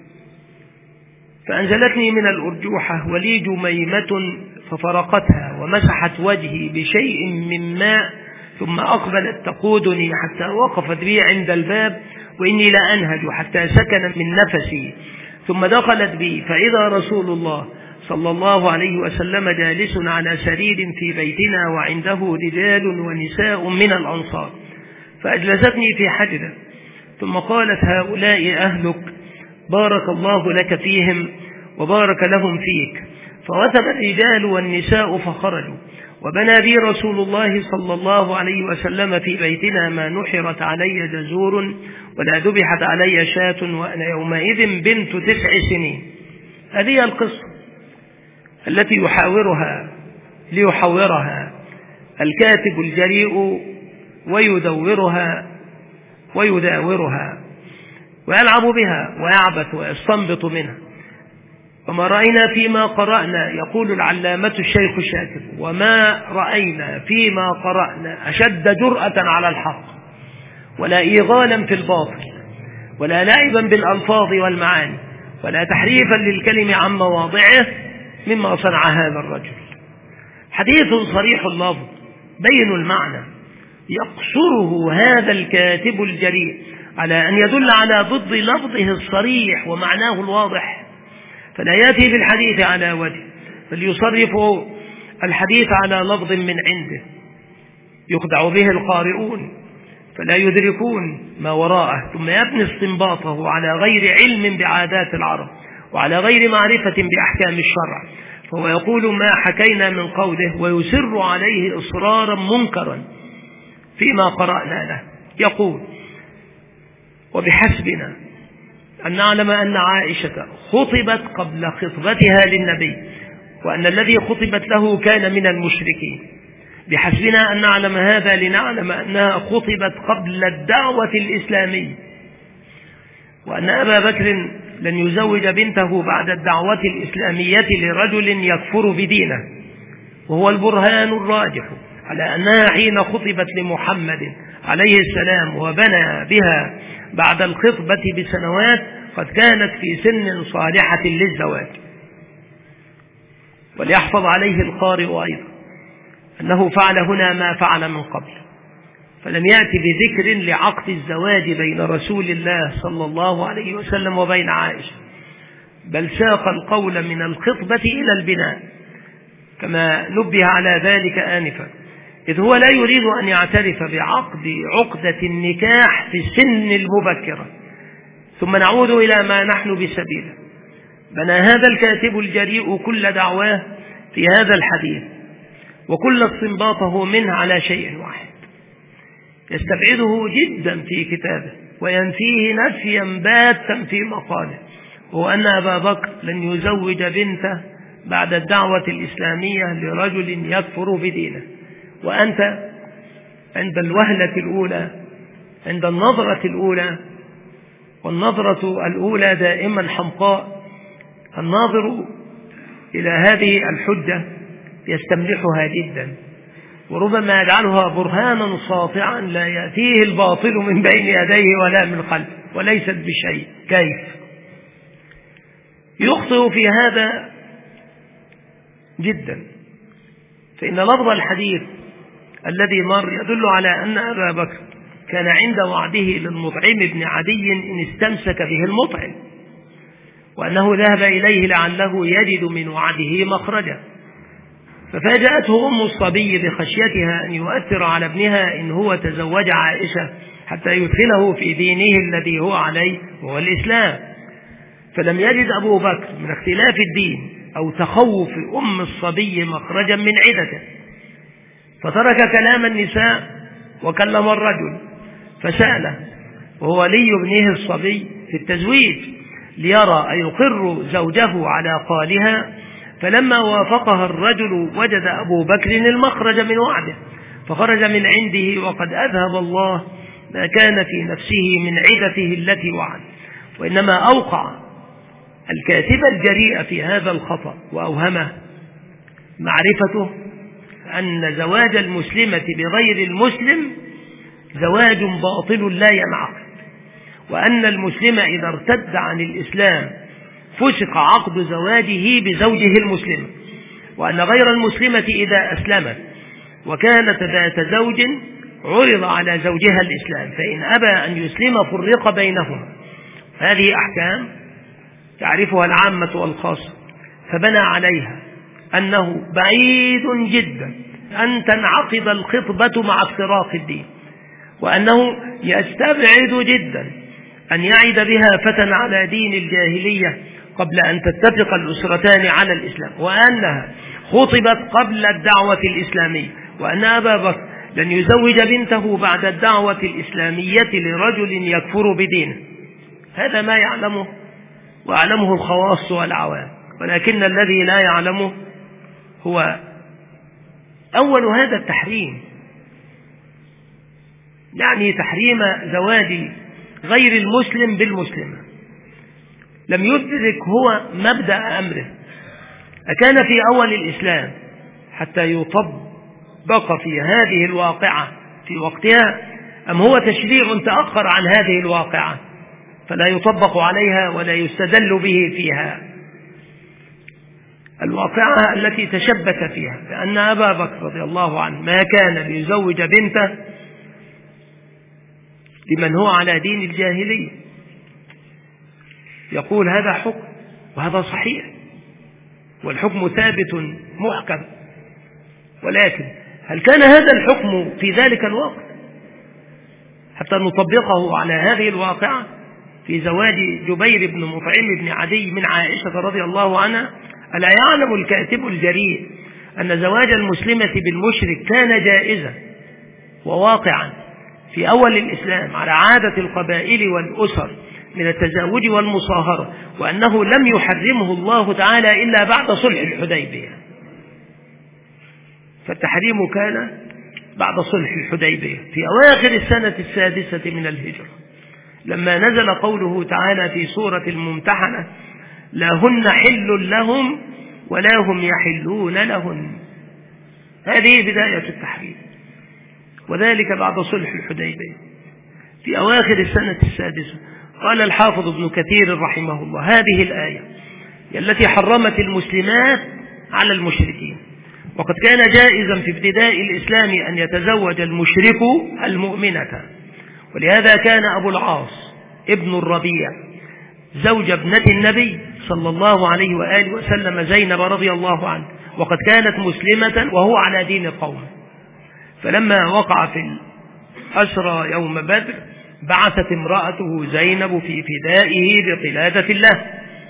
فأنزلتني من الأرجوحة ولي جميمة ففرقتها ومسحت وجهي بشيء من ماء، ثم أقبلت تقودني حتى وقفت بي عند الباب وإني لا أنهج حتى سكن من نفسي، ثم دخلت بي فإذا رسول الله صلى الله عليه وسلم جالس على سرير في بيتنا وعنده رجال ونساء من الأنصار، فأجلستني في حجرة، ثم قالت: هؤلاء أهلك، بارك الله لك فيهم وبارك لهم فيك. فوثب الرجال والنساء فخرجوا، وبنى بي رسول الله صلى الله عليه وسلم في بيتنا ما نحرت علي جزور ولا ذبحت علي شاة، وأنا يومئذ بنت تسع سنين. هذه القصة التي يحاورها ليحاورها الكاتب الجريء ويدورها ويداورها ويلعب بها ويعبث ويستنبط منها. وما رأينا فيما قرأنا، يقول العلامة الشيخ الشاكر: وما رأينا فيما قرأنا أشد جرأة على الحق، ولا إيغالا في الباطل، ولا لعبا بالألفاظ والمعاني، ولا تحريفا للكلم عن مواضعه مما صنع هذا الرجل. حديث صريح اللفظ بين المعنى، يقصره هذا الكاتب الجريء على أن يدل على ضد لفظه الصريح ومعناه الواضح، فلا يأتي بالحديث على وجه، بل يصرف الحديث على لفظ من عنده يخدع به القارئون فلا يدركون ما وراءه، ثم يبني استنباطه على غير علم بعادات العرب وعلى غير معرفة بأحكام الشرع، فهو يقول ما حكينا من قوله ويسر عليه إصرارا منكرا فيما قرأنا له. يقول وبحسبنا أن نعلم أن عائشة خطبت قبل خطبتها للنبي، وأن الذي خطبت له كان من المشركين. بحسبنا أن نعلم هذا لنعلم أنها خطبت قبل الدعوة الإسلامية، وأن أبا بكر لن يزوج بنته بعد الدعوة الإسلامية لرجل يكفر بدينه، وهو البرهان الراجح على أنها حين خطبت لمحمد عليه السلام وبنى بها بعد الخطبة بسنوات قد كانت في سن صالحة للزواج. وليحفظ عليه القارئ أيضا أنه فعل هنا ما فعل من قبل، فلم يأتي بذكر لعقد الزواج بين رسول الله صلى الله عليه وسلم وبين عائشة، بل ساق القول من الخطبة إلى البناء كما نبه على ذلك آنفا، إذ هو لا يريد أن يعترف بعقد عقدة النكاح في السن المبكرة. ثم نعود إلى ما نحن بسبيله. بنى هذا الكاتب الجريء كل دعواه في هذا الحديث وكل استنباطه منه على شيء واحد يستبعده جدا في كتابه وينفيه نفيا باتا في مقاله، وهو أن أبا بكر لن يزوج بنته بعد الدعوة الإسلامية لرجل يكفر بدينه. وأنت عند الوهلة الأولى، عند النظرة الأولى، والنظرة الأولى دائما حمقاء، الناظر إلى هذه الحجة يستملحها جدا وربما يجعلها برهانا ساطعا لا يأتيه الباطل من بين يديه ولا من خلفه وليست بشيء. كيف يخطئ في هذا جدا؟ فإن لفظ الحديث الذي مر يدل على أن أبا بكر كان عند وعده للمطعم بن عدي إن استمسك به المطعم، وأنه ذهب إليه لعله يجد من وعده مخرجا، ففاجأته أم الصبي بخشيتها أن يؤثر على ابنها إن هو تزوج عائشة حتى يدخله في دينه الذي هو عليه وهو الإسلام. فلم يجد أبو بكر من اختلاف الدين أو تخوف أم الصبي مخرجا من عدته، فترك كلام النساء وكلم الرجل فسأله وهو ولي ابنه الصبي في التزويج ليرى أيقر زوجه على قالها، فلما وافقها الرجل وجد أبو بكر المخرج من وعده فخرج من عنده وقد أذهب الله ما كان في نفسه من عدته التي وعد. وإنما أوقع الكاتب الجريء في هذا الخطأ وأوهمه معرفته أن زواج المسلمة بغير المسلم زواج باطل لا ينعقد، وأن المسلم إذا ارتد عن الإسلام فسق عقد زواجه بزوجه المسلم، وأن غير المسلمة إذا أسلمت وكانت ذات زوج عرض على زوجها الإسلام فإن أبى أن يسلم فرق بينهما. هذه أحكام تعرفها العامة والخاصة، فبنى عليها أنه بعيد جدا أن تنعقد الخطبة مع افتراق الدين، وأنه يستبعد جدا أن يعد بها فتى على دين الجاهلية قبل أن تتفق الأسرتان على الإسلام، وأنها خطبت قبل الدعوة الإسلامية، وأن أبا بكر لن يزوج بنته بعد الدعوة الإسلامية لرجل يكفر بدينه. هذا ما يعلمه ويعلمه الخواص والعوام، ولكن الذي لا يعلمه هو أول هذا التحريم، يعني تحريم زواج غير المسلم بالمسلمة. لم يدرك هو مبدأ أمره، أكان في أول الإسلام حتى يطبق في هذه الواقعة في وقتها، أم هو تشريع تأخر عن هذه الواقعة فلا يطبق عليها ولا يستدل به فيها؟ الواقعة التي تشبث فيها بأن أبا بكر رضي الله عنه ما كان ليزوج بنته لمن هو على دين الجاهلية. يقول هذا حكم وهذا صحيح والحكم ثابت محكم، ولكن هل كان هذا الحكم في ذلك الوقت حتى نطبقه على هذه الواقعة في زواج جبير بن مطعم بن عدي من عائشة رضي الله عنها؟ ألا يعلم الكاتب الجريء أن زواج المسلمة بالمشرك كان جائزا وواقعا في أول الإسلام على عادة القبائل والأسر من التزاوج والمصاهرة، وأنه لم يحرمه الله تعالى إلا بعد صلح الحديبية. فالتحريم كان بعد صلح الحديبية في أواخر السنة السادسة من الهجرة، لما نزل قوله تعالى في سورة الممتحنة: لا هن حل لهم ولا هم يحلون لهن. هذه بداية التحريم، وذلك بعد صلح الحديبية في أواخر السنة السادسة. قال الحافظ ابن كثير رحمه الله: هذه الآية التي حرمت المسلمات على المشركين، وقد كان جائزا في ابتداء الإسلام أن يتزوج المشرك المؤمنة، ولهذا كان أبو العاص ابن الربيع زوج ابنة النبي صلى الله عليه وآله وسلم زينب رضي الله عنه، وقد كانت مسلمة وهو على دين قومه. فلما وقع في الأسرى يوم بدر بعثت امرأته زينب في فدائه بقلادة الله،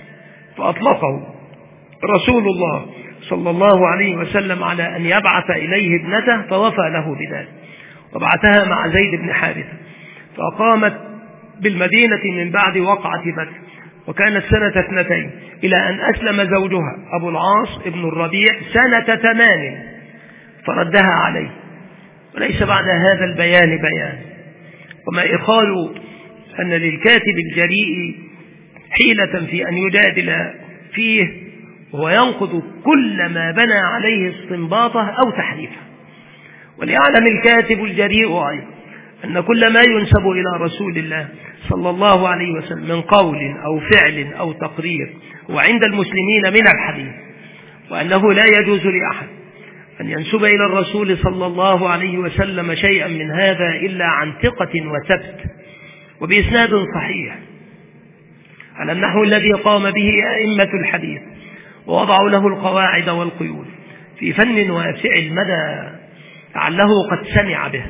فأطلقه رسول الله صلى الله عليه وسلم على أن يبعث إليه ابنته، فوفى له بذلك وبعثها مع زيد بن حارثة، فأقامت بالمدينة من بعد وقعة بدر، وكانت سنة اثنتين، إلى أن أسلم زوجها أبو العاص ابن الربيع سنة ثمان فردها عليه. وليس بعد هذا البيان بيان، وما يقال أن للكاتب الجريء حيلة في أن يجادل فيه وينقض كل ما بنى عليه استنباطه أو تحريفه. وليعلم الكاتب الجريء أيضا أن كل ما ينسب إلى رسول الله صلى الله عليه وسلم من قول أو فعل أو تقرير هو عند المسلمين من الحديث، وأنه لا يجوز لأحد أن ينسب إلى الرسول صلى الله عليه وسلم شيئا من هذا إلا عن ثقة وثبت وبإسناد صحيح، على النحو الذي قام به أئمة الحديث ووضعوا له القواعد والقيود في فن واسع المدى، لعله قد سمع به.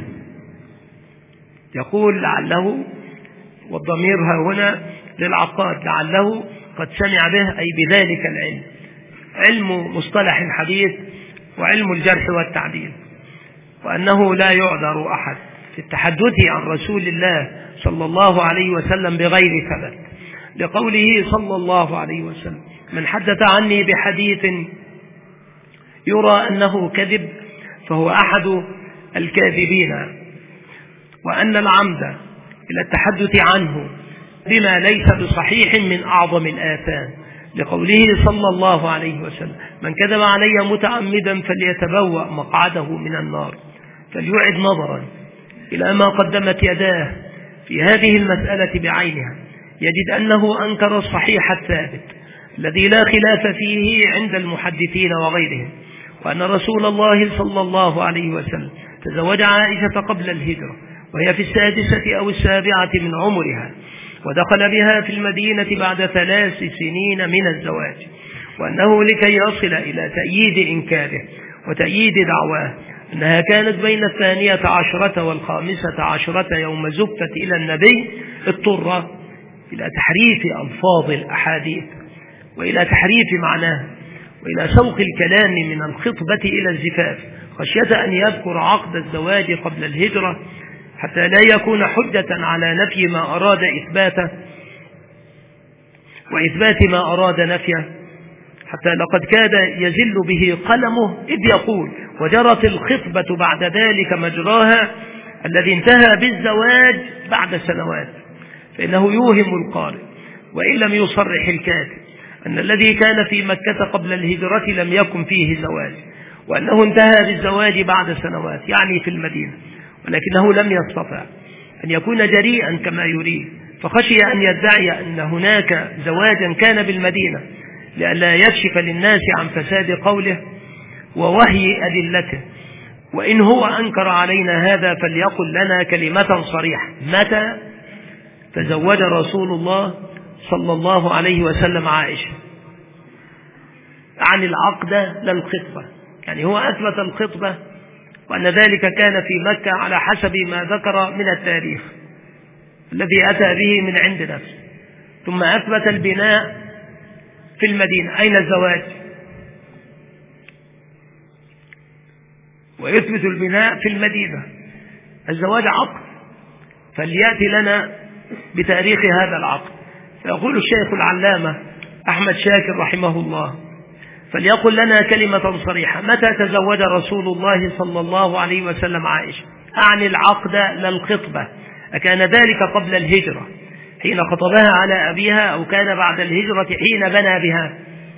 يقول لعله، والضمير ها هنا للعقاد، لعله قد سمع به أي بذلك العلم، علم مصطلح الحديث وعلم الجرح والتعديل، وأنه لا يعذر أحد في التحدث عن رسول الله صلى الله عليه وسلم بغير ثبت، لقوله صلى الله عليه وسلم: من حدث عني بحديث يرى أنه كذب فهو أحد الكاذبين، وأن العمد إلى التحدث عنه بما ليس بصحيح من أعظم الآثام، لقوله صلى الله عليه وسلم: من كذب علي متعمدا فليتبوأ مقعده من النار. فليعد نظرا إلى ما قدمت يداه في هذه المسألة بعينها، يجد أنه أنكر الصحيح الثابت الذي لا خلاف فيه عند المحدثين وغيرهم، وأن رسول الله صلى الله عليه وسلم تزوج عائشة قبل الهجرة وهي في السادسة أو السابعة من عمرها، ودخل بها في المدينة بعد ثلاث سنين من الزواج، وأنه لكي يصل إلى تأييد إنكاره وتأييد دعواه أنها كانت بين الثانية عشرة والخامسة عشرة يوم زفت إلى النبي، اضطر إلى تحريف ألفاظ الأحاديث وإلى تحريف معناه وإلى سوق الكلام من الخطبة إلى الزفاف، خشية أن يذكر عقد الزواج قبل الهجرة حتى لا يكون حجة على نفي ما أراد إثباته وإثبات ما أراد نفيه، حتى لقد كاد يزل به قلمه إذ يقول: وجرت الخطبة بعد ذلك مجراها الذي انتهى بالزواج بعد سنوات. فإنه يوهم القارئ وإن لم يصرح الكاتب أن الذي كان في مكة قبل الهجرة لم يكن فيه زواج، وأنه انتهى بالزواج بعد سنوات يعني في المدينة، ولكنه لم يستطع أن يكون جريئا كما يريد، فخشي أن يدعي أن هناك زواجا كان بالمدينة لئلا يكشف للناس عن فساد قوله ووهي أدلته، وإن هو أنكر علينا هذا فليقل لنا كلمة صريحة: متى تزوج رسول الله صلى الله عليه وسلم عائشة؟ عن العقد لا الخطبة. يعني هو أثبت الخطبة وأن ذلك كان في مكة على حسب ما ذكر من التاريخ الذي أتى به من عند نفسه، ثم أثبت البناء في المدينة. أين الزواج؟ ويثبت البناء في المدينة. الزواج عقد، فليأتي لنا بتاريخ هذا العقد. فيقول الشيخ العلامة أحمد شاكر رحمه الله: فليقل لنا كلمة صريحة: متى تزوج رسول الله صلى الله عليه وسلم عائشة؟ أعني العقد لا الخطبة. أكان ذلك قبل الهجرة حين خطبها على أبيها، أو كان بعد الهجرة حين بنى بها؟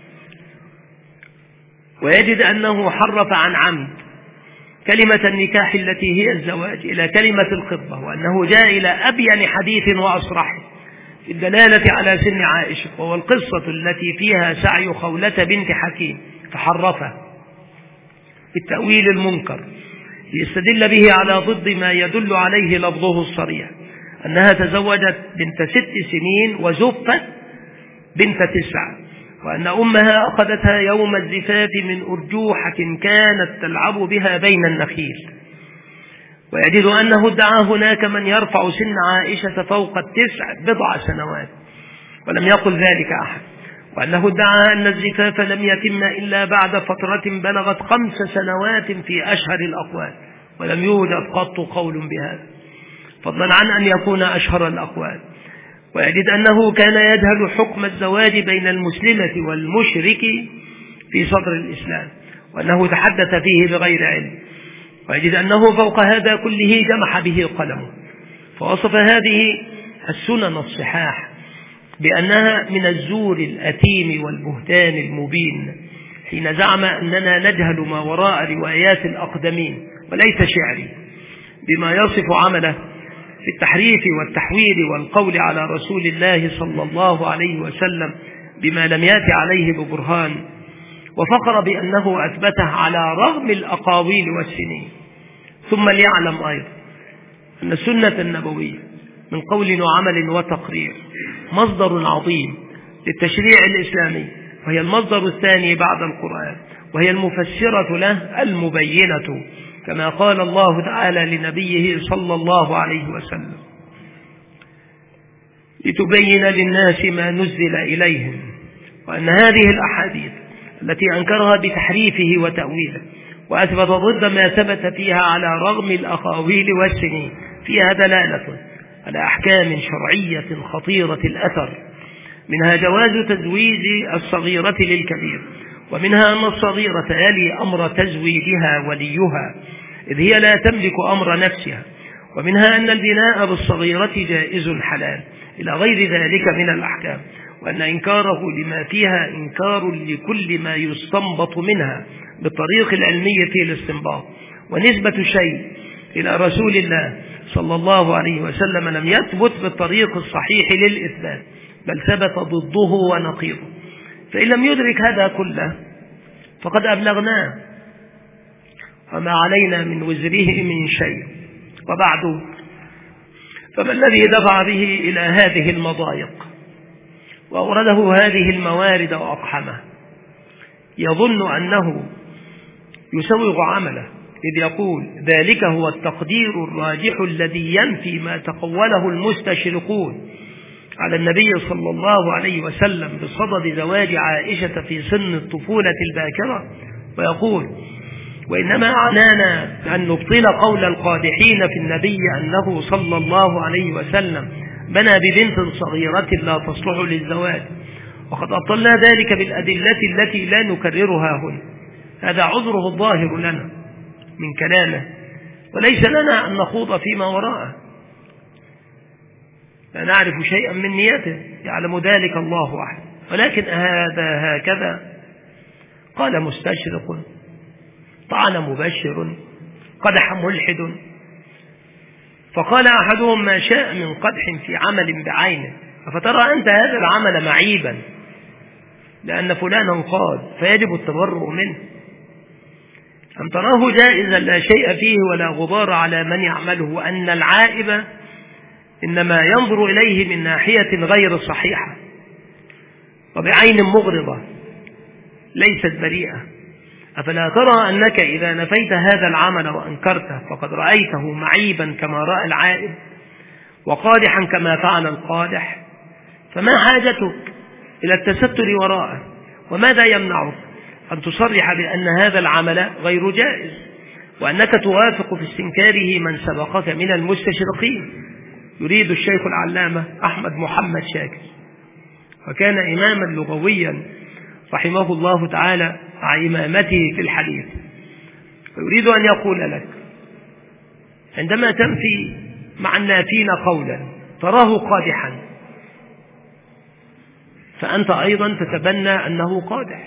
ويجد أنه حرف عن عمد كلمة النكاح التي هي الزواج إلى كلمة الخطبة، وأنه جاء إلى أبين حديث وأصرح في الدلالة على سن عائشة، وهو القصة التي فيها سعي خولة بنت حكيم، فحرفه بالتأويل المنكر ليستدل به على ضد ما يدل عليه لفظه الصريح، أنها تزوجت بنت ست سنين وزفت بنت تسع، وأن أمها أخذتها يوم الزفاف من أرجوحة كانت تلعب بها بين النخيل. ويجد أنه ادعى هناك من يرفع سن عائشة فوق التسع بضع سنوات، ولم يقل ذلك أحد، وأنه ادعى أن الزفاف لم يتم إلا بعد فترة بلغت خمس سنوات في أشهر الأقوال، ولم يوجد قط قول بهذا، فضلا عن أن يكون أشهر الأقوال. ويجد أنه كان يجهل حكم الزواج بين المسلمة والمشرك في صدر الإسلام، وأنه تحدث فيه بغير علم. ويجد أنه فوق هذا كله جمح به قلمه، فوصف هذه السنن الصحاح بأنها من الزور الأثيم والبهتان المبين، حين زعم أننا نجهل ما وراء روايات الأقدمين وليس شعري، بما يصف عمله في التحريف والتحويل والقول على رسول الله صلى الله عليه وسلم بما لم يأتي عليه ببرهان، وفخر بأنه أثبته على رغم الأقاويل والسنين. ثم ليعلم أيضا أن السنة النبوية من قول وعمل وتقرير مصدر عظيم للتشريع الإسلامي، وهي المصدر الثاني بعد القرآن، وهي المفسرة له المبينة، كما قال الله تعالى لنبيه صلى الله عليه وسلم: لتبين للناس ما نزل إليهم. وأن هذه الأحاديث التي أنكرها بتحريفه وتأويله وأثبت ضد ما ثبت فيها على رغم الأقاويل والسنين فيها دلالة على أحكام شرعية خطيرة الأثر، منها جواز تزويج الصغيرة للكبير، ومنها أن الصغيرة يلي أمر تزويجها وليها إذ هي لا تملك أمر نفسها، ومنها أن البناء بالصغيرة جائز حلال، إلى غير ذلك من الأحكام، وأن إنكاره لما فيها إنكار لكل ما يستنبط منها بالطريق العلمية الاستنباط. ونسبة شيء إلى رسول الله صلى الله عليه وسلم لم يثبت بالطريق الصحيح للإثبات، بل ثبت ضده ونقيضه. فإن لم يدرك هذا كله فقد أبلغناه، وما علينا من وزره من شيء. وبعد، فما الذي دفع به إلى هذه المضايق وأورده هذه الموارد وأقحمه؟ يظن أنه يسوغ عمله، إذ يقول: ذلك هو التقدير الراجح الذي ينفي ما تقوله المستشرقون على النبي صلى الله عليه وسلم بصدد زواج عائشة في سن الطفولة الباكرة، ويقول: وإنما عنانا أن نبطل قول القادحين في النبي أنه صلى الله عليه وسلم بنى ببنت صغيرة لا تصلح للزواج، وقد أبطلنا ذلك بالأدلة التي لا نكررها هنا. هذا عذره الظاهر لنا من كلامه، وليس لنا أن نخوض فيما وراءه، لا نعرف شيئا من نيته، يعلم ذلك الله أعلم. ولكن هذا هكذا قال مستشرق، طعن مبشر، قدح ملحد، فقال أحدهم: ما شاء من قدح في عمل بعينه، أفترى أنت هذا العمل معيبا لأن فلانا قال فيجب التبرؤ منه؟ أم تراه جائزا لا شيء فيه ولا غبار على من يعمله، وأن العائب إنما ينظر إليه من ناحية غير صحيحة وبعين مغرضة ليست بريئة. أفلا ترى أنك إذا نفيت هذا العمل وأنكرته فقد رأيته معيبا كما رأى العائب وقادحا كما فعل القادح؟ فما حاجتك إلى التستر وراءه؟ وماذا يمنعك أن تصرح بأن هذا العمل غير جائز، وأنك توافق في استنكاره من سبقك من المستشرقين؟ يريد الشيخ العلامة أحمد محمد شاكر، وكان إماما لغويا رحمه الله تعالى مع إمامته في الحديث، ويريد أن يقول لك عندما تنفي مع النافين قولا تراه قادحا فأنت أيضا تتبنى أنه قادح.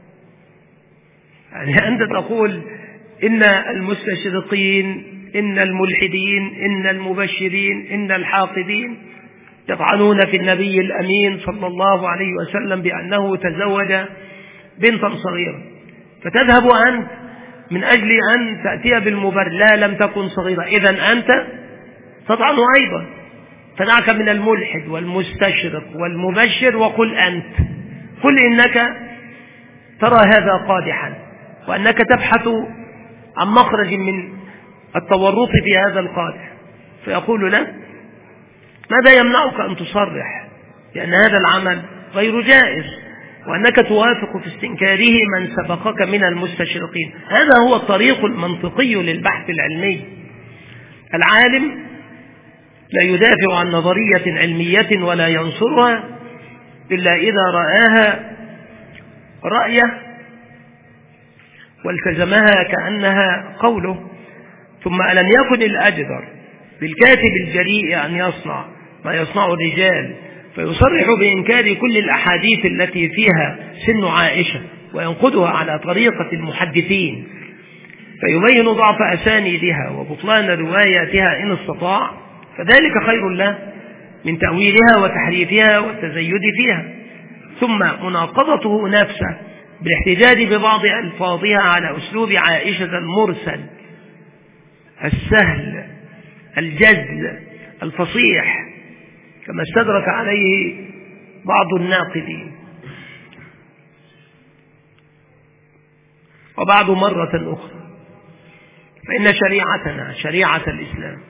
يعني أنت تقول إن المستشرقين، إن الملحدين، إن المبشرين، إن الحاقدين يطعنون في النبي الأمين صلى الله عليه وسلم بأنه تزوج بنتا صغيرة، فتذهب أنت من أجل أن تأتي بالمبرر لا لم تكن صغيرة، إذن أنت تطعن أيضا. فدعك من الملحد والمستشرق والمبشر وقل أنت قل إنك ترى هذا قادحا، وأنك تبحث عن مخرج من التورط في هذا القادح، فيقول لك ماذا يمنعك أن تصرح لأن هذا العمل غير جائز، وأنك توافق في استنكاره من سبقك من المستشرقين؟ هذا هو الطريق المنطقي للبحث العلمي. العالم لا يدافع عن نظرية علمية ولا ينصرها إلا إذا رآها رأيه والتزمها كأنها قوله. ثم ألم يكن الأجدر بالكاتب الجريء أن يصنع ما يصنع الرجال فيصرح بإنكار كل الأحاديث التي فيها سن عائشة وينقضها على طريقة المحدثين، فيبين ضعف أسانيدها وبطلان رواياتها إن استطاع، فذلك خير له من تأويلها وتحريفها والتزيد فيها. ثم مناقضته نفسه بالاحتجاج ببعض ألفاظها على أسلوب عائشة المرسل السهل الجزل الفصيح كما استدرك عليه بعض الناقدين. وبعد مرة أخرى فإن شريعتنا شريعة الإسلام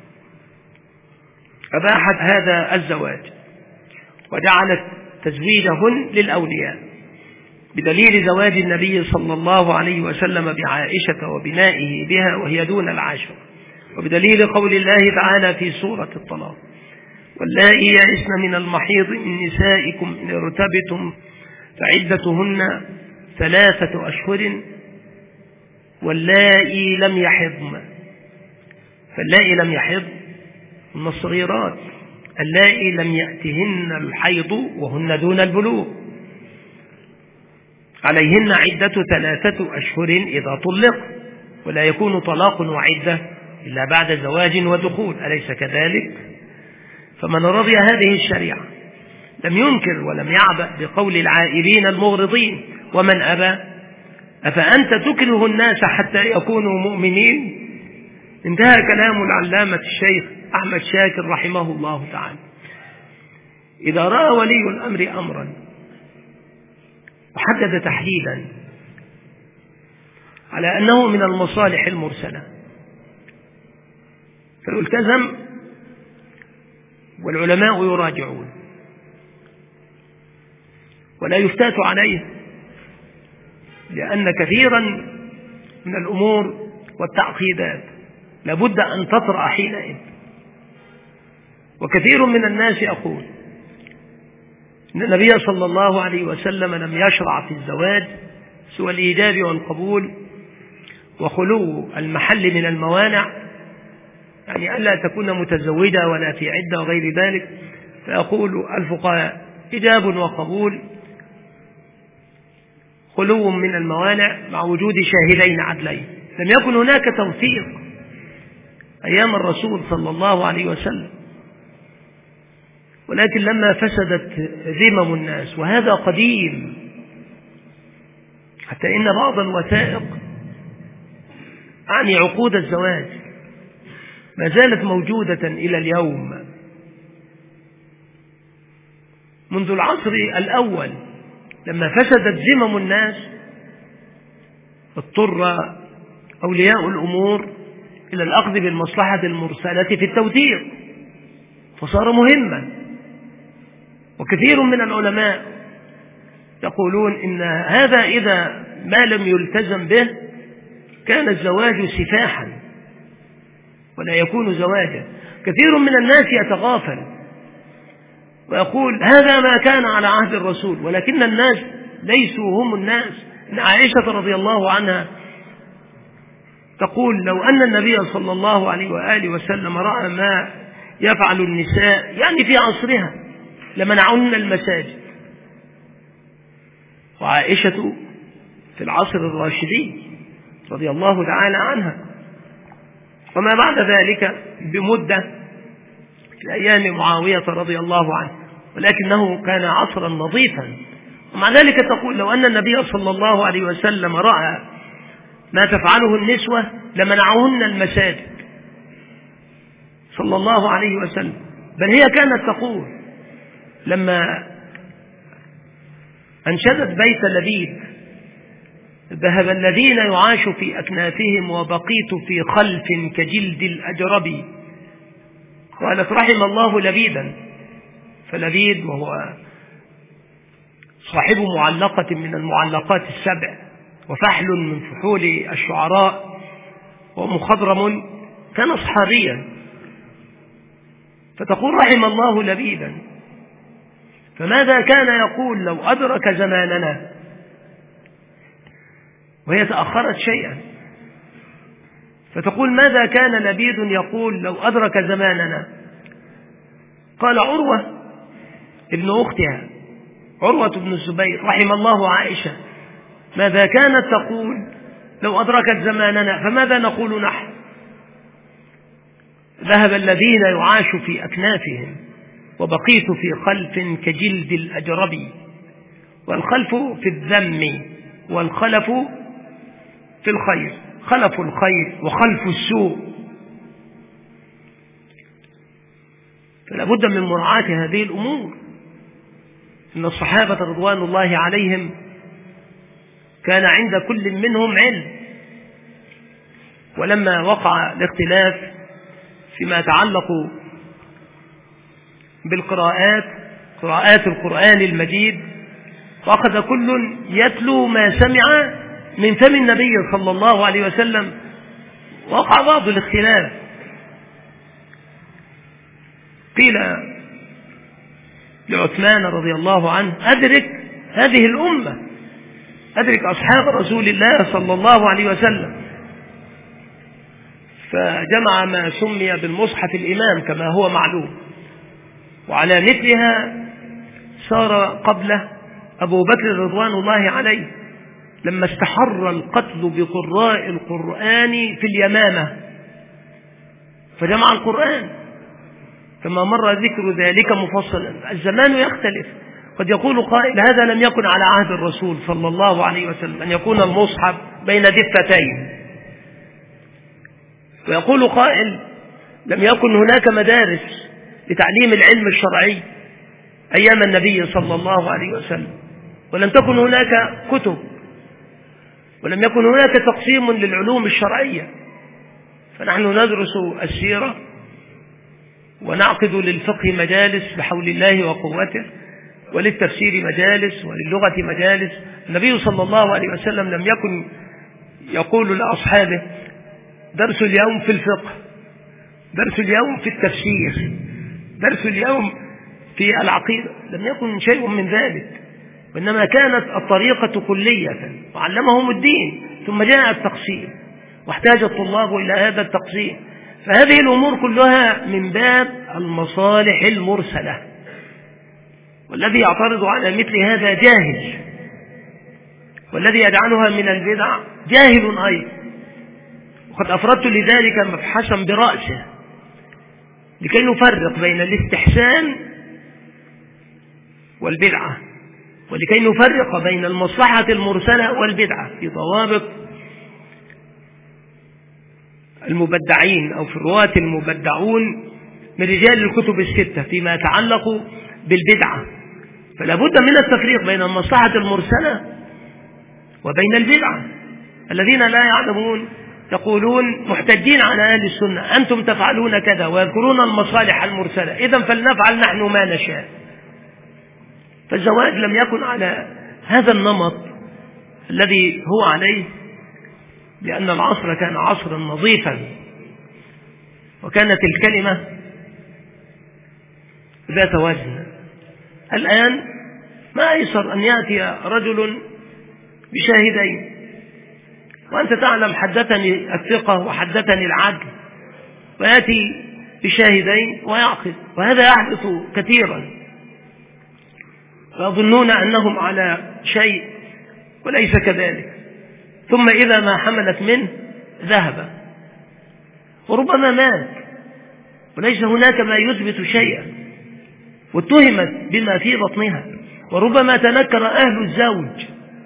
أباحت هذا الزواج وجعلت تزويجهن للأولياء بدليل زواج النبي صلى الله عليه وسلم بعائشة وبنائه بها وهي دون العاشر، وبدليل قول الله تعالى في سورة الطلاق: واللائي يئسن من المحيض من نسائكم إن ارتبتم فعدتهن ثلاثة أشهر واللائي لم يحضن. فاللائي لم يحض من الصغيرات، اللائي لم يأتهن الحيض وهن دون البلوغ، عليهن عدة ثلاثة أشهر إذا طلق، ولا يكون طلاق وعدة إلا بعد زواج ودخول، أليس كذلك؟ فمن رضي هذه الشريعة لم ينكر ولم يعبأ بقول العائبين المغرضين: ومن أبى أفأنت تكره الناس حتى يكونوا مؤمنين؟ انتهى كلام العلامة الشيخ أحمد شاكر رحمه الله تعالى. إذا رأى ولي الأمر أمرا وحدد تحديدا على أنه من المصالح المرسلة فيلتزم، والعلماء يراجعون ولا يفتات عليه، لأن كثيرا من الأمور والتعقيدات لابد أن تطرأ حينئذ. وكثير من الناس يقول إن النبي صلى الله عليه وسلم لم يشرع في الزواج سوى الإيجاب والقبول وخلو المحل من الموانع، يعني ألا تكون متزوجة ولا في عدة وغير ذلك. فيقول الفقهاء: إيجاب وقبول، خلو من الموانع مع وجود شاهدين عدلين. لم يكن هناك توثيق أيام الرسول صلى الله عليه وسلم، ولكن لما فسدت ذمم الناس، وهذا قديم، حتى إن بعض الوثائق أعني عقود الزواج ما زالت موجودة إلى اليوم. منذ العصر الأول لما فسدت زمم الناس اضطر أولياء الأمور إلى الأخذ بالمصلحة المرسلة في التوثيق، فصار مهما. وكثير من العلماء يقولون إن هذا إذا ما لم يلتزم به كان الزواج سفاحا ولا يكون زواجا. كثير من الناس يتغافل ويقول هذا ما كان على عهد الرسول، ولكن الناس ليسوا هم الناس. إن عائشة رضي الله عنها تقول لو أن النبي صلى الله عليه وآله وسلم رأى ما يفعل النساء يعني في عصرها لمنعهن المساجد. وعائشة في العصر الراشدي رضي الله تعالى عنها، وما بعد ذلك بمدة في أيام معاوية رضي الله عنه، ولكنه كان عصرا نظيفا. ومع ذلك تقول لو أن النبي صلى الله عليه وسلم رأى ما تفعله النسوة لمنعهن المساجد صلى الله عليه وسلم. بل هي كانت تقول لما أنشدت بيت لبيد ذهب الذين يعاش في أكنافهم وبقيت في خلف كجلد الأجرب، قالت رحم الله لبيدا. فلبيد وهو صاحب معلقة من المعلقات السبع وفحل من فحول الشعراء ومخضرم، كان صحابيا. فتقول رحم الله لبيدا، فماذا كان يقول لو أدرك زماننا؟ وهي تأخرت شيئا. فتقول ماذا كان لبيد يقول لو أدرك زماننا؟ قال عروة ابن أختها عروة بن الزبير رحم الله عائشة ماذا كانت تقول لو أدركت زماننا؟ فماذا نقول نحن؟ ذهب الذين يعاش في أكنافهم وبقيت في خلف كجلد الأجرب. والخلف في الذم والخلف في الخير، خلف الخير وخلف السوء. فلا بد من مراعاة هذه الأمور. إن الصحابة رضوان الله عليهم كان عند كل منهم علم، ولما وقع الاختلاف فيما يتعلق بالقراءات قراءات القرآن المجيد، وأخذ كل يتلو ما سمع من فم النبي صلى الله عليه وسلم، وقع بعض الاختلاف. قيل لعثمان رضي الله عنه أدرك هذه الأمة، أدرك أصحاب رسول الله صلى الله عليه وسلم. فجمع ما سمي بالمصحف الإمام كما هو معلوم، وعلى مثلها صار قبله أبو بكر رضوان الله عليه لما استحر القتل بقراء القرآن في اليمامة فجمع القرآن كما مر ذكر ذلك مفصلا. الزمان يختلف، قد يقول قائل هذا لم يكن على عهد الرسول صلى الله عليه وسلم أن يكون المصحف بين دفتين، ويقول قائل لم يكن هناك مدارس لتعليم العلم الشرعي أيام النبي صلى الله عليه وسلم، ولم تكن هناك كتب، ولم يكن هناك تقسيم للعلوم الشرعية. فنحن ندرس السيرة ونعقد للفقه مجالس بحول الله وقوته، وللتفسير مجالس، وللغة مجالس. النبي صلى الله عليه وسلم لم يكن يقول لأصحابه درس اليوم في الفقه، درس اليوم في التفسير، درس اليوم في العقيدة، لم يكن شيء من ذلك، وإنما كانت الطريقة كلية وعلمهم الدين، ثم جاء التقسيم واحتاج الطلاب إلى هذا التقسيم. فهذه الأمور كلها من باب المصالح المرسلة، والذي يعترض على مثل هذا جاهل، والذي يجعلها من البدع جاهل أيضا. وقد أفردت لذلك مبحثا برأسه لكي نفرق بين الاستحسان والبدعة، ولكي نفرق بين المصلحة المرسلة والبدعة في ضوابط المبدعين أو في الرواة المبدعون من رجال الكتب الستة فيما يتعلق بالبدعة، فلا بد من التفريق بين المصلحة المرسلة وبين البدعة. الذين لا يعلمون يقولون محتجين على أهل السنة أنتم تفعلون كذا ويذكرون المصالح المرسلة، إذن فلنفعل نحن ما نشاء. فالزواج لم يكن على هذا النمط الذي هو عليه، لأن العصر كان عصرا نظيفا، وكانت الكلمة ذات وزن. الآن ما أيسر أن يأتي رجل بشاهدين، وأنت تعلم حدثني الثقة وحدثني العدل، ويأتي بشاهدين ويعقد، وهذا يحدث كثيرا، ويظنون أنهم على شيء وليس كذلك، ثم إذا ما حملت منه ذهب، وربما مات وليس هناك ما يثبت شيئا، واتهمت بما في بطنها، وربما تنكر أهل الزوج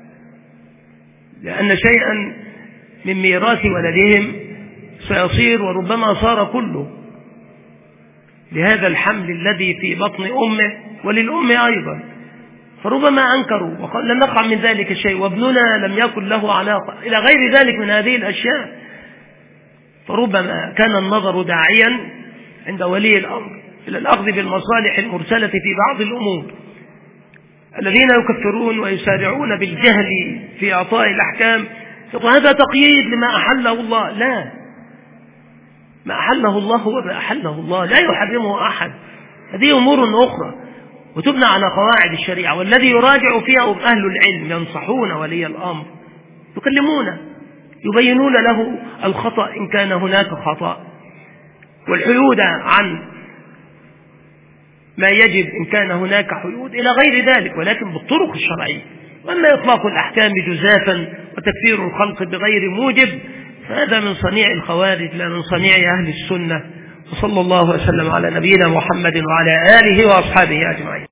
لأن شيئا من ميراث ولدهم سيصير، وربما صار كله لهذا الحمل الذي في بطن أمه وللأم أيضا، فربما أنكروا وقال لن نقع من ذلك شيء، وابننا لم يكن له علاقة إلى غير ذلك من هذه الأشياء. فربما كان النظر داعيا عند ولي الأمر إلى الأخذ بالمصالح المرسلة في بعض الأمور. الذين يكفرون ويسارعون بالجهل في إعطاء الأحكام يقول هذا تقييد لما أحله الله، لا، ما أحله الله هو ما أحله الله، لا يحرمه أحد، هذه أمور أخرى وتبنى على قواعد الشريعة. والذي يراجع فيها هم أهل العلم، ينصحون ولي الأمر، يكلمونه، يبينون له الخطأ إن كان هناك خطأ، والحيود عن ما يجب إن كان هناك حيود إلى غير ذلك، ولكن بالطرق الشرعية. وأما إطلاق الأحكام جزافا وتكفير الخلق بغير موجب فهذا من صنيع الخوارج لا من صنيع أهل السنة. وصلى الله وسلم على نبينا محمد وعلى آله وأصحابه أجمعين.